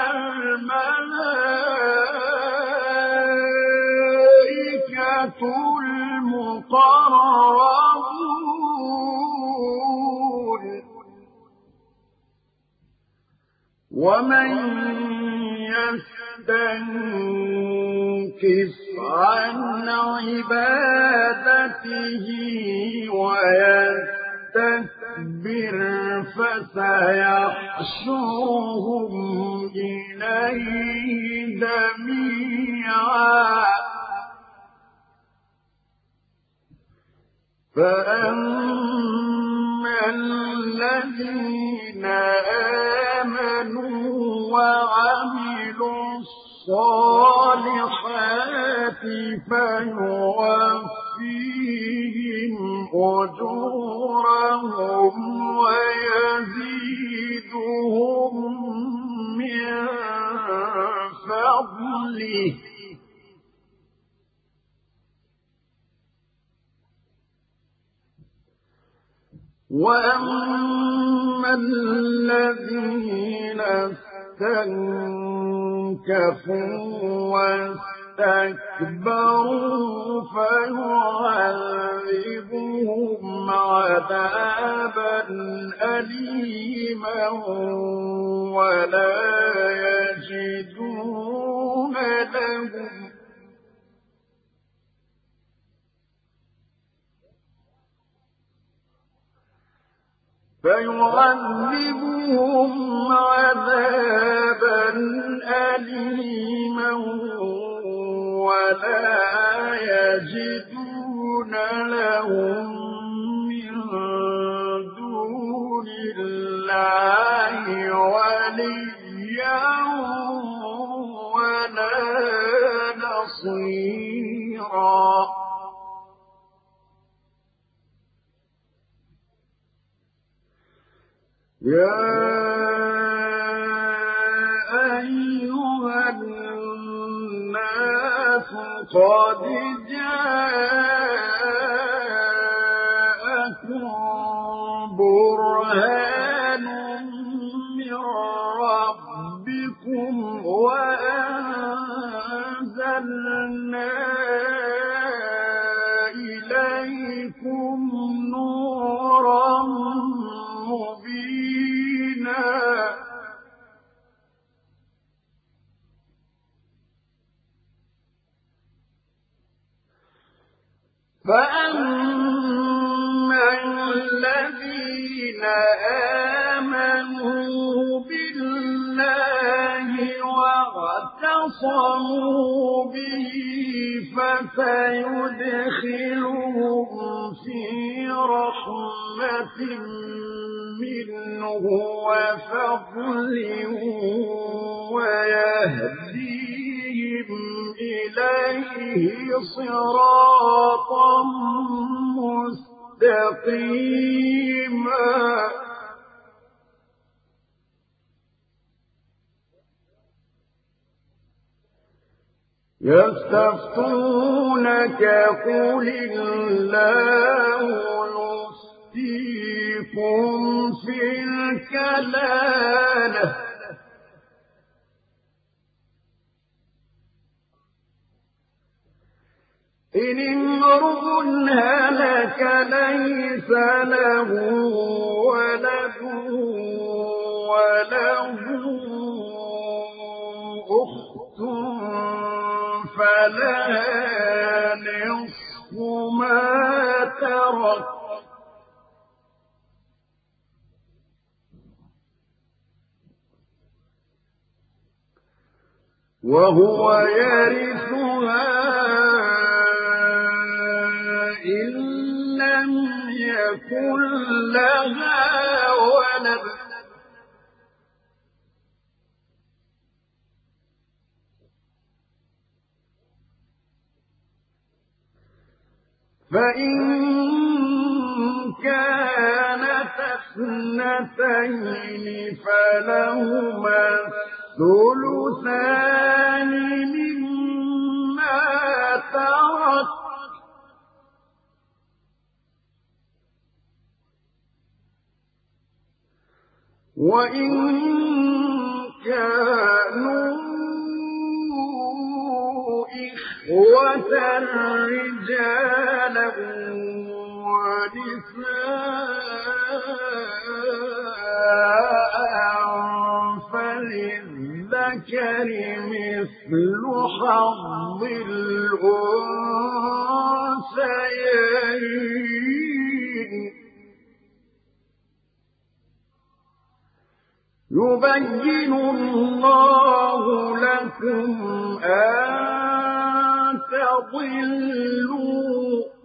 الملائكة المقربون ومن يستنكف عن عبادته ويستكبر فسيحشرهم إليه جميعا فأما الذين آمنوا وعملوا الصالحات فيوفيهم أجورهم ويزيدهم من فضله وأما الذين استنكفوا اسْتَكْبَرُوا فَيُعَذِّبُهُمْ عَذَابًا أَلِيمًا وَلَا يَجِدُونَ لَهُم مِّن دُونِ اللَّهِ وَلِيًّا وَلَا نَصِيرًا يَا أَيُّهَا النَّاسُ قَدْ جَاءَكُم بُرْهَانٌ مِّن رَّبِّكُمْ وَأَنزَلْنَا إِلَيْكُمْ نُورًا مُّبِينًا فَأَمَّا الَّذِينَ آمَنُوا بِاللَّهِ وَاعْتَصَمُوا بِهِ فَسَيُدْخِلُهُمْ فِي رَحْمَةٍ مِّنْهُ وَفَضْلٍ وَيَهْدِيهِمْ إِلَيْهِ صِرَاطًا مُّسْتَقِيمًا يَسْتَفْتُونَكَ قُلِ اللَّهُ يُفْتِيكُمْ فِي الْكَلَالَةِ إِنِ امْرُؤٌ هَلَكَ لَيْسَ لَهُ وَلَدٌ وَلَهُ أُخْتٌ فَلَهَا نِصْفُ مَا تَرَكَ وَهُوَ يَرِثُهَا إِن لَّمْ يَكُن لَّهَا وَلَدٌ فَإِن كَانَتَا اثْنَتَيْنِ فَلَهُمَا الثُّلُثَانِ مِمَّا تَرَكَ ۚ وَإِن كَانُوا إِخْوَةً رِّجَالًا وَنِسَاءً فَلِلذَّكَرِ مِثْلُ حَظِّ الْأُنثَيَيْنِ يُبَيِّنُ اللَّهُ لَكُمْ أَن تَضِلُّوا ۗ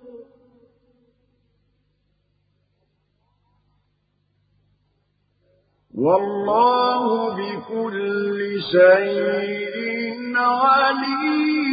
وَاللَّهُ بِكُلِّ شَيْءٍ عَلِيمٌ